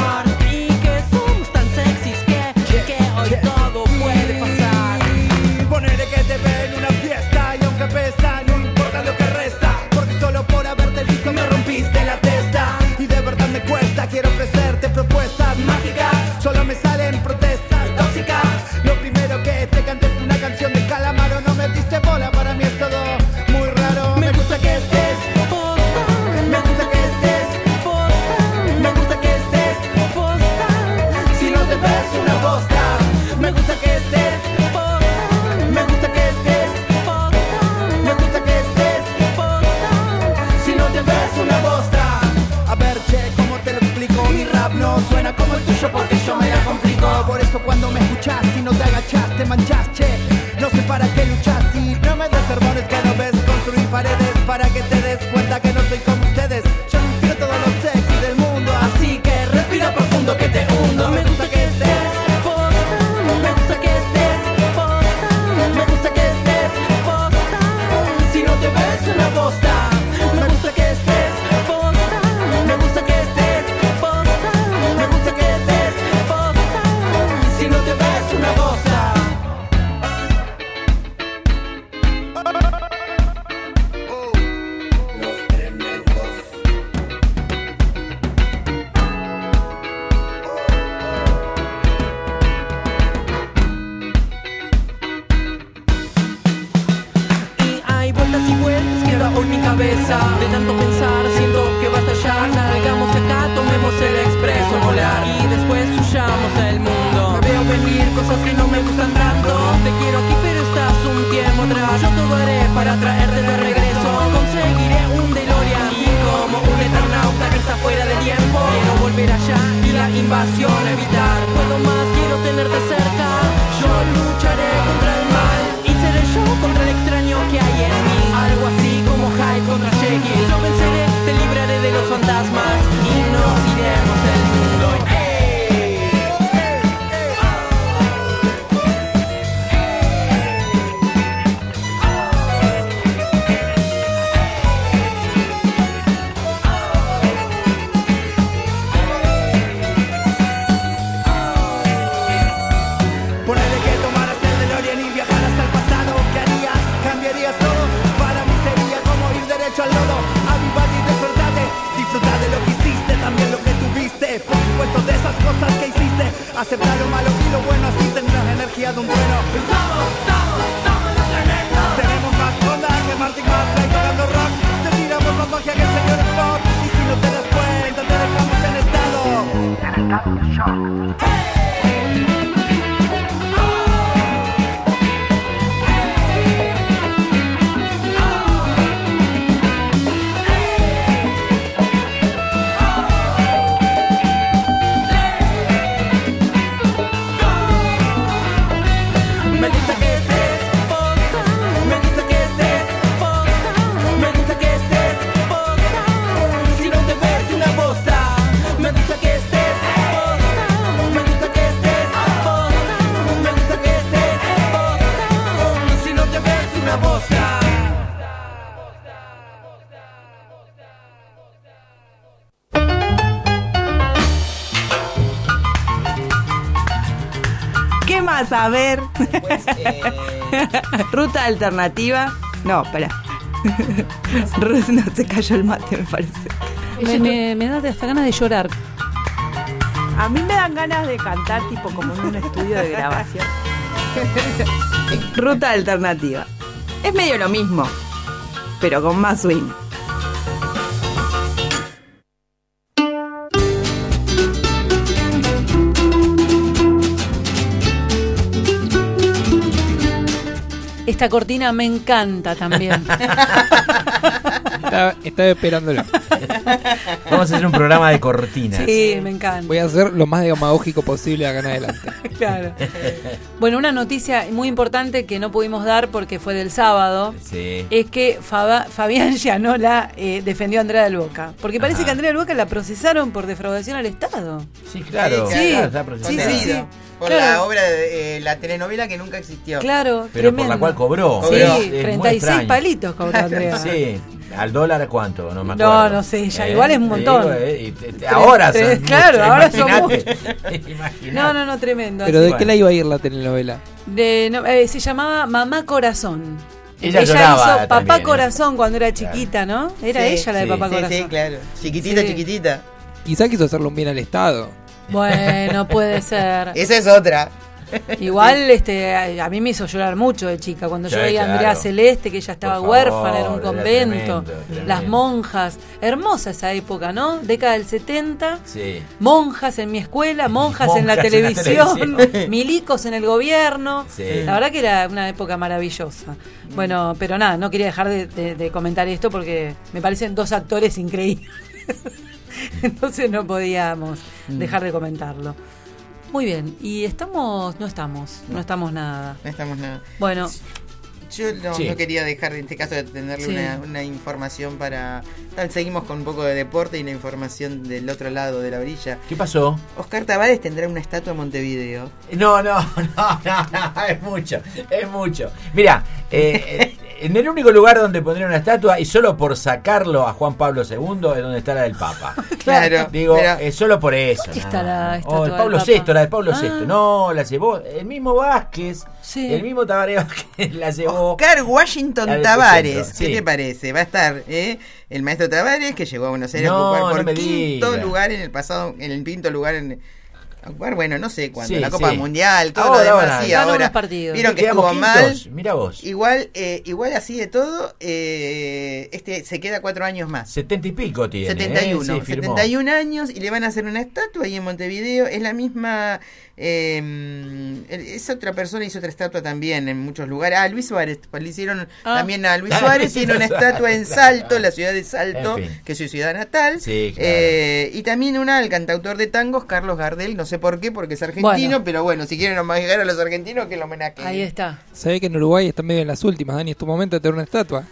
Me gusta que estés posta. Me gusta que estés posta. Me gusta que estés posta. Si no te ves una bosta. A ver, che, ¿cómo te lo explico? Mi rap no suena como el tuyo porque yo me la complico. Por eso cuando me escuchas y no te agachas, te manchas, che. No sé para qué luchas y no me des sermones que no ves. Construir paredes para que te des cuenta que no soy como ustedes. Yo no inspiro todos los sexy del mundo. Así que respira profundo que te hundo. Me gusta que estés posta. Me gusta que estés posta. Me gusta que estés posta. Si no te ves una bosta. Me gusta que estés posta. Me gusta que estés posta. Me gusta que estés posta. Si no te ves una bosta. Hoy mi cabeza, de tanto pensar, siento que va a estallar. Salgamos acá, tomemos el expreso volar y después huyamos el mundo. Me veo venir cosas que no me gustan tanto. Te quiero aquí pero estás un tiempo atrás. Yo todo haré para traerte de regreso. Conseguiré un DeLorean y como un eternauta que está fuera de tiempo. Quiero volver allá y la invasión evitar. Puedo más, quiero tenerte cerca. Yo lucharé contra el mal y seré yo contra el extraño que hay en mí. Algo así como Hyde contra Jekyll. Yo venceré, te libraré de los fantasmas y nos iremos del mundo. ¡Ey! Ponele que tomaras el DeLorean y viajar hasta el pasado. ¿Qué harías? ¿Cambiarías todo? Para mí sería como ir derecho al lodo. Avivate y despertate. Disfruta de lo que hiciste, también lo que tuviste. Por supuesto de esas cosas que hiciste. Aceptar lo malo y lo bueno, así tendrás energía de un trueno. Somos, somos, somos los tremendos. Tenemos más onda que Martin McFly tocando rock. Te tiramos más magia que el señor Spock. Y si no te das cuenta, te dejamos en estado. En estado de shock. Me gusta que estés posta. Me gusta que estés posta. Me gusta que estés posta. Si no te ves una bosta. Me gusta que estés posta. Me gusta que estés posta. Me gusta que estés posta. Si no te ves una bosta.
¿Qué más? A ver. Ruta alternativa. No, espera. No, se cayó el mate, me parece.
Me, me, me da hasta ganas de llorar.
A mí me dan ganas de cantar tipo como en un estudio de grabación. Ruta alternativa. Es medio lo mismo, pero con más swing.
Esta cortina me encanta también.
Estaba, estaba esperándolo.
Vamos a hacer un programa de cortinas.
Sí, me encanta.
Voy a hacer lo más demagógico posible acá en adelante.
Claro. Bueno, una noticia muy importante que no pudimos dar porque fue del sábado.
Sí.
Es que Faba, Fabián Gianola eh, defendió a Andrea del Boca. Porque parece
Ajá.
que a Andrea del Boca la procesaron por defraudación al Estado.
Sí, claro.
Sí,
claro, está procesado.
sí, sí, sí.
Por
Claro.
la obra de eh, la telenovela que nunca existió.
Claro,
Pero
tremendo.
por la cual cobró.
Sí,
Es muy
treinta y seis
extraño.
palitos cobró Andrea.
Sí. ¿Al dólar cuánto? No me acuerdo.
No, no sé, ya igual es un montón.
Digo, eh, y te- te- ahora son
Tres- claro,
muchos,
ahora son
imaginate.
muchos.
Imaginate.
No, no, no, tremendo.
¿Pero
así.
de qué la iba a ir la telenovela?
De, no, eh, se llamaba Mamá Corazón.
Ella lloraba
hizo Papá
también, ¿eh?
Corazón cuando era chiquita, ¿no? Era
Sí,
ella la de
sí,
Papá
sí,
Corazón.
sí, claro. Chiquitita,
Sí.
chiquitita.
Quizá quiso hacerle un bien al Estado.
Bueno, puede ser.
Esa es otra.
Igual este a, a mí me hizo llorar mucho de chica cuando
Sí,
yo veía a
claro.
Andrea Celeste, que ella estaba
Por
huérfana en
favor,
un
era
convento,
tremendo, tremendo.
las monjas, hermosa esa época, ¿no? Década del setenta,
Sí.
monjas en mi escuela, monjas,
Monjas
en la
en la
televisión,
televisión.
milicos en el gobierno.
Sí.
La verdad que era una época maravillosa. Bueno, pero nada, no quería dejar de, de- de comentar esto porque me parecen dos actores increíbles. Entonces no podíamos
Mm.
dejar de comentarlo. Muy bien, y estamos, no estamos, no estamos nada.
No estamos nada.
Bueno,
Yo no,
Sí.
no quería dejar en este caso de tenerle
Sí.
una, una información para... Tal, seguimos con un poco de deporte y una información del otro lado de la orilla.
¿Qué pasó?
Oscar Tabárez tendrá una estatua en Montevideo.
No, no, no, no, no, es mucho, es mucho. Mira, eh, en el único lugar donde pondría una estatua, y solo por sacarlo a Juan Pablo segundo, es donde está la del Papa.
Claro.
Digo,
pero-
es solo por eso.
¿dónde
nada
está la
más.
estatua
Oh, el
del
Pablo
Papa?
sexto, la de Pablo
Ah.
sexto. No, la llevó el mismo Vázquez,
Sí.
el mismo Tabaré Vázquez la llevó.
Oscar Washington
Al
Tavares,
centro,
¿qué
sí.
te parece? Va a estar eh, el maestro Tavares, que llegó a Buenos Aires
No,
a ocupar
no
por
me
quinto
diga.
lugar en el pasado, en el quinto lugar en a ocupar, bueno, no sé cuándo,
Sí,
la Copa
sí.
Mundial, todo
Ahora,
lo demás,
ahora.
sí,
Ganó
ahora.
unos partidos.
Vieron que
Quedamos
estuvo mal.
quintos, mira vos.
Igual, eh, igual así de todo, eh, este se queda cuatro años más.
Setenta y pico tiene.
setenta y uno,
eh, sí, firmó.
setenta y un años y le van a hacer una estatua ahí en Montevideo. Es la misma, eh, es otra persona, hizo otra estatua también en muchos lugares. Ah, Luis Suárez, pues le hicieron
Ah.
también a Luis
Ah,
Suárez,
Luisito
tiene una
Suárez.
estatua en Salto, la ciudad de Salto,
En fin.
que es su ciudad natal.
Sí, claro.
Eh, y también una al cantautor de tangos, Carlos Gardel, no sé por qué, porque es argentino,
Bueno.
pero bueno, si quieren homenajear a los argentinos, que lo homenajeen.
ahí está.
Se ve que en Uruguay está medio en las últimas, Dani, es tu momento de tener una estatua.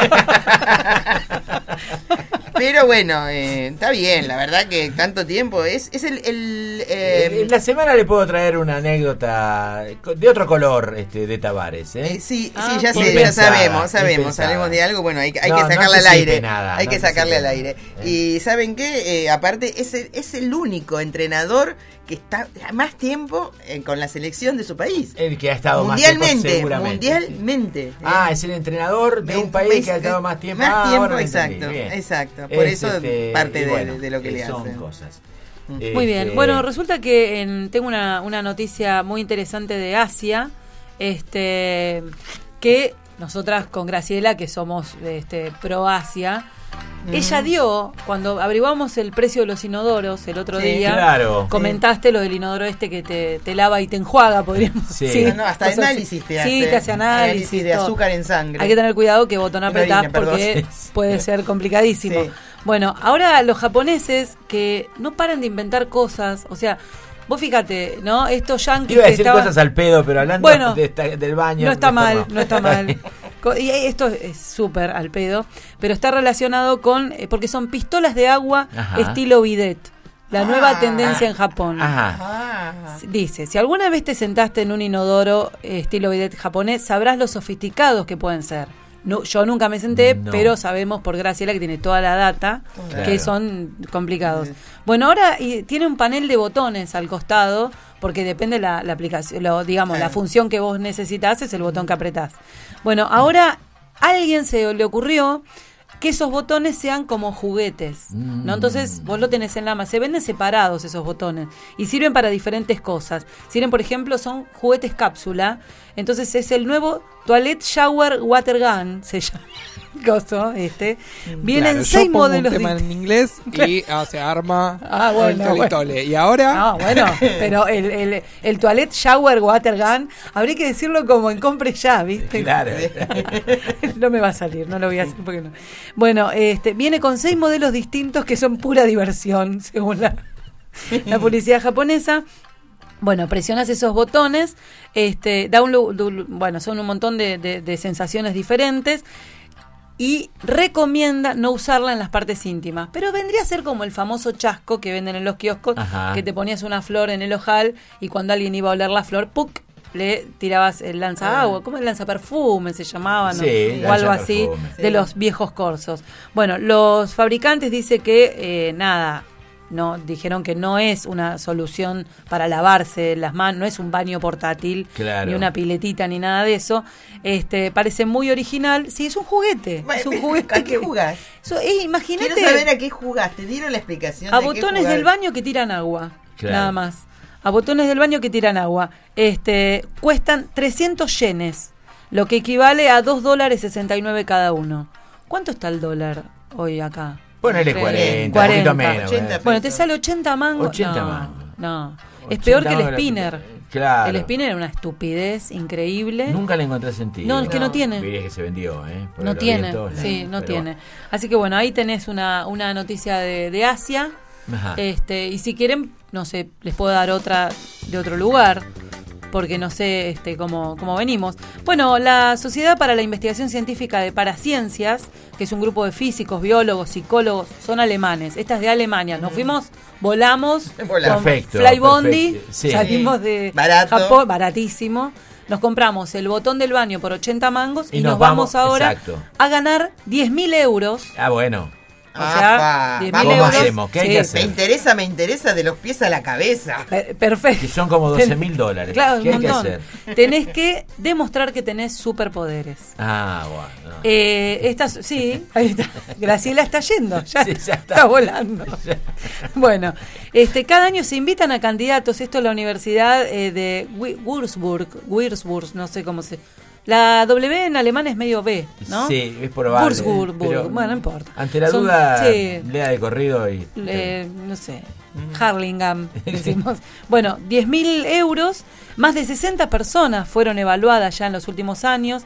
Pero bueno, eh, está bien, la verdad que tanto tiempo es, es el... el, eh,
Eh, en la semana le puedo traer una anécdota de otro color este, de Tavares. ¿eh?
Eh, sí,
Ah,
sí, ya sé, ya
impensada,
sabemos, sabemos,
impensada.
sabemos de algo, bueno, hay, hay
No,
que
no
sacarle al
anticipe
aire,
nada,
hay
no
que sacarle al
anticipe
aire.
nada, ¿eh?
Y ¿saben qué? Eh, aparte, es el, es el único entrenador que está más tiempo eh, con la selección de su país.
El que ha estado más tiempo
Mundialmente,
seguramente.
mundialmente. eh.
Ah, es el entrenador de un
Ve-
país
ves-
que ha estado más tiempo.
Más
Ah,
tiempo,
ahora lo entendí,
exacto,
bien.
exacto. Por
Es,
eso
este,
parte
y
de,
bueno,
de lo que
eh,
le
son
hacen.
cosas.
Muy bien.
Este,
Bueno, resulta que en- tengo una, una noticia muy interesante de Asia, este, que nosotras con Graciela, que somos este, pro Asia,
Ujú.
ella dio, cuando averiguamos el precio de los inodoros el otro
Sí,
día,
claro.
comentaste lo del inodoro este que te, te lava y te enjuaga, podríamos
Sí.
decir.
No, no, hasta
Cosas así.
análisis te hace.
Sí, te hace análisis.
de
todo.
azúcar en sangre.
Hay que tener cuidado que botón
En
apretás
orina, perdón.
porque
Sí.
puede ser complicadísimo.
Sí.
Bueno, ahora los japoneses que no paran de inventar cosas, o sea, vos fíjate, ¿no? Estos yankees
Iba a
que
decir
estaban-
cosas al pedo, pero hablando
Bueno,
de esta- del baño.
no está
mejor
mal, no está mal. Co- Y esto es súper al pedo, pero está relacionado con, eh, porque son pistolas de agua
Ajá.
estilo bidet, la nueva
Ah.
tendencia en Japón.
Ajá.
Ah.
Dice, si alguna vez te sentaste en un inodoro eh, estilo bidet japonés, sabrás lo sofisticados que pueden ser. No, yo nunca me senté,
No.
pero sabemos por Graciela que tiene toda la data
Claro.
que son complicados. Bueno, ahora y, tiene un panel de botones al costado, porque depende la, la aplicación, lo, digamos, la
Claro.
función que vos necesitas es el botón que apretás. Bueno, ahora a alguien se le ocurrió que esos botones sean como juguetes, ¿no? Entonces vos lo tenés en la mano, se venden separados esos botones y sirven para diferentes cosas. Sirven, por ejemplo, son juguetes cápsula, entonces es el nuevo Toilet Shower Water Gun, se llama. Coso, este. Vienen
Claro,
seis
yo pongo
modelos
un tema
dist-
en inglés y ah, se arma
Ah, bueno,
el tole,
bueno.
tole. Y ahora
No, bueno, pero el, el, el Toilet Shower Water Gun, habría que decirlo como en compre ya, ¿viste?
Claro.
No me va a salir, no lo voy a hacer porque no. Bueno, este, viene con seis modelos distintos que son pura diversión, según la, la publicidad japonesa. Bueno, presionas esos botones, este, da un, lu- lu- bueno, son un montón de, de- de sensaciones diferentes y recomienda no usarla en las partes íntimas. Pero vendría a ser como el famoso chasco que venden en los kioscos,
Ajá.
que te ponías una flor en el ojal y cuando alguien iba a oler la flor, ¡puc!, le tirabas el lanza agua, ¿cómo el lanza perfume se llamaba? ¿no?
Sí,
O algo así,
lanzaperfume.
de los viejos corsos. Bueno, los fabricantes dicen que eh, nada, no dijeron que no es una solución para lavarse las manos, no es un baño portátil,
Claro.
ni una piletita, ni nada de eso. Este, parece muy original. Sí, es un juguete. Es un juguete.
¿A qué jugás?
Eso, eh, imagínate
Quiero saber a qué jugás. Te dieron la explicación
a
de qué
botones
jugás.
del baño que tiran agua.
Claro.
Nada más. a botones del baño que tiran agua. Este, cuestan trescientos yenes, lo que equivale a dos dólares sesenta y nueve cada uno. ¿Cuánto está el dólar hoy acá?
Ponele cuarenta, un poquito menos.
Bueno, te sale ochenta mangos.
ochenta
no,
mangos.
No, es peor que el
mangos
spinner.
Claro.
El spinner era una estupidez increíble.
Nunca le encontré sentido.
No, es que no tiene.
Diría que se vendió, ¿eh? Porque
No
lo
tiene,
vi en todos
sí,
lados,
no
pero
tiene. Así que bueno, ahí tenés una, una noticia de, de Asia.
Ajá.
Este, y si quieren, no sé, les puedo dar otra de otro lugar, porque no sé este cómo, cómo venimos. Bueno, la Sociedad para la Investigación Científica de Paraciencias, que es un grupo de físicos, biólogos, psicólogos, son alemanes. Esta es de Alemania. Nos fuimos, volamos,
Perfecto,
con Flybondi,
perfecto, sí.
salimos de
Barato.
Japón, baratísimo. Nos compramos el botón del baño por ochenta mangos y,
Y
nos,
nos
vamos,
vamos,
ahora
exacto.
a ganar diez mil euros.
Ah, bueno.
O sea, diez mil
¿Cómo
euros.
hacemos? ¿Qué hay
Sí.
que hacer?
Me interesa, me interesa de los pies a la cabeza.
Per- Perfecto.
Que son como doce mil dólares.
Claro,
¿Qué
un
hay que
montón.
hacer?
Tenés que demostrar que tenés superpoderes.
Ah, bueno.
Eh, estas, sí, ahí está. Graciela está yendo, ya,
Sí, ya
está.
está.
volando. Bueno, este, cada año se invitan a candidatos, esto es la Universidad eh, de Wi- Würzburg, Würzburg, no sé cómo se... La W en alemán es medio B, ¿no?
Sí, es probable.
Würzburg,
pero
bueno, no importa.
Ante la
Son-
duda,
sí.
lea de corrido y...
Eh, no sé, Harlingham, decimos. Bueno, diez mil euros, más de sesenta personas fueron evaluadas ya en los últimos años.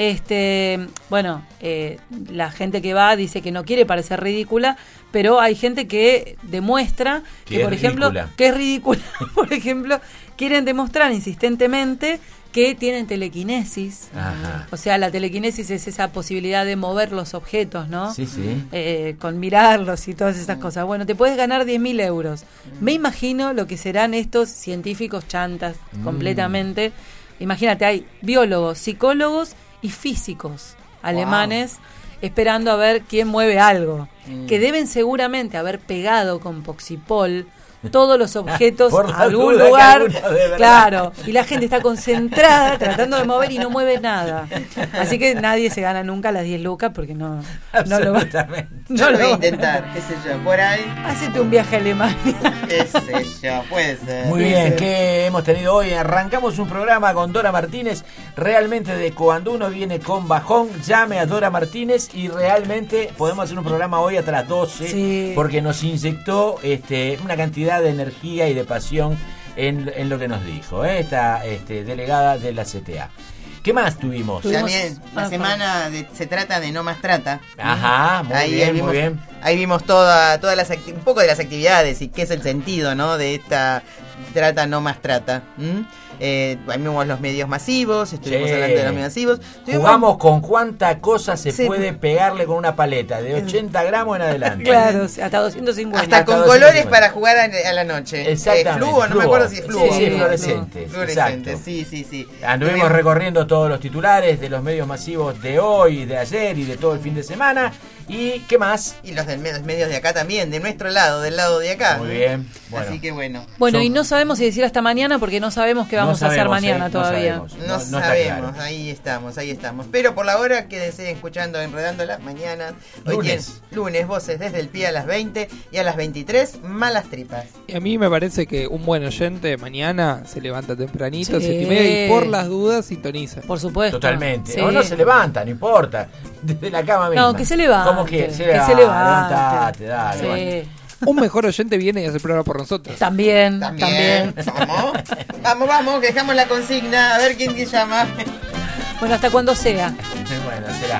Este, bueno, eh, la gente que va dice que no quiere parecer ridícula, pero hay gente que demuestra que,
Que es
por ejemplo,
ridícula.
que es ridícula. Por ejemplo, quieren demostrar insistentemente que tienen telequinesis.
Ajá.
O sea, la telequinesis es esa posibilidad de mover los objetos, ¿no?
Sí, sí.
Eh, con mirarlos y todas esas cosas. Bueno, te puedes ganar diez mil euros. Me imagino lo que serán estos científicos chantas
Mm.
completamente. Imagínate, hay biólogos, psicólogos y físicos alemanes esperando a ver quién mueve algo.
Mm.
Que deben seguramente haber pegado con Poxipol todos los objetos
Por
a
la
algún
duda que
lugar,
alguno de verdad.
claro, y la gente está concentrada tratando de mover y no mueve nada. Así que nadie se gana nunca las diez lucas porque no, no lo va,
Absolutamente.
no
Yo lo voy a
va-
intentar, qué sé yo, por ahí,
Hacete un viaje a Alemania.
qué sé yo, puede ser.
Muy
puede
bien,
ser.
¿qué hemos tenido hoy? Arrancamos un programa con Dora Martínez. Realmente de cuando uno viene con bajón, llame a Dora Martínez y realmente podemos hacer un programa hoy hasta las doce
Sí.
porque nos inyectó este, una cantidad de energía y de pasión en, en lo que nos dijo, ¿eh? Esta este, delegada de la C T A. ¿Qué más tuvimos?
También, la
Ah,
semana de- se trata de No Más Trata.
Ajá, muy
ahí,
bien,
ahí vimos,
muy bien.
Ahí vimos toda, todas las acti- un poco de las actividades y qué es el sentido, ¿no? De esta trata no más trata. ¿m? Eh, ahí vimos los medios masivos, estuvimos
Sí.
hablando de los medios masivos. Estuvimos-
Jugamos con cuánta cosa se
Sí.
puede pegarle con una paleta, de ochenta gramos en adelante.
Claro, hasta doscientos cincuenta.
Hasta con
doscientos
colores
cincuenta.
para jugar a, a la noche.
Exactamente,
Eh, fluo, no me
fluo.
acuerdo si es fluo.
Sí, sí, fluorescentes,
Fluorescentes,
exacto.
sí, sí, sí.
Anduvimos
Tuvimos-
recorriendo todos los titulares de los medios masivos de hoy, de ayer y de todo el fin de semana. ¿Y qué más?
Y los de los medios de acá también, de nuestro lado, del lado de acá.
Muy bien. Bueno,
Así que bueno.
Bueno,
Son-
y no sabemos si decir hasta mañana porque no sabemos qué
No
vamos a hacer
sabemos,
mañana
eh, no
todavía.
sabemos.
No,
No- no está
sabemos,
claro.
ahí estamos, ahí estamos. Pero por la hora quédense escuchando Enredando las Mañanas. Hoy
Lunes.
tienes lunes, voces desde el pie a las veinte y a las veintitrés, Malas Tripas.
Y a mí me parece que un buen oyente mañana se levanta tempranito,
Sí.
siete y media, y por las dudas sintoniza.
Por supuesto.
totalmente.
Sí.
O no se levanta, no importa. Desde la cama misma.
No, que se levante.
¿Cómo que?
Que se levante.
Levantate, dale.
Sí.
bueno.
Un mejor oyente viene y hace el programa por nosotros.
También,
También.
también.
Vamos, vamos, vamos, que dejamos la consigna. A ver quién te llama.
Bueno, hasta cuando sea.
Bueno, será.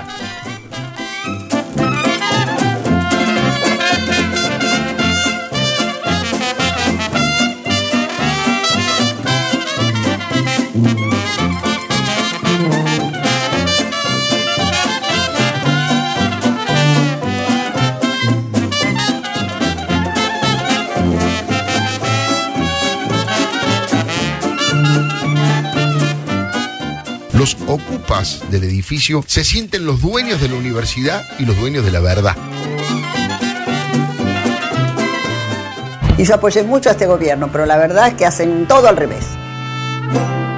Los ocupas del edificio se sienten los dueños de la universidad y los dueños de la verdad.
Y yo apoyé mucho a este gobierno, pero la verdad es que hacen todo al revés.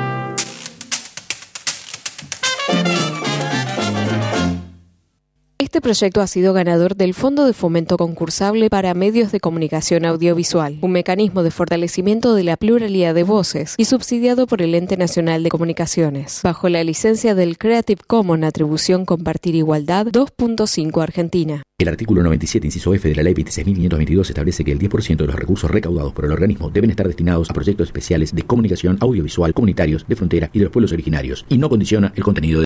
Este
Este proyecto ha sido ganador del Fondo de Fomento Concursable para Medios de Comunicación Audiovisual, un mecanismo de fortalecimiento de la pluralidad de voces y subsidiado por el Ente Nacional de Comunicaciones, bajo la licencia del Creative Commons Atribución Compartir Igualdad dos punto cinco Argentina.
El artículo noventa y siete, inciso F de la Ley veintiséis mil quinientos veintidós establece que el diez por ciento de los recursos recaudados por el organismo deben estar destinados a proyectos especiales de comunicación audiovisual comunitarios de frontera y de los pueblos originarios, y no condiciona el contenido de